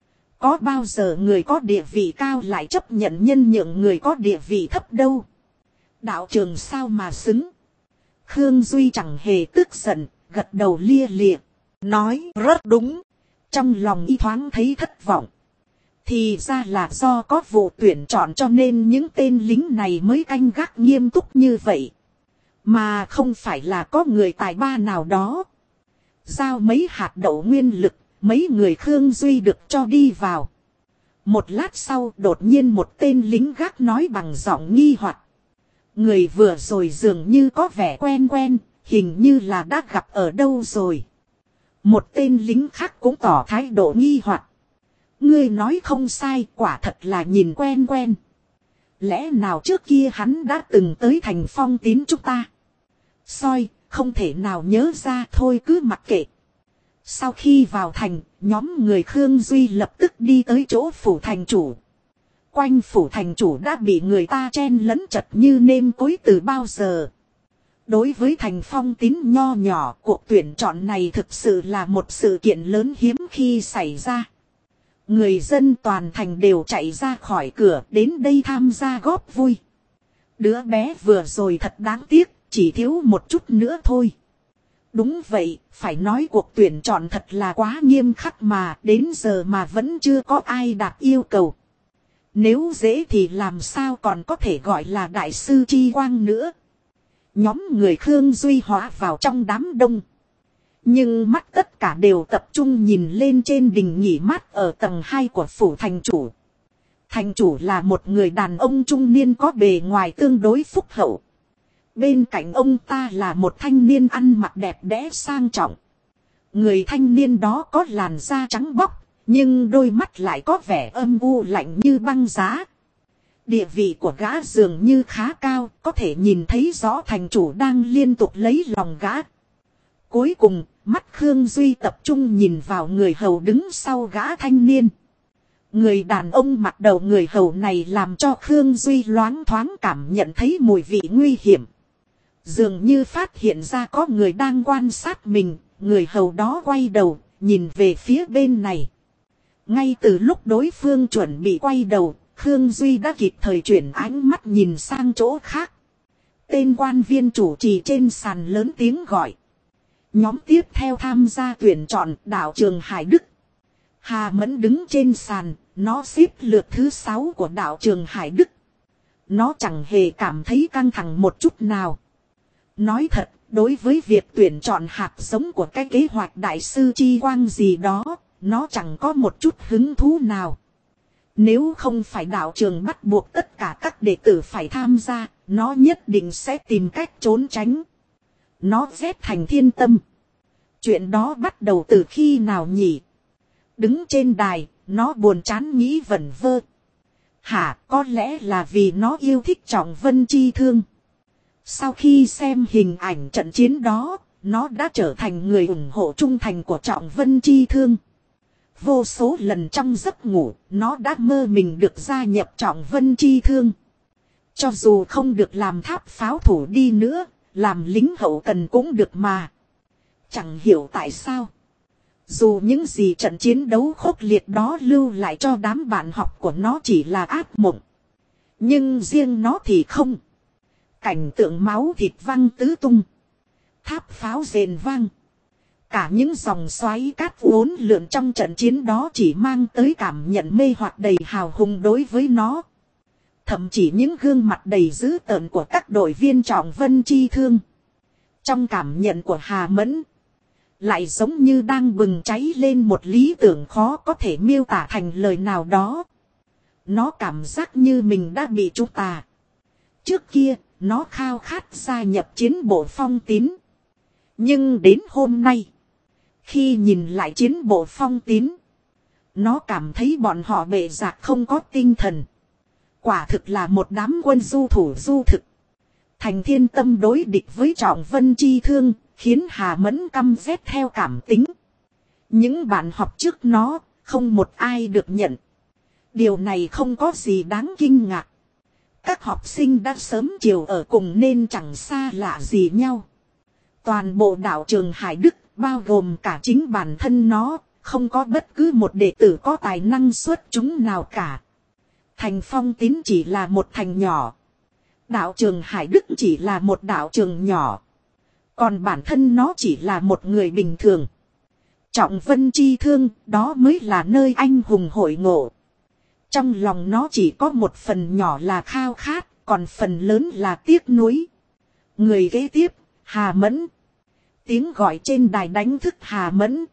Có bao giờ người có địa vị cao lại chấp nhận nhân nhượng người có địa vị thấp đâu? Đạo trường sao mà xứng? Khương Duy chẳng hề tức giận, gật đầu lia lịa. Nói rất đúng. Trong lòng y thoáng thấy thất vọng. Thì ra là do có vụ tuyển chọn cho nên những tên lính này mới canh gác nghiêm túc như vậy. Mà không phải là có người tài ba nào đó. Giao mấy hạt đậu nguyên lực, mấy người Khương Duy được cho đi vào. Một lát sau đột nhiên một tên lính gác nói bằng giọng nghi hoặc. Người vừa rồi dường như có vẻ quen quen, hình như là đã gặp ở đâu rồi. Một tên lính khác cũng tỏ thái độ nghi hoặc. Ngươi nói không sai, quả thật là nhìn quen quen. Lẽ nào trước kia hắn đã từng tới thành Phong Tín chúng ta? Soi, không thể nào nhớ ra thôi cứ mặc kệ. Sau khi vào thành, nhóm người Khương Duy lập tức đi tới chỗ phủ thành chủ. Quanh phủ thành chủ đã bị người ta chen lấn chật như nêm cối từ bao giờ. Đối với thành Phong Tín nho nhỏ, cuộc tuyển chọn này thực sự là một sự kiện lớn hiếm khi xảy ra. Người dân toàn thành đều chạy ra khỏi cửa đến đây tham gia góp vui. Đứa bé vừa rồi thật đáng tiếc, chỉ thiếu một chút nữa thôi. Đúng vậy, phải nói cuộc tuyển chọn thật là quá nghiêm khắc mà đến giờ mà vẫn chưa có ai đạt yêu cầu. Nếu dễ thì làm sao còn có thể gọi là đại sư chi quang nữa. Nhóm người Khương Duy hóa vào trong đám đông. Nhưng mắt tất cả đều tập trung nhìn lên trên đình nghỉ mát ở tầng 2 của phủ thành chủ. Thành chủ là một người đàn ông trung niên có bề ngoài tương đối phúc hậu. Bên cạnh ông ta là một thanh niên ăn mặc đẹp đẽ sang trọng. Người thanh niên đó có làn da trắng bóc, nhưng đôi mắt lại có vẻ âm u lạnh như băng giá. Địa vị của gã dường như khá cao, có thể nhìn thấy rõ thành chủ đang liên tục lấy lòng gã. Cuối cùng, mắt Khương Duy tập trung nhìn vào người hầu đứng sau gã thanh niên. Người đàn ông mặc đầu người hầu này làm cho Khương Duy loáng thoáng cảm nhận thấy mùi vị nguy hiểm. Dường như phát hiện ra có người đang quan sát mình, người hầu đó quay đầu, nhìn về phía bên này. Ngay từ lúc đối phương chuẩn bị quay đầu, Khương Duy đã kịp thời chuyển ánh mắt nhìn sang chỗ khác. Tên quan viên chủ trì trên sàn lớn tiếng gọi. Nhóm tiếp theo tham gia tuyển chọn đạo trường Hải Đức. Hà Mẫn đứng trên sàn, nó xếp lượt thứ 6 của đạo trường Hải Đức. Nó chẳng hề cảm thấy căng thẳng một chút nào. Nói thật, đối với việc tuyển chọn hạt giống của cái kế hoạch đại sư chi quang gì đó, nó chẳng có một chút hứng thú nào. Nếu không phải đạo trường bắt buộc tất cả các đệ tử phải tham gia, nó nhất định sẽ tìm cách trốn tránh. Nó ghét Thành Thiên Tâm. Chuyện đó bắt đầu từ khi nào nhỉ? Đứng trên đài, nó buồn chán nghĩ vẩn vơ. Hả, có lẽ là vì nó yêu thích Trọng Vân Chi Thương. Sau khi xem hình ảnh trận chiến đó, nó đã trở thành người ủng hộ trung thành của Trọng Vân Chi Thương. Vô số lần trong giấc ngủ, nó đã mơ mình được gia nhập Trọng Vân Chi Thương. Cho dù không được làm tháp pháo thủ đi nữa, làm lính hậu cần cũng được mà. Chẳng hiểu tại sao. Dù những gì trận chiến đấu khốc liệt đó lưu lại cho đám bạn học của nó chỉ là ác mộng. Nhưng riêng nó thì không. Cảnh tượng máu thịt văng tứ tung. Tháp pháo rền vang. Cả những dòng xoáy cát uốn lượn trong trận chiến đó chỉ mang tới cảm nhận mê hoặc đầy hào hùng đối với nó. Thậm chí những gương mặt đầy dữ tợn của các đội viên Trọng Vân Chi Thương. Trong cảm nhận của Hà Mẫn. Lại giống như đang bừng cháy lên một lý tưởng khó có thể miêu tả thành lời nào đó. Nó cảm giác như mình đã bị trút tà. Trước kia, nó khao khát gia nhập chiến bộ Phong Tín. Nhưng đến hôm nay, khi nhìn lại chiến bộ Phong Tín, nó cảm thấy bọn họ bệ rạc không có tinh thần. Quả thực là một đám quân du thủ du thực. Thành Thiên Tâm đối địch với Trọng Vân Chi Thương, khiến Hà Mẫn căm ghét theo cảm tính. Những bạn học trước nó, không một ai được nhận. Điều này không có gì đáng kinh ngạc. Các học sinh đã sớm chiều ở cùng nên chẳng xa lạ gì nhau. Toàn bộ đạo trường Hải Đức, bao gồm cả chính bản thân nó, không có bất cứ một đệ tử có tài năng xuất chúng nào cả. Thành Phong Tín chỉ là một thành nhỏ. Đạo trường Hải Đức chỉ là một đạo trường nhỏ. Còn bản thân nó chỉ là một người bình thường. Trọng Vân Chi Thương, đó mới là nơi anh hùng hội ngộ. Trong lòng nó chỉ có một phần nhỏ là khao khát, còn phần lớn là tiếc nuối. Người kế tiếp, Hà Mẫn. Tiếng gọi trên đài đánh thức Hà Mẫn.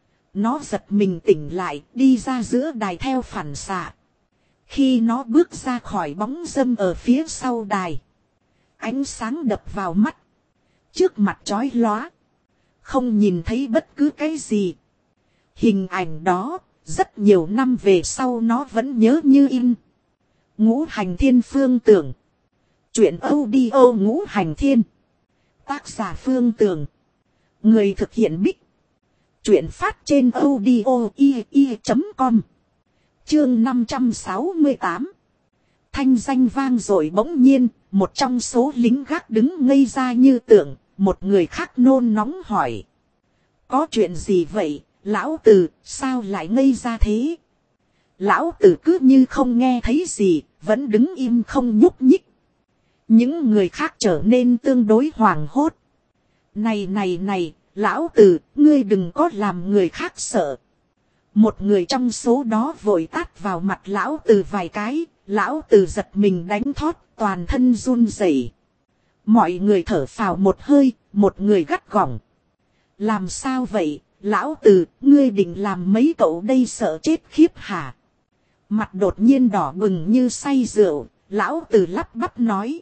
Nó giật mình tỉnh lại, đi ra giữa đài theo phản xạ. Khi nó bước ra khỏi bóng râm ở phía sau đài, ánh sáng đập vào mắt. Trước mặt chói lóa, không nhìn thấy bất cứ cái gì. Hình ảnh đó, rất nhiều năm về sau nó vẫn nhớ như in. Ngũ Hành Thiên Phương Tưởng. Chuyện audio Ngũ Hành Thiên. Tác giả Phương Tưởng. Người thực hiện Bích. Chuyện phát trên audio.com. Chương 568. Thanh danh vang rồi bỗng nhiên, một trong số lính gác đứng ngây ra như tượng, một người khác nôn nóng hỏi. Có chuyện gì vậy, lão tử, sao lại ngây ra thế? Lão tử cứ như không nghe thấy gì, vẫn đứng im không nhúc nhích. Những người khác trở nên tương đối hoảng hốt. Này, lão tử, ngươi đừng có làm người khác sợ. Một người trong số đó vội tát vào mặt lão tử vài cái, lão tử giật mình đánh thót, toàn thân run rẩy. Mọi người thở phào một hơi, một người gắt gỏng. Làm sao vậy, lão tử, ngươi định làm mấy cậu đây sợ chết khiếp hả? Mặt đột nhiên đỏ bừng như say rượu, lão tử lắp bắp nói.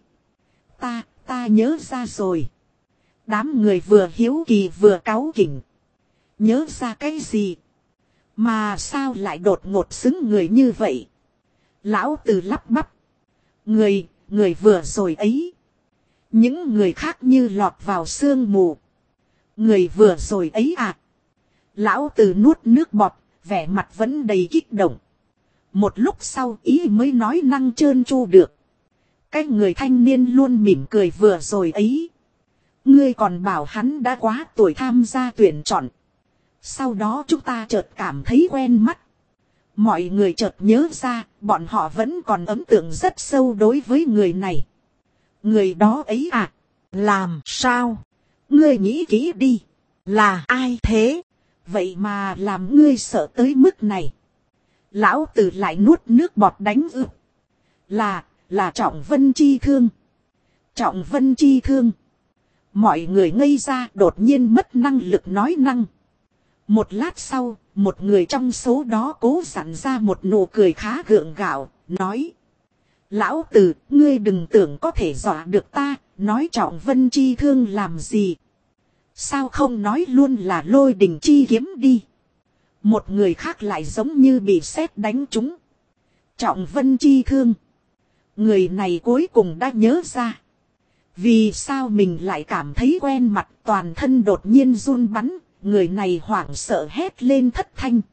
Ta nhớ ra rồi. Đám người vừa hiếu kỳ vừa cáu kỉnh. Nhớ ra cái gì? Mà sao lại đột ngột xứng người như vậy? Lão tử lắp bắp. Người vừa rồi ấy. Những người khác như lọt vào sương mù. Người vừa rồi ấy à? Lão tử nuốt nước bọt, vẻ mặt vẫn đầy kích động. Một lúc sau ý mới nói năng trơn tru được. Cái người thanh niên luôn mỉm cười vừa rồi ấy. Ngươi còn bảo hắn đã quá tuổi tham gia tuyển chọn. Sau đó chúng ta chợt cảm thấy quen mắt. Mọi người chợt nhớ ra, bọn họ vẫn còn ấn tượng rất sâu đối với người này. Người đó ấy à? Làm sao? Ngươi nghĩ kỹ đi. Là ai thế? Vậy mà làm ngươi sợ tới mức này. Lão tử lại nuốt nước bọt đánh ư. Là Trọng Vân Chi Thương. Trọng Vân Chi Thương. Mọi người ngây ra đột nhiên mất năng lực nói năng. Một lát sau, một người trong số đó cố dặn ra một nụ cười khá gượng gạo, nói. Lão tử, ngươi đừng tưởng có thể dọa được ta, nói Trọng Vân Chi Thương làm gì. Sao không nói luôn là Lôi Đình Chi Kiếm đi. Một người khác lại giống như bị sét đánh trúng. Trọng Vân Chi Thương. Người này cuối cùng đã nhớ ra. Vì sao mình lại cảm thấy quen mặt, toàn thân đột nhiên run bắn, người này hoảng sợ hét lên thất thanh.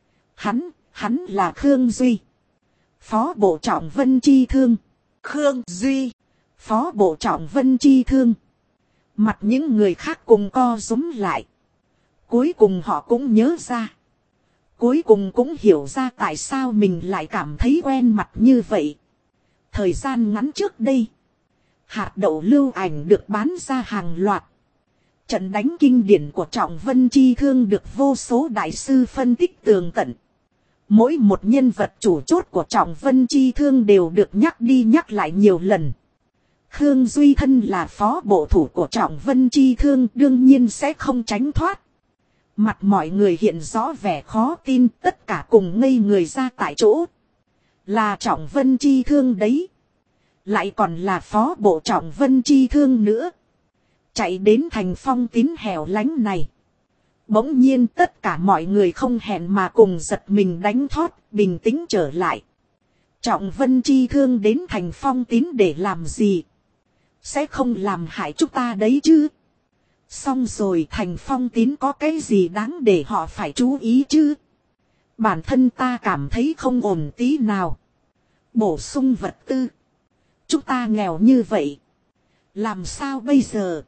Hắn là Khương Duy. Phó Bộ Trọng Vân Chi Thương. Khương Duy. Phó Bộ Trọng Vân Chi Thương. Mặt những người khác cùng co rúm lại. Cuối cùng họ cũng nhớ ra. Cuối cùng cũng hiểu ra tại sao mình lại cảm thấy quen mặt như vậy. Thời gian ngắn trước đây. Hạt đậu lưu ảnh được bán ra hàng loạt. Trận đánh kinh điển của Trọng Vân Chi Thương được vô số đại sư phân tích tường tận. Mỗi một nhân vật chủ chốt của Trọng Vân Chi Thương đều được nhắc đi nhắc lại nhiều lần. Khương Duy thân là phó bộ thủ của Trọng Vân Chi Thương đương nhiên sẽ không tránh thoát. Mặt mọi người hiện rõ vẻ khó tin, tất cả cùng ngây người ra tại chỗ. Là Trọng Vân Chi Thương đấy. Lại còn là phó bộ Trọng Vân Chi Thương nữa. Chạy đến thành Phong Tín hẻo lánh này. Bỗng nhiên tất cả mọi người không hẹn mà cùng giật mình đánh thót, bình tĩnh trở lại. Trọng Vân Chi Thương đến thành Phong Tín để làm gì? Sẽ không làm hại chúng ta đấy chứ? Xong rồi thành Phong Tín có cái gì đáng để họ phải chú ý chứ? Bản thân ta cảm thấy không ổn tí nào. Bổ sung vật tư. Chúng ta nghèo như vậy. Làm sao bây giờ?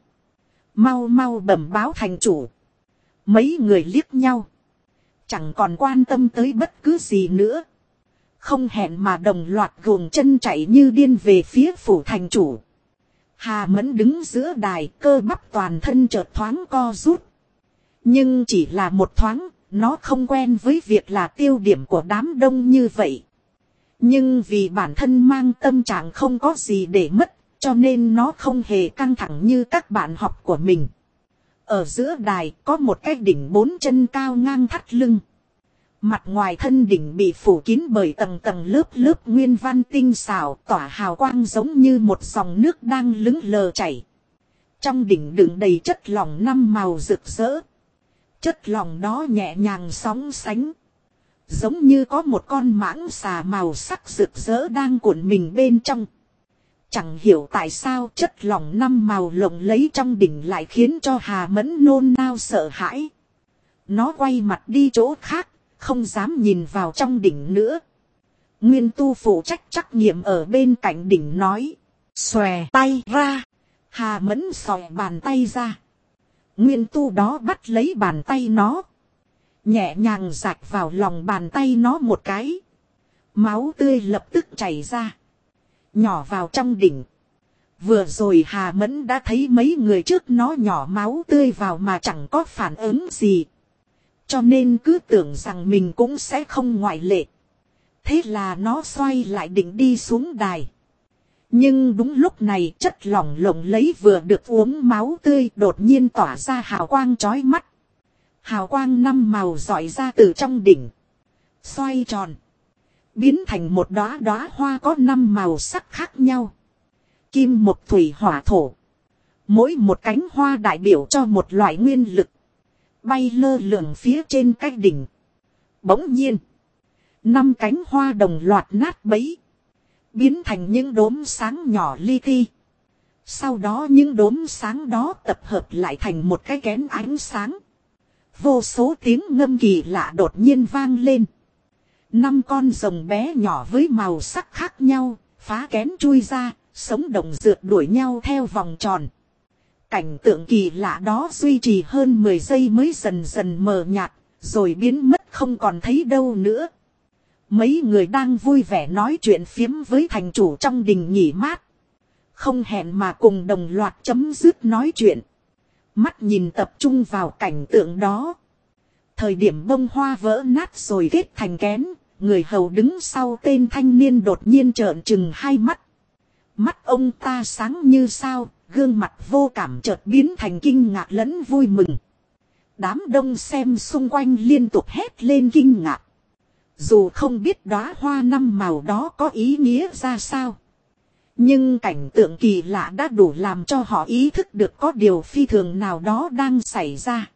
Mau bẩm báo thành chủ. Mấy người liếc nhau. Chẳng còn quan tâm tới bất cứ gì nữa. Không hẹn mà đồng loạt guồng chân chạy như điên về phía phủ thành chủ. Hà Mẫn đứng giữa đài, cơ bắp toàn thân chợt thoáng co rút. Nhưng chỉ là một thoáng, nó không quen với việc là tiêu điểm của đám đông như vậy. Nhưng vì bản thân mang tâm trạng không có gì để mất, cho nên nó không hề căng thẳng như các bạn học của mình. Ở giữa đài có một cái đỉnh 4 chân cao ngang thắt lưng. Mặt ngoài thân đỉnh bị phủ kín bởi tầng tầng lớp nguyên văn tinh xảo, tỏa hào quang giống như một dòng nước đang lững lờ chảy. Trong đỉnh đựng đầy chất lỏng 5 màu rực rỡ. Chất lỏng đó nhẹ nhàng sóng sánh. Giống như có một con mãng xà màu sắc rực rỡ đang cuộn mình bên trong. Chẳng hiểu tại sao chất lỏng 5 màu lộng lẫy trong đỉnh lại khiến cho Hà Mẫn nôn nao sợ hãi. Nó quay mặt đi chỗ khác, không dám nhìn vào trong đỉnh nữa. Nguyên tu phụ trách trắc nghiệm ở bên cạnh đỉnh nói. Xòe tay ra. Hà Mẫn xòe bàn tay ra. Nguyên tu đó bắt lấy bàn tay nó. Nhẹ nhàng rạch vào lòng bàn tay nó một cái. Máu tươi lập tức chảy ra. Nhỏ vào trong đỉnh. Vừa rồi Hà Mẫn đã thấy mấy người trước nó nhỏ máu tươi vào mà chẳng có phản ứng gì. Cho nên cứ tưởng rằng mình cũng sẽ không ngoại lệ. Thế là nó xoay lại định đi xuống đài. Nhưng đúng lúc này chất lỏng lộng lấy vừa được uống máu tươi đột nhiên tỏa ra hào quang chói mắt. Hào quang 5 màu rọi ra từ trong đỉnh. Xoay tròn. Biến thành một đóa đóa hoa có 5 màu sắc khác nhau. Kim một thủy hỏa thổ. Mỗi một cánh hoa đại biểu cho một loại nguyên lực. Bay lơ lửng phía trên cái đỉnh. Bỗng nhiên. 5 cánh hoa đồng loạt nát bấy. Biến thành những đốm sáng nhỏ li ti. Sau đó những đốm sáng đó tập hợp lại thành một cái kén ánh sáng. Vô số tiếng ngâm kỳ lạ đột nhiên vang lên. 5 con rồng bé nhỏ với màu sắc khác nhau, phá kén chui ra, sống động rượt đuổi nhau theo vòng tròn. Cảnh tượng kỳ lạ đó duy trì hơn 10 giây mới dần dần mờ nhạt, rồi biến mất không còn thấy đâu nữa. Mấy người đang vui vẻ nói chuyện phiếm với thành chủ trong đình nghỉ mát. Không hẹn mà cùng đồng loạt chấm dứt nói chuyện. Mắt nhìn tập trung vào cảnh tượng đó. Thời điểm bông hoa vỡ nát rồi kết thành kén, người hầu đứng sau tên thanh niên đột nhiên trợn trừng hai mắt. Mắt ông ta sáng như sao, gương mặt vô cảm chợt biến thành kinh ngạc lẫn vui mừng. Đám đông xem xung quanh liên tục hét lên kinh ngạc. Dù không biết đóa hoa 5 màu đó có ý nghĩa ra sao. Nhưng cảnh tượng kỳ lạ đã đủ làm cho họ ý thức được có điều phi thường nào đó đang xảy ra.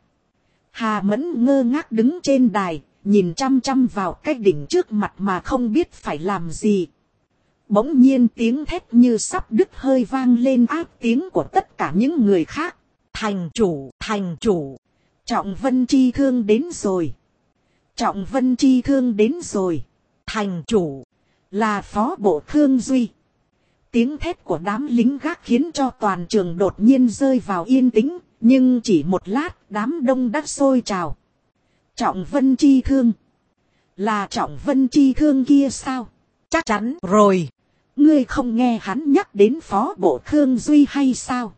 Hà Mẫn ngơ ngác đứng trên đài, nhìn chăm chăm vào cái đỉnh trước mặt mà không biết phải làm gì. Bỗng nhiên tiếng thét như sắp đứt hơi vang lên áp tiếng của tất cả những người khác. Thành chủ, Trọng Vân Chi Thương đến rồi. Trọng Vân Chi Thương đến rồi. Thành chủ, là phó bộ Khương Duy. Tiếng thét của đám lính gác khiến cho toàn trường đột nhiên rơi vào yên tĩnh, nhưng chỉ một lát đám đông đã sôi trào. Trọng Vân Chi Thương. Là Trọng Vân Chi Thương kia sao? Chắc chắn rồi. Ngươi không nghe hắn nhắc đến phó bộ Khương Duy hay sao?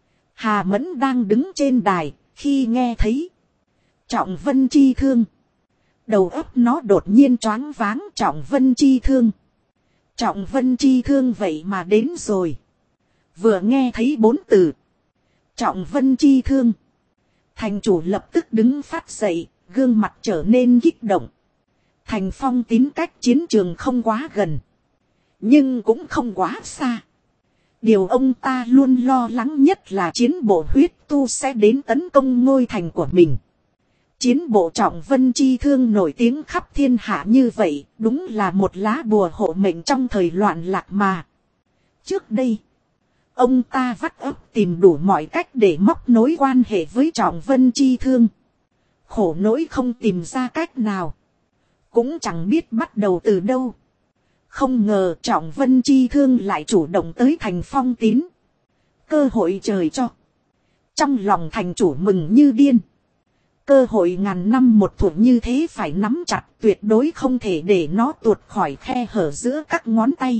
Hà Mẫn đang đứng trên đài, khi nghe thấy Trọng Vân Chi Thương. Đầu óc nó đột nhiên choáng váng. Trọng Vân Chi Thương. Trọng Vân Chi Thương vậy mà đến rồi. Vừa nghe thấy 4 từ Trọng Vân Chi Thương, thành chủ lập tức đứng phát dậy, gương mặt trở nên kích động. Thành Phong Tín cách chiến trường không quá gần, nhưng cũng không quá xa. Điều ông ta luôn lo lắng nhất là chiến bộ huyết tu sẽ đến tấn công ngôi thành của mình. Chiến bộ Trọng Vân Chi Thương nổi tiếng khắp thiên hạ như vậy, đúng là một lá bùa hộ mệnh trong thời loạn lạc mà. Trước đây, ông ta vắt óc tìm đủ mọi cách để móc nối quan hệ với Trọng Vân Chi Thương. Khổ nỗi không tìm ra cách nào. Cũng chẳng biết bắt đầu từ đâu. Không ngờ Trọng Vân Chi Thương lại chủ động tới thành Phong Tín. Cơ hội trời cho. Trong lòng thành chủ mừng như điên. Cơ hội ngàn năm một thủa như thế phải nắm chặt, tuyệt đối không thể để nó tuột khỏi khe hở giữa các ngón tay.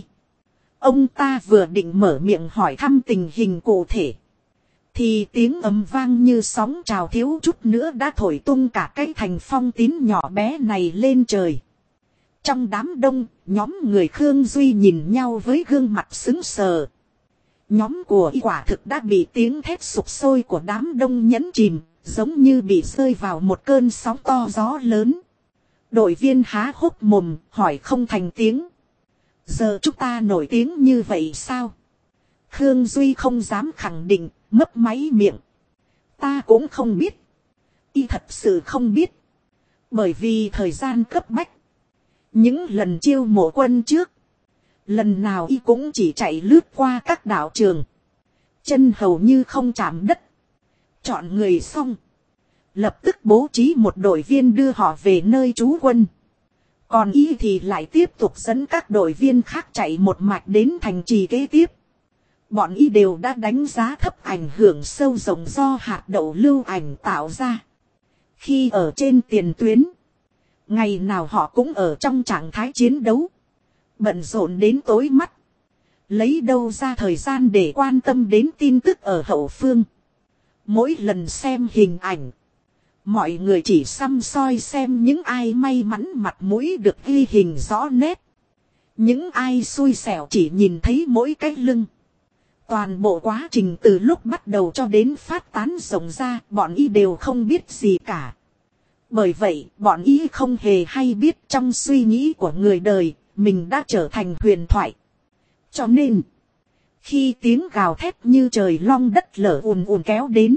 Ông ta vừa định mở miệng hỏi thăm tình hình cụ thể, thì tiếng ầm vang như sóng trào thiếu chút nữa đã thổi tung cả cái thành Phong Tín nhỏ bé này lên trời. Trong đám đông, nhóm người Khương Duy nhìn nhau với gương mặt sững sờ. Nhóm của y quả thực đã bị tiếng thét sục sôi của đám đông nhấn chìm, giống như bị rơi vào một cơn sóng to gió lớn. Đội viên há hốc mồm, hỏi không thành tiếng. Giờ chúng ta nổi tiếng như vậy sao? Khương Duy không dám khẳng định, mấp máy miệng. Ta cũng không biết. Y thật sự không biết. Bởi vì thời gian cấp bách. Những lần chiêu mộ quân trước, lần nào y cũng chỉ chạy lướt qua các đảo trường. Chân hầu như không chạm đất. Chọn người xong, Lập tức bố trí một đội viên đưa họ về nơi trú quân. Còn y thì lại tiếp tục dẫn các đội viên khác chạy một mạch đến thành trì kế tiếp. Bọn y đều đã đánh giá thấp ảnh hưởng sâu rộng do hạt đậu lưu ảnh tạo ra. Khi ở trên tiền tuyến, ngày nào họ cũng ở trong trạng thái chiến đấu, bận rộn đến tối mắt. Lấy đâu ra thời gian để quan tâm đến tin tức ở hậu phương. Mỗi lần xem hình ảnh, mọi người chỉ săm soi xem những ai may mắn mặt mũi được ghi hình rõ nét. Những ai xui xẻo chỉ nhìn thấy mỗi cái lưng. Toàn bộ quá trình từ lúc bắt đầu cho đến phát tán rộng ra, bọn y đều không biết gì cả. Bởi vậy, bọn y không hề hay biết trong suy nghĩ của người đời, mình đã trở thành huyền thoại. Cho nên, khi tiếng gào thét như trời long đất lở ùn ùn kéo đến,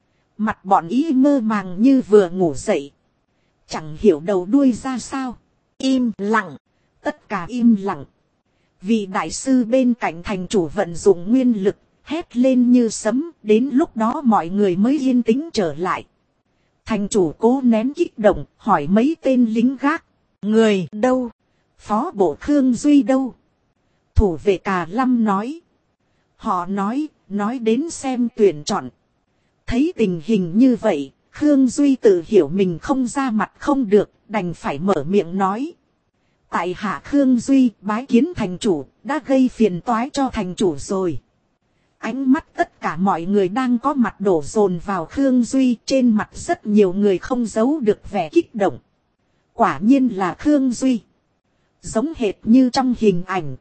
mặt bọn y mơ màng như vừa ngủ dậy. Chẳng hiểu đầu đuôi ra sao. Im lặng. Tất cả im lặng. Vị đại sư bên cạnh thành chủ vận dụng nguyên lực, hét lên như sấm, đến lúc đó mọi người mới yên tĩnh trở lại. Thành chủ cố nén kích động, hỏi mấy tên lính gác. Người đâu? Phó bộ Khương Duy đâu? Thủ vệ Cà Lâm nói. Họ nói đến xem tuyển chọn. Thấy tình hình như vậy, Khương Duy tự hiểu mình không ra mặt không được, đành phải mở miệng nói. Tại hạ Khương Duy bái kiến thành chủ, đã gây phiền toái cho thành chủ rồi. Ánh mắt tất cả mọi người đang có mặt đổ dồn vào Khương Duy, trên mặt rất nhiều người không giấu được vẻ kích động. Quả nhiên là Khương Duy. Giống hệt như trong hình ảnh.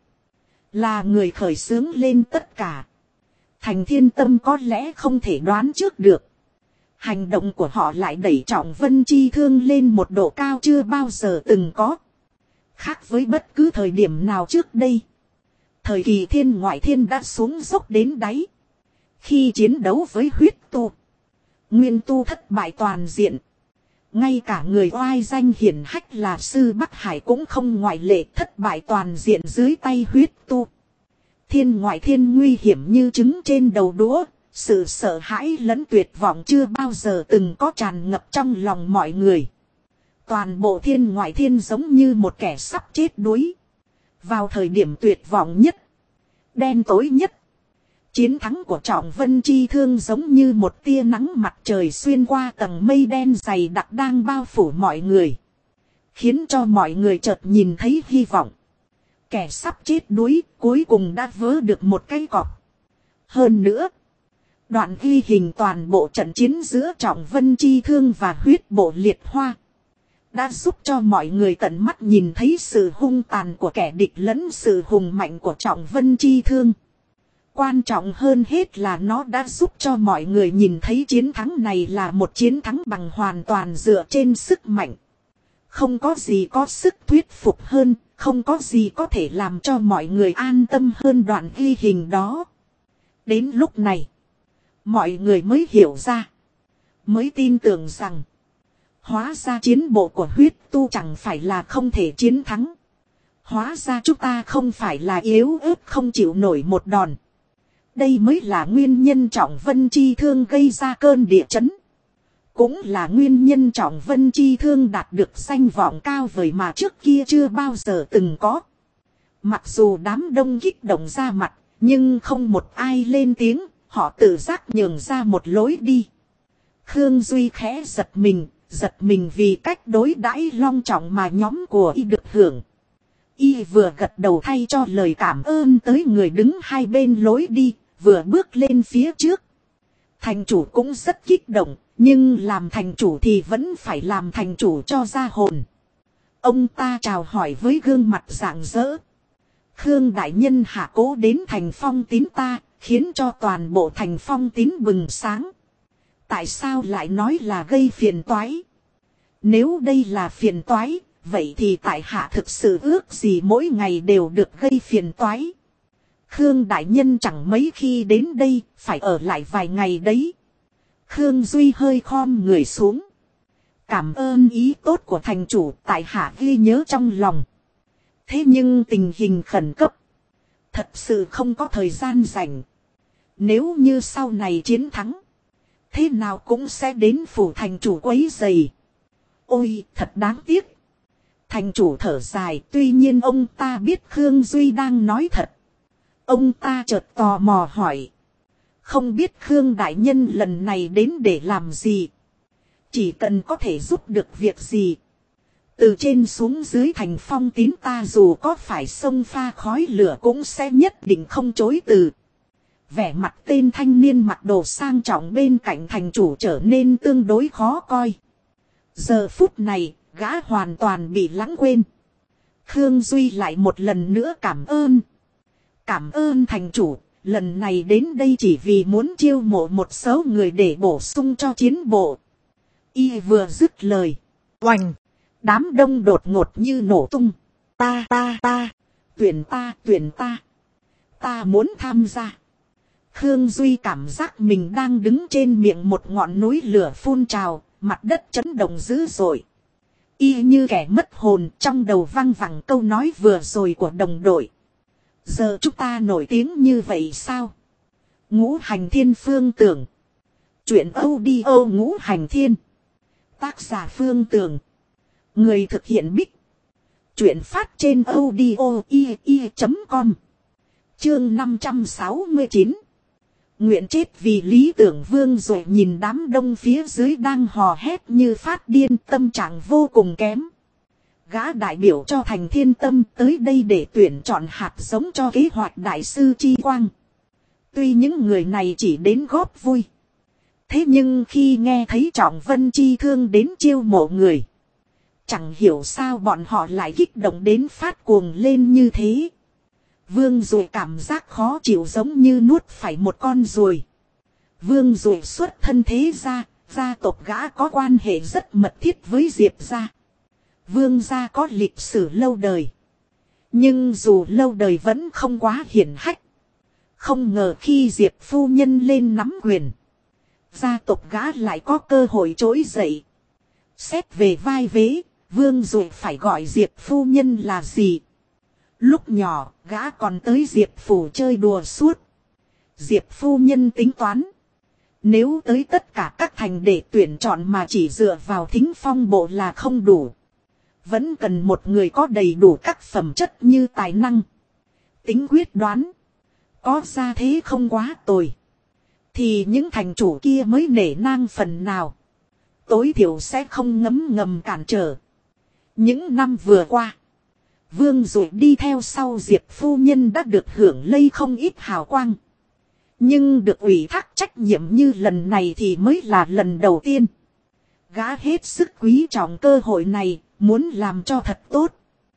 Là người khởi xướng lên tất cả. Thành Thiên Tâm có lẽ không thể đoán trước được. Hành động của họ lại đẩy Trọng Vân Chi Thương lên một độ cao chưa bao giờ từng có. Khác với bất cứ thời điểm nào trước đây. Thời kỳ thiên ngoại thiên đã xuống dốc đến đáy. Khi chiến đấu với huyết tu, nguyên tu thất bại toàn diện. Ngay cả người oai danh hiển hách là Sư Bắc Hải cũng không ngoại lệ, thất bại toàn diện dưới tay huyết tu. Thiên ngoại thiên nguy hiểm như trứng trên đầu đũa. Sự sợ hãi lẫn tuyệt vọng chưa bao giờ từng có tràn ngập trong lòng mọi người. Toàn bộ thiên ngoại thiên giống như một kẻ sắp chết đuối. Vào thời điểm tuyệt vọng nhất, đen tối nhất, chiến thắng của Trọng Vân Chi Thương giống như một tia nắng mặt trời xuyên qua tầng mây đen dày đặc đang bao phủ mọi người. Khiến cho mọi người chợt nhìn thấy hy vọng. Kẻ sắp chết đuối cuối cùng đã vớ được một cái cọp. Hơn nữa, đoạn ghi hình toàn bộ trận chiến giữa Trọng Vân Chi Thương và huyết bộ liệt hoa đã giúp cho mọi người tận mắt nhìn thấy sự hung tàn của kẻ địch lẫn sự hùng mạnh của Trọng Vân Chi Thương. Quan trọng hơn hết là nó đã giúp cho mọi người nhìn thấy chiến thắng này là một chiến thắng bằng hoàn toàn dựa trên sức mạnh. Không có gì có sức thuyết phục hơn, không có gì có thể làm cho mọi người an tâm hơn đoạn ghi hình đó. Đến lúc này, mọi người mới hiểu ra, mới tin tưởng rằng, hóa ra chiến bộ của huyết tu chẳng phải là không thể chiến thắng. Hóa ra chúng ta không phải là yếu ớt không chịu nổi một đòn. Đây mới là nguyên nhân Trọng Vân Chi Thương gây ra cơn địa chấn. Cũng là nguyên nhân Trọng Vân Chi Thương đạt được danh vọng cao vời mà trước kia chưa bao giờ từng có. Mặc dù đám đông kích động ra mặt, nhưng không một ai lên tiếng, họ tự giác nhường ra một lối đi. Khương Duy khẽ giật mình vì cách đối đãi long trọng mà nhóm của y được hưởng. Y vừa gật đầu thay cho lời cảm ơn tới người đứng hai bên lối đi, vừa bước lên phía trước. Thành chủ cũng rất kích động, nhưng làm thành chủ thì vẫn phải làm thành chủ cho ra hồn. Ông ta chào hỏi với gương mặt rạng rỡ. Khương đại nhân hạ cố đến thành Phong Tín ta, khiến cho toàn bộ thành Phong Tín bừng sáng. Tại sao lại nói là gây phiền toái? Nếu đây là phiền toái, vậy thì tại hạ thực sự ước gì mỗi ngày đều được gây phiền toái. Khương đại nhân chẳng mấy khi đến đây, phải ở lại vài ngày đấy. Khương Duy hơi khom người xuống. Cảm ơn ý tốt của thành chủ, tại hạ ghi nhớ trong lòng. Thế nhưng tình hình khẩn cấp, thật sự không có thời gian rảnh. Nếu như sau này chiến thắng, Thế nào cũng sẽ đến phủ thành chủ quấy rầy. Ôi, thật đáng tiếc. Thành chủ thở dài, tuy nhiên ông ta biết Khương Duy đang nói thật. Ông ta chợt tò mò hỏi. Không biết Khương đại nhân lần này đến để làm gì? Chỉ cần có thể giúp được việc gì. Từ trên xuống dưới thành Phong Tín ta dù có phải xông pha khói lửa cũng sẽ nhất định không chối từ. Vẻ mặt tên thanh niên mặc đồ sang trọng bên cạnh thành chủ trở nên tương đối khó coi. Giờ phút này, gã hoàn toàn bị lãng quên. Khương Duy lại một lần nữa cảm ơn. Cảm ơn thành chủ, lần này đến đây chỉ vì muốn chiêu mộ một số người để bổ sung cho chiến bộ. Y vừa dứt lời. Oành! Đám đông đột ngột như nổ tung. Ta! Tuyển ta! Ta muốn tham gia. Khương Duy cảm giác mình đang đứng trên miệng một ngọn núi lửa phun trào, mặt đất chấn động dữ dội. Y như kẻ mất hồn, trong đầu văng vẳng câu nói vừa rồi của đồng đội. Giờ chúng ta nổi tiếng như vậy sao? Ngũ Hành Thiên Phương Tưởng. Chuyện audio Ngũ Hành Thiên. Tác giả Phương Tưởng. Người thực hiện Bích. Chuyện phát trên audio.com. Chương 569. Nguyện chết vì lý tưởng. Vương rồi nhìn đám đông phía dưới đang hò hét như phát điên, tâm trạng vô cùng kém. Gã đại biểu cho thành Thiên Tâm tới đây để tuyển chọn hạt giống cho kế hoạch đại sư Chi Quang. Tuy những người này chỉ đến góp vui. Thế nhưng khi nghe thấy Trọng Vân Chi Thương đến chiêu mộ người, chẳng hiểu sao bọn họ lại kích động đến phát cuồng lên như thế. Vương Duệ cảm giác khó chịu giống như nuốt phải một con ruồi. Vương Duệ xuất thân thế gia, gia tộc gã có quan hệ rất mật thiết với Diệp gia. Vương gia có lịch sử lâu đời. Nhưng dù lâu đời vẫn không quá hiển hách. Không ngờ khi Diệp phu nhân lên nắm quyền, gia tộc gã lại có cơ hội trỗi dậy. Xét về vai vế, Vương Duệ phải gọi Diệp phu nhân là gì? Lúc nhỏ, gã còn tới Diệp phủ chơi đùa suốt. Diệp phu nhân tính toán. Nếu tới tất cả các thành để tuyển chọn mà chỉ dựa vào Thính Phong bộ là không đủ. Vẫn cần một người có đầy đủ các phẩm chất như tài năng, tính quyết đoán, có gia thế không quá tồi. Thì những thành chủ kia mới nể nang phần nào. Tối thiểu sẽ không ngấm ngầm cản trở. Những năm vừa qua, Vương Duệ đi theo sau Diệp phu nhân đã được hưởng lây không ít hào quang. Nhưng được ủy thác trách nhiệm như lần này thì mới là lần đầu tiên. Gã hết sức quý trọng cơ hội này, muốn làm cho thật tốt.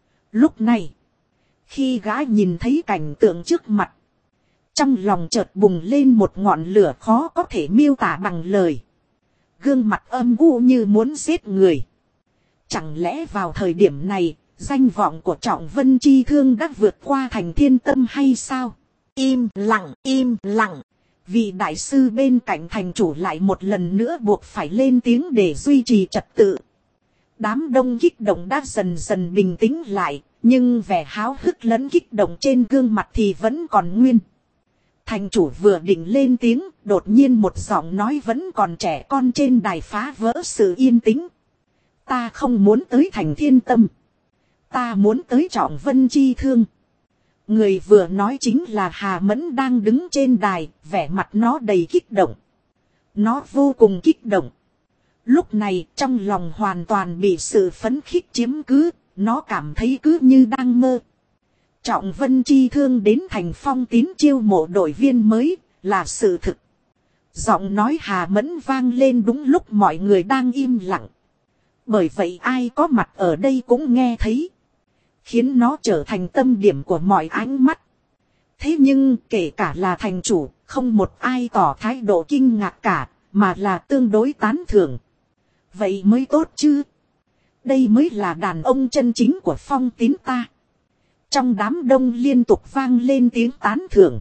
Lúc này, khi gã nhìn thấy cảnh tượng trước mặt, trong lòng chợt bùng lên một ngọn lửa khó có thể miêu tả bằng lời. Gương mặt âm u như muốn giết người. Chẳng lẽ vào thời điểm này, danh vọng của Trọng Vân Chi Thương đã vượt qua thành Thiên Tâm hay sao? Im lặng. Vị đại sư bên cạnh thành chủ lại một lần nữa buộc phải lên tiếng để duy trì trật tự. Đám đông kích động đã dần dần bình tĩnh lại, nhưng vẻ háo hức lẫn kích động trên gương mặt thì vẫn còn nguyên. Thành chủ vừa định lên tiếng, đột nhiên một giọng nói vẫn còn trẻ con trên đài phá vỡ sự yên tĩnh. Ta không muốn tới thành Thiên Tâm. Ta muốn tới Trọng Vân Chi Thương. Người vừa nói chính là Hà Mẫn đang đứng trên đài, vẻ mặt nó đầy kích động. Nó vô cùng kích động. Lúc này trong lòng hoàn toàn bị sự phấn khích chiếm cứ, nó cảm thấy cứ như đang mơ. Trọng Vân Chi Thương đến thành Phong Tín chiêu mộ đội viên mới, là sự thực. Giọng nói Hà Mẫn vang lên đúng lúc mọi người đang im lặng. Bởi vậy ai có mặt ở đây cũng nghe thấy. Khiến nó trở thành tâm điểm của mọi ánh mắt. Thế nhưng kể cả là thành chủ, không một ai tỏ thái độ kinh ngạc cả, mà là tương đối tán thưởng. Vậy mới tốt chứ. Đây mới là đàn ông chân chính của Phong Tín ta. Trong đám đông liên tục vang lên tiếng tán thưởng.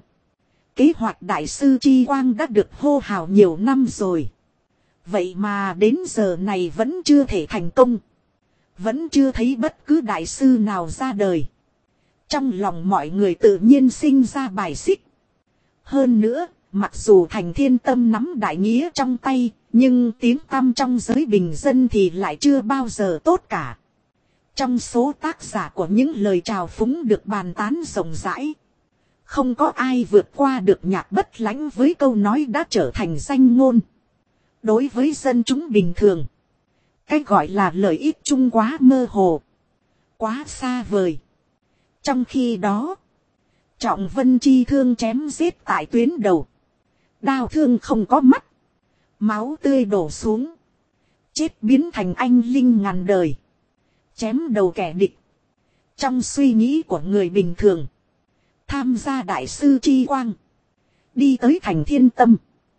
Kế hoạch đại sư Chi Quang đã được hô hào nhiều năm rồi. Vậy mà đến giờ này vẫn chưa thể thành công. Vẫn chưa thấy bất cứ đại sư nào ra đời. Trong lòng mọi người tự nhiên sinh ra bài xích. Hơn nữa, mặc dù Thành Thiên Tâm nắm đại nghĩa trong tay, nhưng tiếng tăm trong giới bình dân thì lại chưa bao giờ tốt cả. Trong số tác giả của những lời chào phúng được bàn tán rộng rãi, không có ai vượt qua được Nhạc Bất Lãnh với câu nói đã trở thành danh ngôn. Đối với dân chúng bình thường, cái gọi là lợi ích chung quá mơ hồ, quá xa vời. Trong khi đó, Trọng Vân chi thương chém giết tại tuyến đầu. Đao thương không có mắt. Máu tươi đổ xuống. Chết biến thành anh linh ngàn đời. Chém đầu kẻ địch. Trong suy nghĩ của người bình thường, tham gia đại sư chi quang, đi tới Thành Thiên Tâm,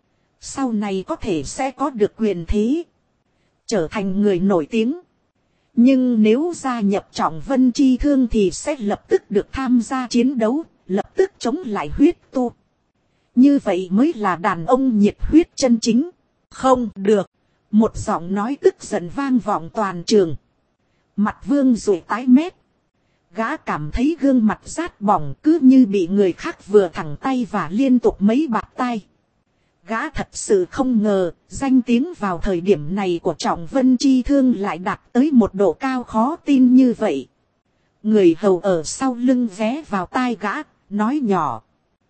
sau này có thể sẽ có được quyền thế, trở thành người nổi tiếng. Nhưng nếu gia nhập Trọng Vân chi thương thì sẽ lập tức được tham gia chiến đấu, lập tức chống lại huyết tu. Như vậy mới là đàn ông nhiệt huyết chân chính. Không được. Một giọng nói tức giận vang vọng toàn trường. Mặt Vương Duệ tái mét. Gã cảm thấy gương mặt rát bỏng cứ như bị người khác vừa thẳng tay và liên tục mấy bạt tay. Gã thật sự không ngờ, danh tiếng vào thời điểm này của Trọng Vân chi thương lại đạt tới một độ cao khó tin như vậy. Người hầu ở sau lưng ghé vào tai gã, nói nhỏ.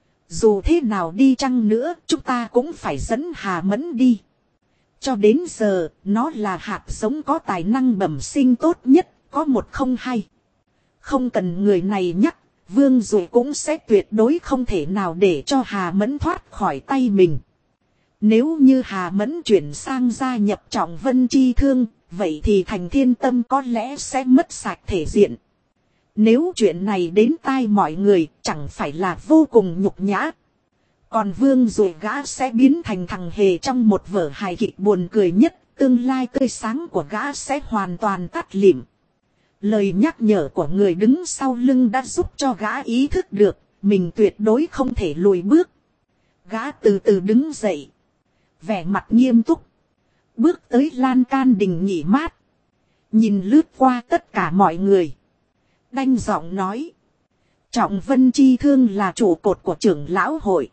Dù thế nào đi chăng nữa, chúng ta cũng phải dẫn Hà Mẫn đi. Cho đến giờ, nó là hạt giống có tài năng bẩm sinh tốt nhất, có một không hai. Không cần người này nhắc, Vương Duệ cũng sẽ tuyệt đối không thể nào để cho Hà Mẫn thoát khỏi tay mình. Nếu như Hà Mẫn chuyển sang gia nhập Trọng Vân chi thương, vậy thì Thành Thiên Tâm có lẽ sẽ mất sạch thể diện. Nếu chuyện này đến tai mọi người, chẳng phải là vô cùng nhục nhã. Còn Vương Duệ gã sẽ biến thành thằng hề trong một vở hài kịch buồn cười nhất, tương lai tươi sáng của gã sẽ hoàn toàn tắt lịm. Lời nhắc nhở của người đứng sau lưng đã giúp cho gã ý thức được, mình tuyệt đối không thể lùi bước. Gã từ từ đứng dậy, vẻ mặt nghiêm túc, bước tới lan can đình nghỉ mát, nhìn lướt qua tất cả mọi người, đanh giọng nói. Trọng Vân chi thương là trụ cột của trưởng lão hội,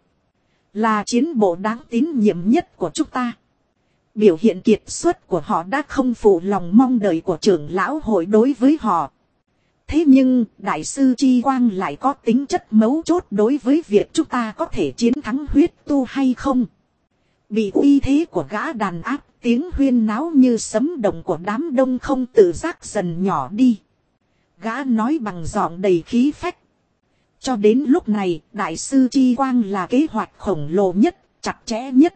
là chiến bộ đáng tín nhiệm nhất của chúng ta. Biểu hiện kiệt xuất của họ đã không phụ lòng mong đợi của trưởng lão hội đối với họ. Thế nhưng, đại sư Chi Quang lại có tính chất mấu chốt đối với việc chúng ta có thể chiến thắng huyết tu hay không. Bị uy thế của gã đàn áp, tiếng huyên náo như sấm động của đám đông không tự giác dần nhỏ đi. Gã nói bằng giọng đầy khí phách. Cho đến lúc này, đại sư Chi Quang là kế hoạch khổng lồ nhất, chặt chẽ nhất.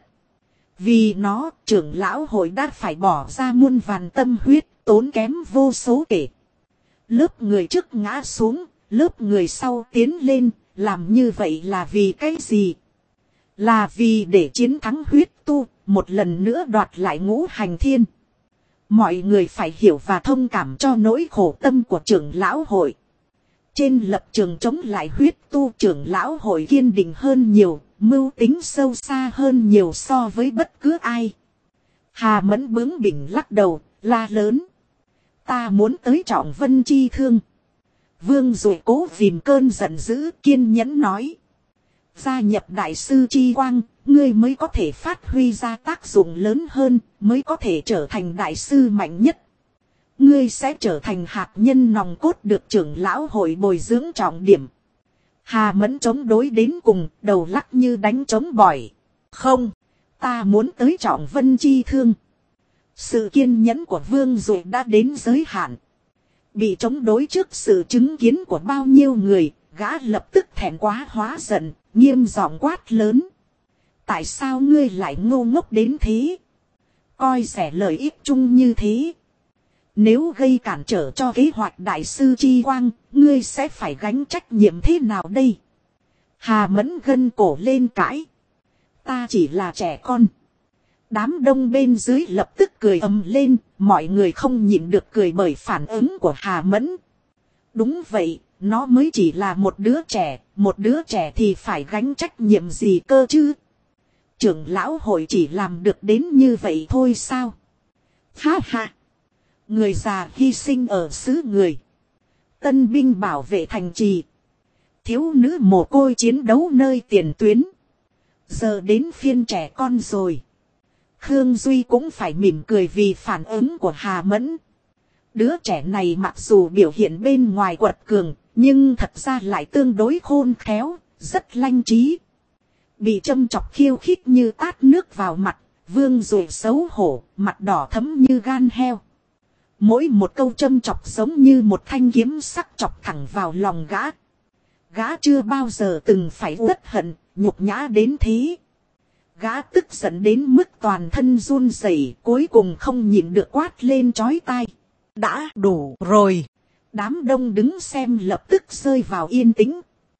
Vì nó, trưởng lão hội đã phải bỏ ra muôn vàn tâm huyết, tốn kém vô số kể. Lớp người trước ngã xuống, lớp người sau tiến lên, làm như vậy là vì cái gì? Là vì để chiến thắng huyết tu, một lần nữa đoạt lại ngũ hành thiên. Mọi người phải hiểu và thông cảm cho nỗi khổ tâm của trưởng lão hội. Trên lập trường chống lại huyết tu, trưởng lão hội kiên định hơn nhiều, mưu tính sâu xa hơn nhiều so với bất cứ ai. Hà Mẫn bướng bỉnh lắc đầu, la lớn. Ta muốn tới Trọng Vân chi thương. Vương Duệ cố ghìm cơn giận dữ, kiên nhẫn nói. Gia nhập đại sư Chi Quang, ngươi mới có thể phát huy ra tác dụng lớn hơn, mới có thể trở thành đại sư mạnh nhất. Ngươi sẽ trở thành hạt nhân nòng cốt được trưởng lão hội bồi dưỡng trọng điểm. Hà Mẫn chống đối đến cùng, đầu lắc như đánh trống bỏi. Không, ta muốn tới Trọng Vân chi thương. Sự kiên nhẫn của Vương Duệ đã đến giới hạn. Bị chống đối trước sự chứng kiến của bao nhiêu người, gã lập tức thẹn quá hóa giận, nghiêm giọng quát lớn. Tại sao ngươi lại ngu ngốc đến thế? Coi rẻ lợi ích chung như thế. Nếu gây cản trở cho kế hoạch đại sư Chi Quang, ngươi sẽ phải gánh trách nhiệm thế nào đây? Hà Mẫn gân cổ lên cãi. Ta chỉ là trẻ con. Đám đông bên dưới lập tức cười ầm lên, mọi người không nhịn được cười bởi phản ứng của Hà Mẫn. Đúng vậy, nó mới chỉ là một đứa trẻ thì phải gánh trách nhiệm gì cơ chứ? Trưởng lão hội chỉ làm được đến như vậy thôi sao? Ha ha! Người già hy sinh ở xứ người. Tân binh bảo vệ thành trì. Thiếu nữ mồ côi chiến đấu nơi tiền tuyến. Giờ đến phiên trẻ con rồi. Khương Duy cũng phải mỉm cười vì phản ứng của Hà Mẫn. Đứa trẻ này mặc dù biểu hiện bên ngoài quật cường, nhưng thật ra lại tương đối khôn khéo, rất lanh trí. Bị châm chọc khiêu khích như tát nước vào mặt, Vương Duệ xấu hổ, mặt đỏ thẫm như gan heo. Mỗi một câu châm chọc giống như một thanh kiếm sắc chọc thẳng vào lòng gã. Gã chưa bao giờ từng phải uất hận, nhục nhã đến thế. Gã tức giận đến mức toàn thân run rẩy, cuối cùng không nhịn được quát lên chói tai. Đã đủ rồi. Đám đông đứng xem lập tức rơi vào yên tĩnh.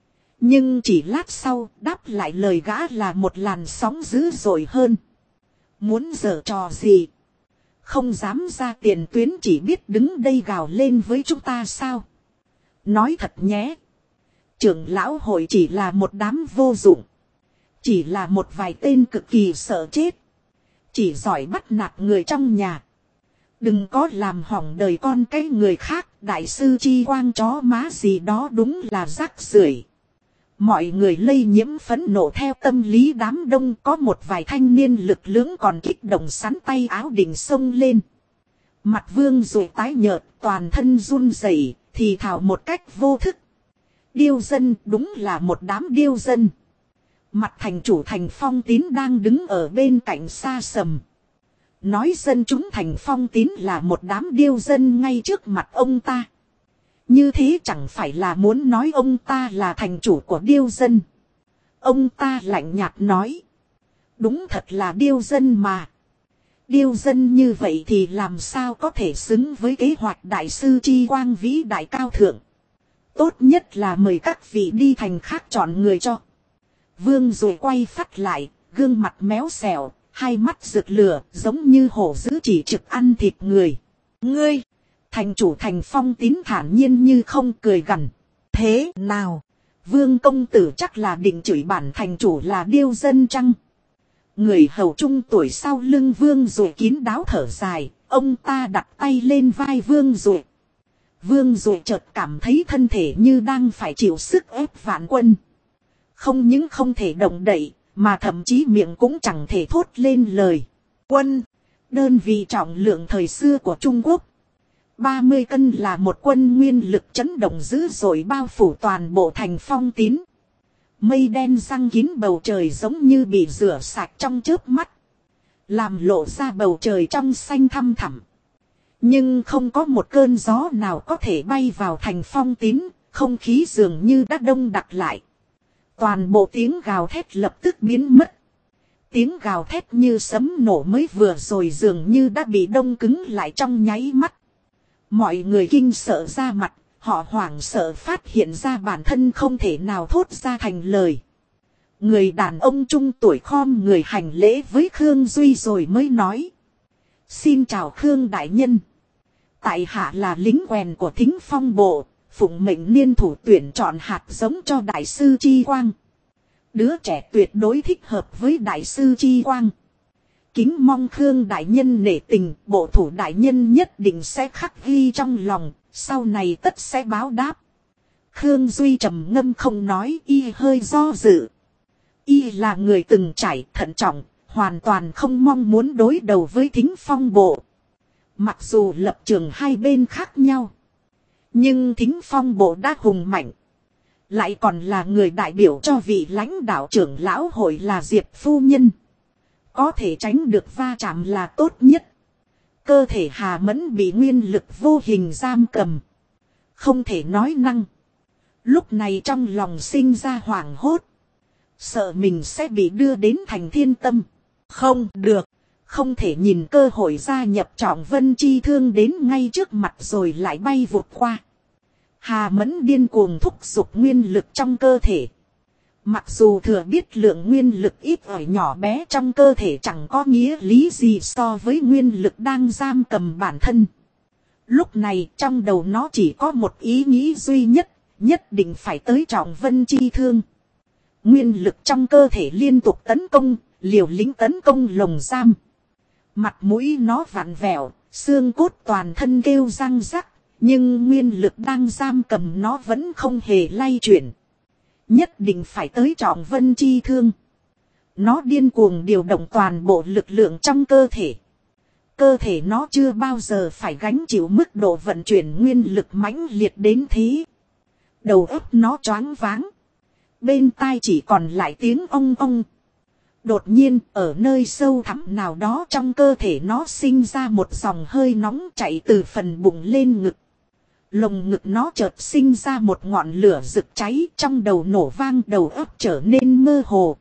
Nhưng chỉ lát sau, đáp lại lời gã là một làn sóng dữ dội hơn. Muốn giở trò gì? Không dám ra tiền tuyến, chỉ biết đứng đây gào lên với chúng ta sao? Nói thật nhé. Trưởng lão hội chỉ là một đám vô dụng. Chỉ là một vài tên cực kỳ sợ chết. Chỉ giỏi bắt nạt người trong nhà. Đừng có làm hỏng đời con cái người khác. Đại sư Chi Quang chó má gì đó đúng là rác rưởi. Mọi người lây nhiễm phẫn nộ theo tâm lý đám đông. Có một vài thanh niên lực lưỡng còn kích động sắn tay áo định xông lên. Mặt Vương rồi tái nhợt, toàn thân run rẩy, thì thào một cách vô thức. Điêu dân, đúng là một đám điêu dân. Mặt thành chủ Thành Phong Tín đang đứng ở bên cạnh xa sầm. Nói dân chúng Thành Phong Tín là một đám điêu dân ngay trước mặt ông ta. Như thế chẳng phải là muốn nói ông ta là thành chủ của điêu dân. Ông ta lạnh nhạt nói. Đúng thật là điêu dân mà. Điêu dân như vậy thì làm sao có thể xứng với kế hoạch đại sư Chi Quang vĩ đại cao thượng. Tốt nhất là mời các vị đi thành khác chọn người cho. Vương rồi quay phát lại, gương mặt méo xẻo, hai mắt rực lửa, giống như hổ dữ chỉ trực ăn thịt người. Ngươi, thành chủ Thành Phong Tín thản nhiên như không, cười gằn. Thế nào, Vương công tử chắc là định chửi bản thành chủ là điêu dân chăng? Người hầu trung tuổi sau lưng Vương rồi kín đáo thở dài, ông ta đặt tay lên vai Vương rồi. Vương rồi chợt cảm thấy thân thể như đang phải chịu sức ép vạn quân. Không những không thể động đậy, mà thậm chí miệng cũng chẳng thể thốt lên lời. Quân, đơn vị trọng lượng thời xưa của Trung Quốc. 30 cân là một quân nguyên lực chấn động dữ dội bao phủ toàn bộ Thành Phong Tín. Mây đen giăng kín bầu trời giống như bị rửa sạch trong chớp mắt. Làm lộ ra bầu trời trong xanh thăm thẳm. Nhưng không có một cơn gió nào có thể bay vào Thành Phong Tín, không khí dường như đã đông đặc lại. Toàn bộ tiếng gào thét lập tức biến mất. Tiếng gào thét như sấm nổ mới vừa rồi dường như đã bị đông cứng lại trong nháy mắt. Mọi người kinh sợ ra mặt, họ hoảng sợ phát hiện ra bản thân không thể nào thốt ra thành lời. Người đàn ông trung tuổi khom người hành lễ với Khương Duy rồi mới nói. Xin chào Khương đại nhân. Tại hạ là lính quèn của Thính Phong bộ, phụng mệnh niên thủ tuyển chọn hạt giống cho đại sư Chi Quang. Đứa trẻ tuyệt đối thích hợp với đại sư Chi Quang. Kính mong Khương đại nhân nể tình, bộ thủ đại nhân nhất định sẽ khắc ghi trong lòng, sau này tất sẽ báo đáp. Khương Duy trầm ngâm không nói, y hơi do dự. Y là người từng trải thận trọng, hoàn toàn không mong muốn đối đầu với Thính Phong bộ. Mặc dù lập trường hai bên khác nhau, nhưng Thính Phong bộ đã hùng mạnh. Lại còn là người đại biểu cho vị lãnh đạo trưởng lão hội là Diệp phu nhân. Có thể tránh được va chạm là tốt nhất. Cơ thể Hà Mẫn bị nguyên lực vô hình giam cầm. Không thể nói năng. Lúc này trong lòng sinh ra hoảng hốt. Sợ mình sẽ bị đưa đến thành Thiên Tâm. Không được. Không thể nhìn cơ hội gia nhập Trọng Vân Chi Thương đến ngay trước mặt rồi lại bay vụt qua. Hà Mẫn điên cuồng thúc giục nguyên lực trong cơ thể. Mặc dù thừa biết lượng nguyên lực ít ỏi nhỏ bé trong cơ thể chẳng có nghĩa lý gì so với nguyên lực đang giam cầm bản thân. Lúc này trong đầu nó chỉ có một ý nghĩ duy nhất, nhất định phải tới Trọng Vân Chi Thương. Nguyên lực trong cơ thể liên tục tấn công, liều lĩnh tấn công lồng giam. Mặt mũi nó vặn vẹo, xương cốt toàn thân kêu răng rắc, nhưng nguyên lực đang giam cầm nó vẫn không hề lay chuyển. Nhất định phải tới Trọng Vân Chi Thương. Nó điên cuồng điều động toàn bộ lực lượng trong cơ thể. Cơ thể nó chưa bao giờ phải gánh chịu mức độ vận chuyển nguyên lực mãnh liệt đến thế. Đầu óc nó choáng váng. Bên tai chỉ còn lại tiếng ong ong. Đột nhiên ở nơi sâu thẳm nào đó trong cơ thể nó sinh ra một dòng hơi nóng chạy từ phần bụng lên ngực. Lồng ngực nó chợt sinh ra một ngọn lửa rực cháy, trong đầu nổ vang, đầu óc trở nên mơ hồ.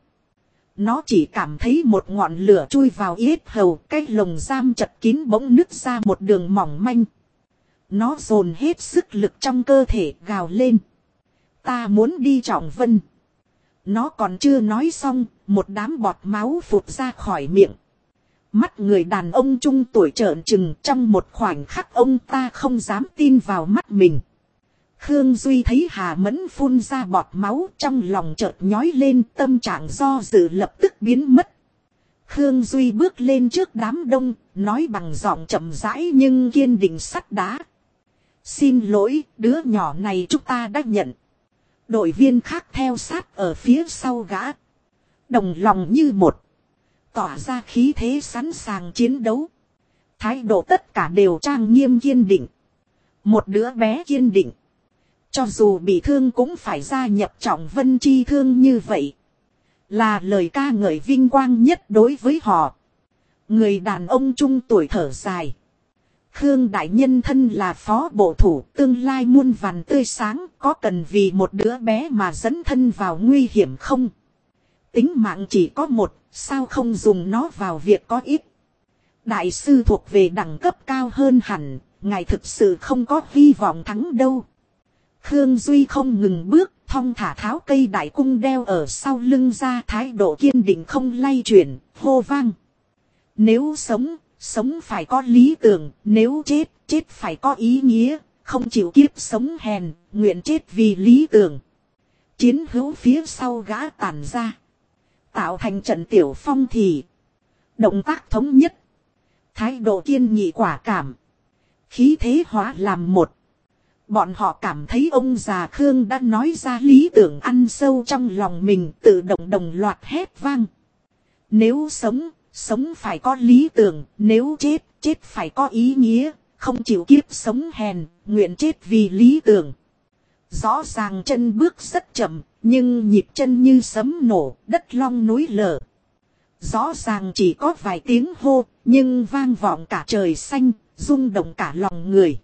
Nó chỉ cảm thấy một ngọn lửa chui vào yết hầu, cái lồng giam chật kín bỗng nứt ra một đường mỏng manh. Nó dồn hết sức lực trong cơ thể gào lên. Ta muốn đi Trọng Vân. Nó còn chưa nói xong, một đám bọt máu phụt ra khỏi miệng. Mắt người đàn ông trung tuổi trợn trừng, trong một khoảnh khắc ông ta không dám tin vào mắt mình. Khương Duy thấy Hà Mẫn phun ra bọt máu, trong lòng chợt nhói lên, tâm trạng do dự lập tức biến mất. Khương Duy bước lên trước đám đông, nói bằng giọng chậm rãi nhưng kiên định sắt đá. Xin lỗi, đứa nhỏ này chúng ta đã nhận. Đội viên khác theo sát ở phía sau gã. Đồng lòng như một. Tỏa ra khí thế sẵn sàng chiến đấu. Thái độ tất cả đều trang nghiêm kiên định. Một đứa bé kiên định. Cho dù bị thương cũng phải gia nhập Trọng Vân chi thương như vậy. Là lời ca ngợi vinh quang nhất đối với họ. Người đàn ông trung tuổi thở dài. Khương đại nhân thân là phó bộ thủ, tương lai muôn vàn tươi sáng, có cần vì một đứa bé mà dẫn thân vào nguy hiểm không? Tính mạng chỉ có một, sao không dùng nó vào việc có ích? Đại sư thuộc về đẳng cấp cao hơn hẳn, ngài thực sự không có hy vọng thắng đâu. Khương Duy không ngừng bước, thong thả tháo cây đại cung đeo ở sau lưng ra, thái độ kiên định không lay chuyển, hô vang. Nếu sống, sống phải có lý tưởng, nếu chết, chết phải có ý nghĩa, không chịu kiếp sống hèn, nguyện chết vì lý tưởng. Chiến hữu phía sau gã tản ra, tạo thành trận tiểu phong thì. Động tác thống nhất, thái độ kiên nghị quả cảm, khí thế hóa làm một. Bọn họ cảm thấy ông già Khương đã nói ra lý tưởng ăn sâu trong lòng mình, tự động đồng loạt hét vang. Nếu sống, sống phải có lý tưởng, nếu chết, chết phải có ý nghĩa, không chịu kiếp sống hèn, nguyện chết vì lý tưởng. Rõ ràng chân bước rất chậm, nhưng nhịp chân như sấm nổ, đất long núi lở. Rõ ràng chỉ có vài tiếng hô, nhưng vang vọng cả trời xanh, rung động cả lòng người.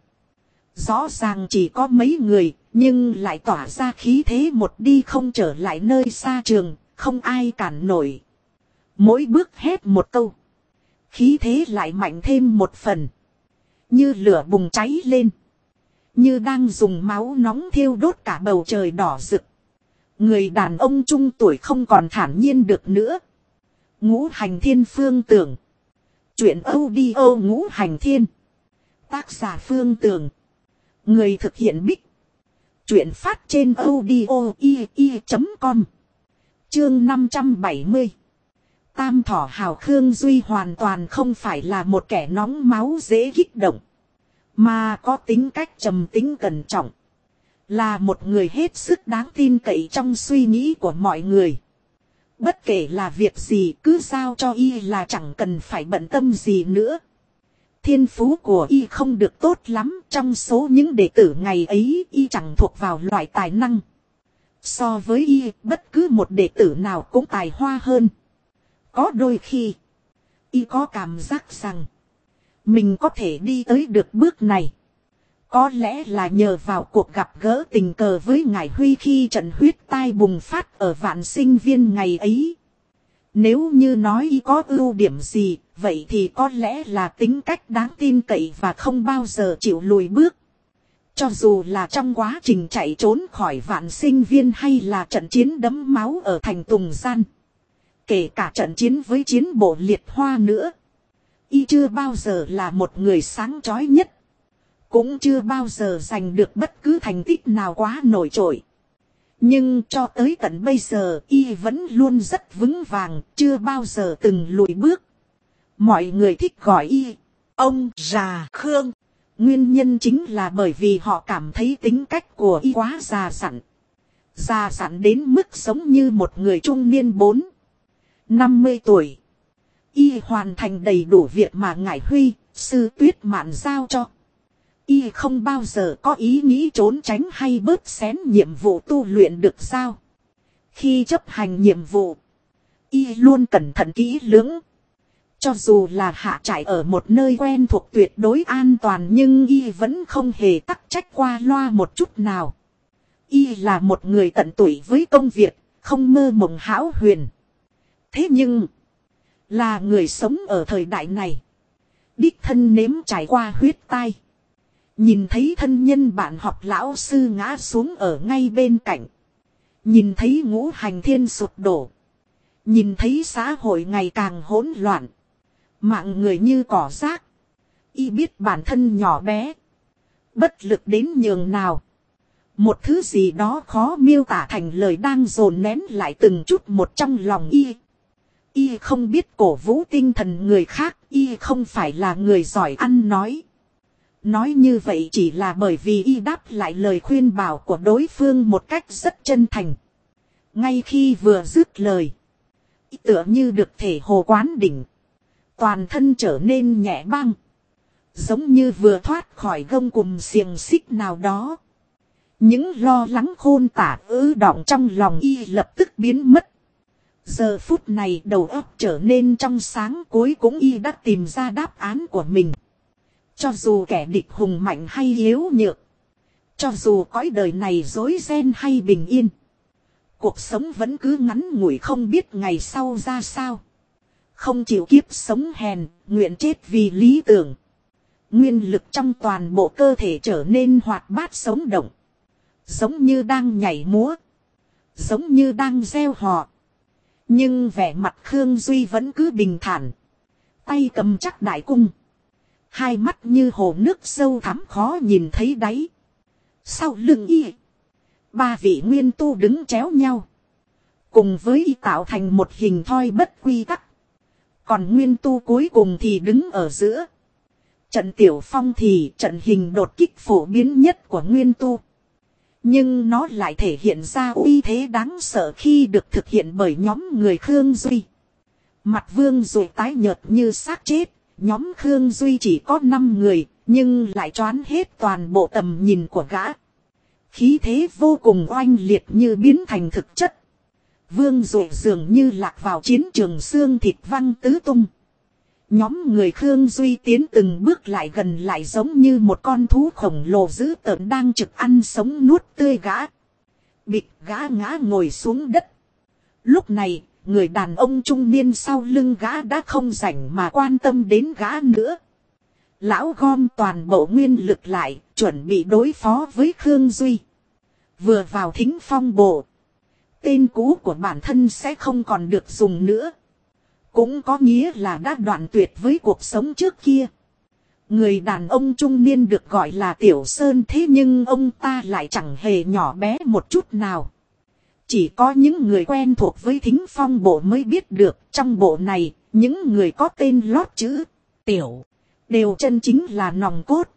Rõ ràng chỉ có mấy người, nhưng lại tỏa ra khí thế một đi không trở lại nơi xa trường, không ai cản nổi. Mỗi bước hét một câu, khí thế lại mạnh thêm một phần. Như lửa bùng cháy lên, như đang dùng máu nóng thiêu đốt cả bầu trời đỏ rực. Người đàn ông trung tuổi không còn thản nhiên được nữa. Ngũ Hành Thiên Phương Tưởng. Chuyện audio Ngũ Hành Thiên. Tác giả Phương Tưởng. Người thực hiện Bích. Chuyện phát trên audio.com. Chương 570. Tam Thỏ Hào. Khương Duy hoàn toàn không phải là một kẻ nóng máu dễ kích động, mà có tính cách trầm tính cẩn trọng. Là một người hết sức đáng tin cậy trong suy nghĩ của mọi người. Bất kể là việc gì cứ giao cho y là chẳng cần phải bận tâm gì nữa. Thiên phú của y không được tốt lắm, trong số những đệ tử ngày ấy y chẳng thuộc vào loại tài năng. So với y, bất cứ một đệ tử nào cũng tài hoa hơn. Có đôi khi, y có cảm giác rằng mình có thể đi tới được bước này. Có lẽ là nhờ vào cuộc gặp gỡ tình cờ với Ngải Huy khi trận huyết tai bùng phát ở Vạn Sinh Viên ngày ấy. Nếu như nói y có ưu điểm gì, vậy thì có lẽ là tính cách đáng tin cậy và không bao giờ chịu lùi bước. Cho dù là trong quá trình chạy trốn khỏi Vạn Sinh Viên hay là trận chiến đẫm máu ở thành Tùng Gian. Kể cả trận chiến với chiến bộ Liệt Hoa nữa. Y chưa bao giờ là một người sáng chói nhất. Cũng chưa bao giờ giành được bất cứ thành tích nào quá nổi trội. Nhưng cho tới tận bây giờ y vẫn luôn rất vững vàng, chưa bao giờ từng lùi bước. Mọi người thích gọi y ông già Khương. Nguyên nhân chính là bởi vì họ cảm thấy tính cách của y quá già dặn. Già dặn đến mức giống như một người trung niên bốn 50 tuổi. Y hoàn thành đầy đủ việc mà Ngải Huy, sư Tuyết Mạn giao cho. Y không bao giờ có ý nghĩ trốn tránh hay bớt xén nhiệm vụ tu luyện được giao. Khi chấp hành nhiệm vụ, Y luôn cẩn thận kỹ lưỡng. Cho dù là hạ trại ở một nơi quen thuộc tuyệt đối an toàn, nhưng Y vẫn không hề tắc trách qua loa một chút nào. Y là một người tận tụy với công việc, không mơ mộng hão huyền. Thế nhưng, là người sống ở thời đại này, đích thân nếm trải qua huyết tai. Nhìn thấy thân nhân bạn học lão sư ngã xuống ở ngay bên cạnh. Nhìn thấy ngũ hành thiên sụp đổ. Nhìn thấy xã hội ngày càng hỗn loạn. Mạng người như cỏ rác. Y biết bản thân nhỏ bé, bất lực đến nhường nào. Một thứ gì đó khó miêu tả thành lời đang dồn nén lại từng chút một trong lòng Y. Y không biết cổ vũ tinh thần người khác. Y không phải là người giỏi ăn nói. Nói như vậy chỉ là bởi vì Y đáp lại lời khuyên bảo của đối phương một cách rất chân thành. Ngay khi vừa dứt lời, Y tựa như được thể hồ quán đỉnh. Toàn thân trở nên nhẹ băng. Giống như vừa thoát khỏi gông cùm xiềng xích nào đó. Những lo lắng khôn tả ứ đọng trong lòng Y lập tức biến mất. Giờ phút này đầu óc trở nên trong sáng, cuối cùng Y đã tìm ra đáp án của mình. Cho dù kẻ địch hùng mạnh hay yếu nhược, cho dù cõi đời này rối ren hay bình yên, cuộc sống vẫn cứ ngắn ngủi không biết ngày sau ra sao. Không chịu kiếp sống hèn, nguyện chết vì lý tưởng. Nguyên lực trong toàn bộ cơ thể trở nên hoạt bát sống động. Giống như đang nhảy múa, giống như đang reo hò. Nhưng vẻ mặt Khương Duy vẫn cứ bình thản. Tay cầm chắc đại cung. Hai mắt như hồ nước sâu thẳm khó nhìn thấy đáy. Sau lưng Y, ba vị nguyên tu đứng chéo nhau. Cùng với Y tạo thành một hình thoi bất quy tắc. Còn nguyên tu cuối cùng thì đứng ở giữa. Trận Tiểu Phong thì trận hình đột kích phổ biến nhất của nguyên tu. Nhưng nó lại thể hiện ra uy thế đáng sợ khi được thực hiện bởi nhóm người Khương Duy. Mặt Vương rồi tái nhợt như xác chết. Nhóm Khương Duy chỉ có 5 người, nhưng lại choán hết toàn bộ tầm nhìn của gã. Khí thế vô cùng oanh liệt như biến thành thực chất. Vương Dụ dường như lạc vào chiến trường xương thịt văng tứ tung. Nhóm người Khương Duy tiến từng bước lại gần, lại giống như một con thú khổng lồ dữ tợn đang trực ăn sống nuốt tươi gã. Bịch, gã ngã ngồi xuống đất. Lúc này, người đàn ông trung niên sau lưng gã đã không rảnh mà quan tâm đến gã nữa. Lão gom toàn bộ nguyên lực lại, chuẩn bị đối phó với Khương Duy. Vừa vào Thính Phong bộ, tên cũ của bản thân sẽ không còn được dùng nữa. Cũng có nghĩa là đã đoạn tuyệt với cuộc sống trước kia. Người đàn ông trung niên được gọi là Tiểu Sơn, thế nhưng ông ta lại chẳng hề nhỏ bé một chút nào. Chỉ có những người quen thuộc với Thính Phong bộ mới biết được, trong bộ này, những người có tên lót chữ Tiểu đều chân chính là nòng cốt.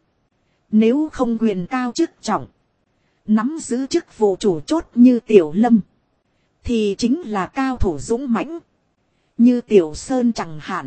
Nếu không quyền cao chức trọng, nắm giữ chức vụ chủ chốt như Tiểu Lâm, thì chính là cao thủ dũng mãnh, như Tiểu Sơn chẳng hạn.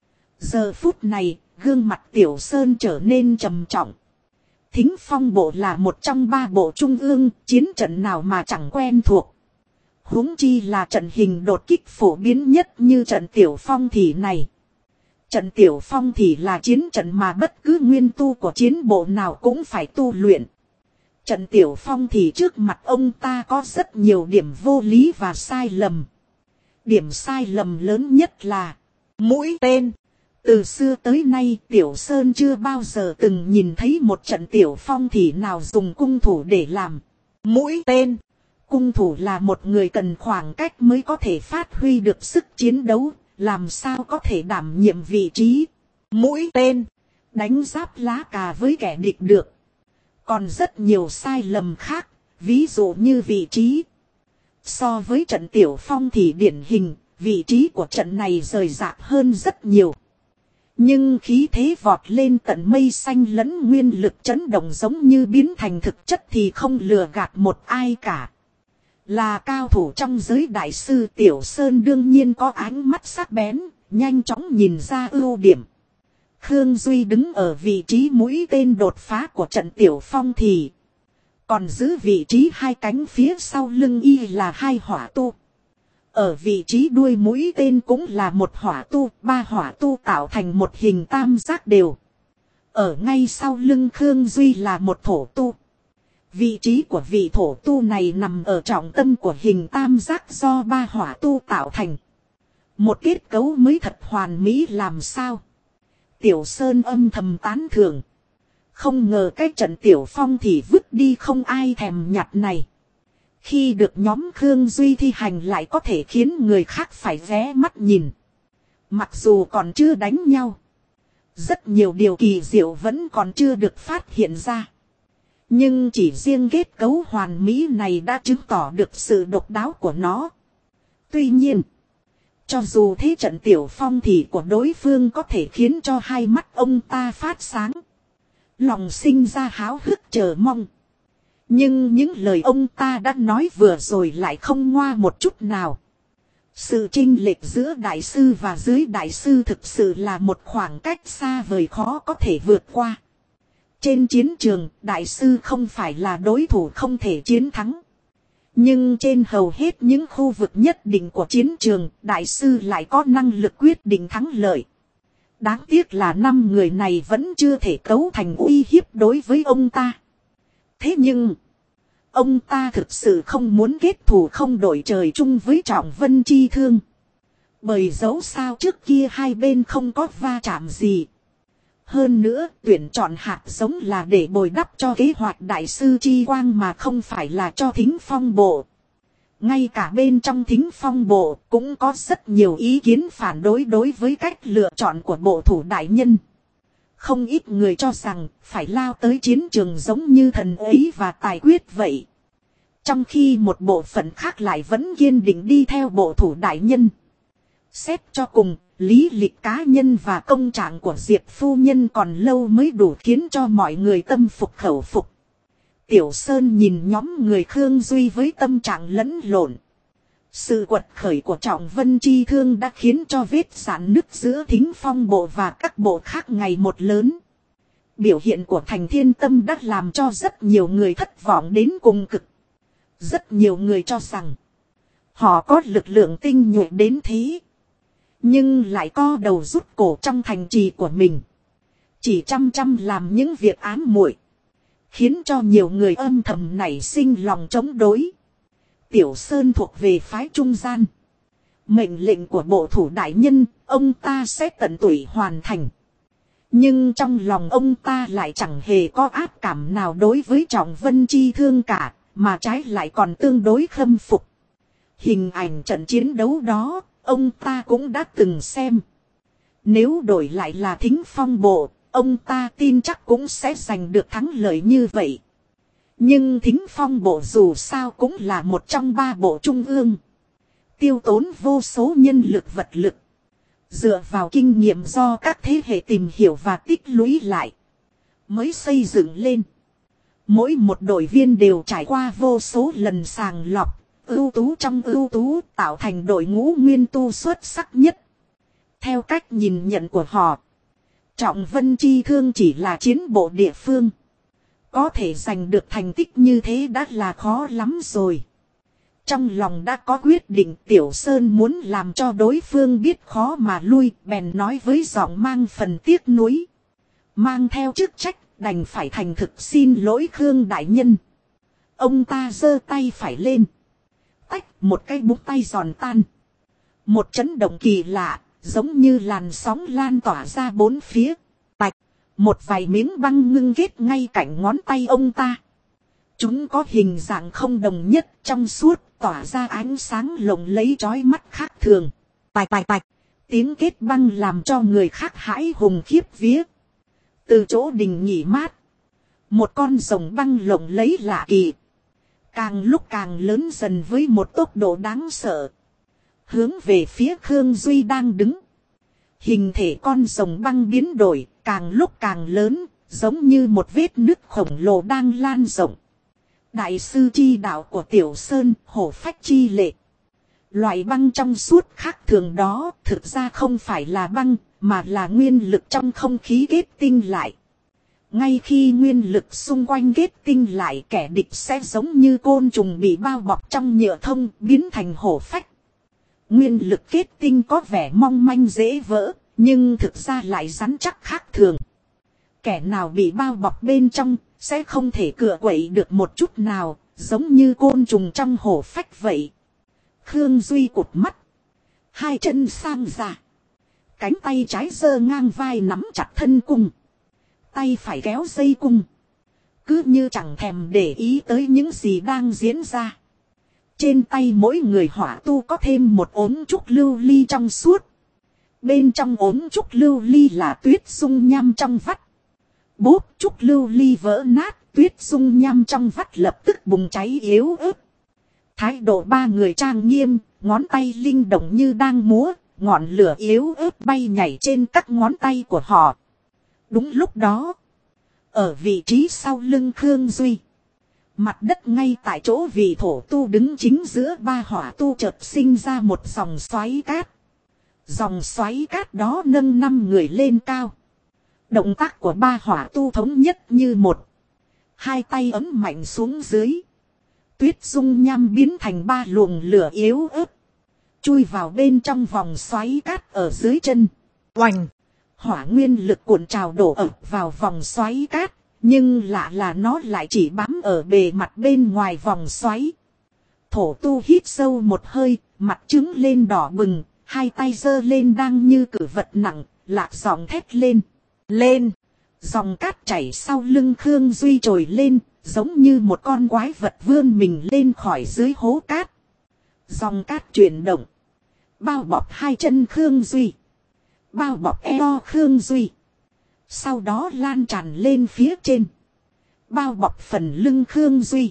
Giờ phút này, gương mặt Tiểu Sơn trở nên trầm trọng. Thính Phong bộ là một trong 3 bộ trung ương, chiến trận nào mà chẳng quen thuộc. Huống chi là trận hình đột kích phổ biến nhất như trận Tiểu Phong thì này. Trận Tiểu Phong thì là chiến trận mà bất cứ nguyên tu của chiến bộ nào cũng phải tu luyện. Trận Tiểu Phong thì trước mặt ông ta có rất nhiều điểm vô lý và sai lầm. Điểm sai lầm lớn nhất là mũi tên. Từ xưa tới nay Tiểu Sơn chưa bao giờ từng nhìn thấy một trận Tiểu Phong thì nào dùng cung thủ để làm mũi tên. Cung thủ là một người cần khoảng cách mới có thể phát huy được sức chiến đấu, làm sao có thể đảm nhiệm vị trí mũi tên, đánh giáp lá cà với kẻ địch được. Còn rất nhiều sai lầm khác, ví dụ như vị trí. So với trận Tiểu Phong thì điển hình, vị trí của trận này rời rạc hơn rất nhiều. Nhưng khí thế vọt lên tận mây xanh lẫn nguyên lực chấn động giống như biến thành thực chất thì không lừa gạt một ai cả. Là cao thủ trong giới đại sư Tiểu Sơn đương nhiên có ánh mắt sắc bén, nhanh chóng nhìn ra ưu điểm. Khương Duy đứng ở vị trí mũi tên đột phá của trận Tiểu Phong thì còn giữ vị trí hai cánh phía sau lưng y là hai hỏa tu. Ở vị trí đuôi mũi tên cũng là một hỏa tu, ba hỏa tu tạo thành một hình tam giác đều. Ở ngay sau lưng Khương Duy là một thổ tu. Vị trí của vị thổ tu này nằm ở trọng tâm của hình tam giác do ba hỏa tu tạo thành. Một kết cấu mới thật hoàn mỹ làm sao. Tiểu Sơn âm thầm tán thưởng. Không ngờ cái trận Tiểu Phong thì vứt đi không ai thèm nhặt này. Khi được nhóm Khương Duy thi hành lại có thể khiến người khác phải ghé mắt nhìn. Mặc dù còn chưa đánh nhau. Rất nhiều điều kỳ diệu vẫn còn chưa được phát hiện ra. Nhưng chỉ riêng kết cấu hoàn mỹ này đã chứng tỏ được sự độc đáo của nó. Tuy nhiên, cho dù thế trận Tiểu Phong thì của đối phương có thể khiến cho hai mắt ông ta phát sáng. Lòng sinh ra háo hức chờ mong. Nhưng những lời ông ta đã nói vừa rồi lại không ngoa một chút nào. Sự chênh lệch giữa đại sư và dưới đại sư thực sự là một khoảng cách xa vời khó có thể vượt qua. Trên chiến trường, đại sư không phải là đối thủ không thể chiến thắng. Nhưng trên hầu hết những khu vực nhất định của chiến trường, đại sư lại có năng lực quyết định thắng lợi. Đáng tiếc là 5 người này vẫn chưa thể cấu thành uy hiếp đối với ông ta. Thế nhưng, ông ta thực sự không muốn kết thù không đổi trời chung với Trọng Vân Chi Thương. Bởi dẫu sao trước kia hai bên không có va chạm gì. Hơn nữa, tuyển chọn hạt giống là để bồi đắp cho kế hoạch đại sư Chi Quang mà không phải là cho Thính Phong Bộ. Ngay cả bên trong Thính Phong Bộ cũng có rất nhiều ý kiến phản đối với cách lựa chọn của bộ thủ đại nhân. Không ít người cho rằng phải lao tới chiến trường giống như thần ấy và tài quyết vậy. Trong khi một bộ phận khác lại vẫn kiên định đi theo bộ thủ đại nhân. Xét cho cùng, lý lịch cá nhân và công trạng của Diệp phu nhân còn lâu mới đủ khiến cho mọi người tâm phục khẩu phục. Tiểu Sơn nhìn nhóm người Khương Duy với tâm trạng lẫn lộn. Sự quật khởi của Trọng Vân Chi Thương đã khiến cho vết rạn nứt giữa Thính Phong Bộ và các bộ khác ngày một lớn. Biểu hiện của Thành Thiên Tâm đã làm cho rất nhiều người thất vọng đến cùng cực. Rất nhiều người cho rằng họ có lực lượng tinh nhuệ đến thế. Nhưng lại co đầu rút cổ trong thành trì của mình. Chỉ chăm chăm làm những việc ám muội, khiến cho nhiều người âm thầm nảy sinh lòng chống đối. Tiểu Sơn thuộc về phái trung gian. Mệnh lệnh của bộ thủ đại nhân, ông ta sẽ tận tụy hoàn thành. Nhưng trong lòng ông ta lại chẳng hề có ác cảm nào đối với Trọng Vân Chi Thương cả, mà trái lại còn tương đối khâm phục. Hình ảnh trận chiến đấu đó, ông ta cũng đã từng xem. Nếu đổi lại là Thính Phong Bộ, ông ta tin chắc cũng sẽ giành được thắng lợi như vậy. Nhưng Thính Phong Bộ dù sao cũng là một trong 3 bộ trung ương. Tiêu tốn vô số nhân lực vật lực. Dựa vào kinh nghiệm do các thế hệ tìm hiểu và tích lũy lại, mới xây dựng lên. Mỗi một đội viên đều trải qua vô số lần sàng lọc, ưu tú trong ưu tú tạo thành đội ngũ nguyên tu xuất sắc nhất. Theo cách nhìn nhận của họ, Trọng Vân Chi Thương chỉ là chiến bộ địa phương. Có thể giành được thành tích như thế đã là khó lắm rồi. Trong lòng đã có quyết định, Tiểu Sơn muốn làm cho đối phương biết khó mà lui, bèn nói với giọng mang phần tiếc nuối. Mang theo chức trách, đành phải thành thực xin lỗi Khương đại nhân. Ông ta giơ tay phải lên. Tách, một cái búng tay giòn tan. Một chấn động kỳ lạ, giống như làn sóng lan tỏa ra bốn phía. Tạch, một vài miếng băng ngưng ghét ngay cạnh ngón tay ông ta. Chúng có hình dạng không đồng nhất, trong suốt, tỏa ra ánh sáng lộng lẫy chói mắt khác thường. Tạch tạch tạch, tiếng kết băng làm cho người khác hãi hùng khiếp vía. Từ chỗ đình nghỉ mát, một con rồng băng lộng lẫy lạ kỳ, càng lúc càng lớn dần với một tốc độ đáng sợ, hướng về phía Khương Duy đang đứng. Hình thể con rồng băng biến đổi, càng lúc càng lớn, giống như một vết nứt khổng lồ đang lan rộng. Đại sư chi đạo của Tiểu Sơn, hổ phách chi lệ. Loại băng trong suốt khác thường đó thực ra không phải là băng, mà là nguyên lực trong không khí kết tinh lại. Ngay khi nguyên lực xung quanh kết tinh lại, kẻ địch sẽ giống như côn trùng bị bao bọc trong nhựa thông, biến thành hổ phách. Nguyên lực kết tinh có vẻ mong manh dễ vỡ, nhưng thực ra lại rắn chắc khác thường. Kẻ nào bị bao bọc bên trong sẽ không thể cựa quậy được một chút nào, giống như côn trùng trong hổ phách vậy. Khương Duy cụt mắt, hai chân sang ra, cánh tay trái giơ ngang vai nắm chặt thân cung, tay phải kéo dây cung, cứ như chẳng thèm để ý tới những gì đang diễn ra. Trên tay mỗi người hỏa tu có thêm một ống trúc lưu ly trong suốt. Bên trong ống trúc lưu ly là tuyết dung nham trong vắt. Bốp trúc lưu ly vỡ nát, tuyết dung nham trong vắt lập tức bùng cháy yếu ớt. Thái độ ba người trang nghiêm, ngón tay linh động như đang múa, ngọn lửa yếu ớt bay nhảy trên các ngón tay của họ. Đúng lúc đó, ở vị trí sau lưng Khương Duy, mặt đất ngay tại chỗ vị thổ tu đứng chính giữa ba hỏa tu chợt sinh ra một dòng xoáy cát. Dòng xoáy cát đó nâng 5 người lên cao. Động tác của ba hỏa tu thống nhất như một. Hai tay ấn mạnh xuống dưới. Tuyết dung nham biến thành 3 luồng lửa yếu ớt, chui vào bên trong vòng xoáy cát ở dưới chân. Oành! Hỏa nguyên lực cuộn trào đổ ập vào vòng xoáy cát. Nhưng lạ là nó lại chỉ bám ở bề mặt bên ngoài vòng xoáy. Thổ tu hít sâu một hơi, mặt trứng lên đỏ bừng, hai tay giơ lên đang như cử vật nặng, lạc giọng thét lên. Lên! Dòng cát chảy sau lưng Khương Duy trồi lên, giống như một con quái vật vươn mình lên khỏi dưới hố cát. Dòng cát chuyển động, bao bọc hai chân Khương Duy, bao bọc eo Khương Duy. Sau đó lan tràn lên phía trên, bao bọc phần lưng Khương Duy,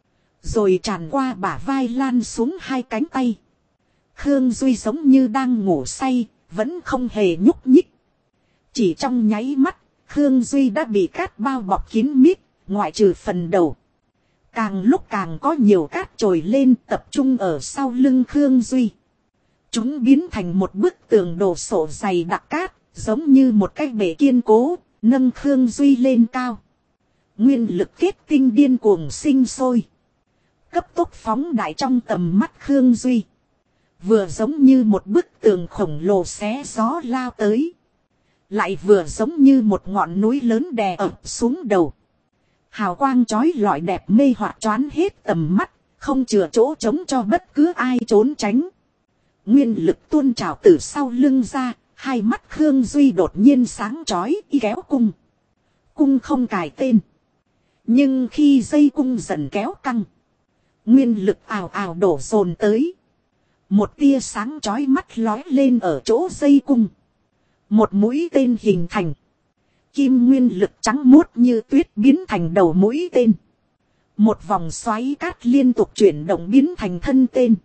rồi tràn qua bả vai lan xuống hai cánh tay. Khương Duy giống như đang ngủ say, vẫn không hề nhúc nhích. Chỉ trong nháy mắt, Khương Duy đã bị cát bao bọc kín mít, ngoại trừ phần đầu. Càng lúc càng có nhiều cát trồi lên tập trung ở sau lưng Khương Duy. Chúng biến thành một bức tường đổ sộ dày đặc cát, giống như một cái bể kiên cố, nâng Khương Duy lên cao. Nguyên lực kết tinh điên cuồng sinh sôi, cấp tốc phóng đại trong tầm mắt Khương Duy. Vừa giống như một bức tường khổng lồ xé gió lao tới, lại vừa giống như một ngọn núi lớn đè ập xuống đầu. Hào quang chói lọi đẹp mê hoặc choán hết tầm mắt, không chừa chỗ trống cho bất cứ ai trốn tránh. Nguyên lực tuôn trào từ sau lưng ra, hai mắt Khương Duy đột nhiên sáng chói, kéo cung. Cung không cài tên. Nhưng khi dây cung dần kéo căng, nguyên lực ào ào đổ dồn tới. Một tia sáng chói mắt lói lên ở chỗ dây cung. Một mũi tên hình thành. Kim nguyên lực trắng muốt như tuyết biến thành đầu mũi tên. Một vòng xoáy cát liên tục chuyển động biến thành thân tên.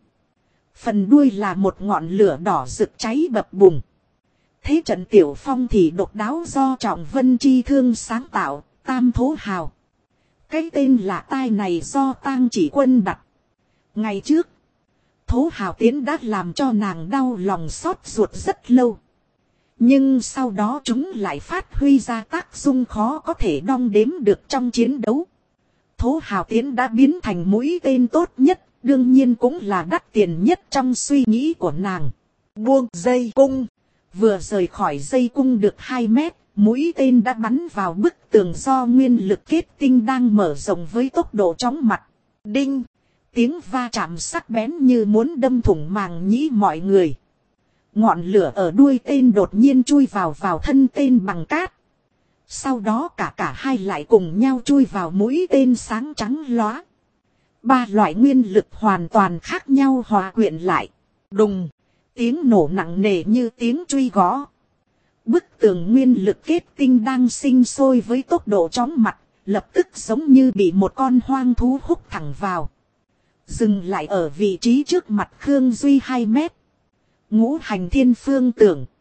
Phần đuôi là một ngọn lửa đỏ rực cháy bập bùng. Thế trận tiểu phong thì độc đáo do Trọng Vân Chi Thương sáng tạo, Tam Thố Hào. Cái tên lạ tai này do Tang Chỉ Quân đặt. Ngày trước, Thố Hào tiến đã làm cho nàng đau lòng xót ruột rất lâu. Nhưng sau đó chúng lại phát huy ra tác dụng khó có thể đong đếm được trong chiến đấu. Thố Hào tiến đã biến thành mũi tên tốt nhất, đương nhiên cũng là đắt tiền nhất trong suy nghĩ của nàng. Buông dây cung. Vừa rời khỏi dây cung được 2 mét, mũi tên đã bắn vào bức tường do nguyên lực kết tinh đang mở rộng với tốc độ chóng mặt. Đinh! Tiếng va chạm sắc bén như muốn đâm thủng màng nhĩ mọi người. Ngọn lửa ở đuôi tên đột nhiên chui vào thân tên bằng cát. Sau đó cả hai lại cùng nhau chui vào mũi tên sáng trắng lóa. 3 loại nguyên lực hoàn toàn khác nhau hòa quyện lại. Đùng! Tiếng nổ nặng nề như tiếng truy gõ. Bức tường nguyên lực kết tinh đang sinh sôi với tốc độ chóng mặt, lập tức giống như bị một con hoang thú húc thẳng vào. Dừng lại ở vị trí trước mặt Khương Duy 2 mét. Ngũ hành thiên phương tưởng.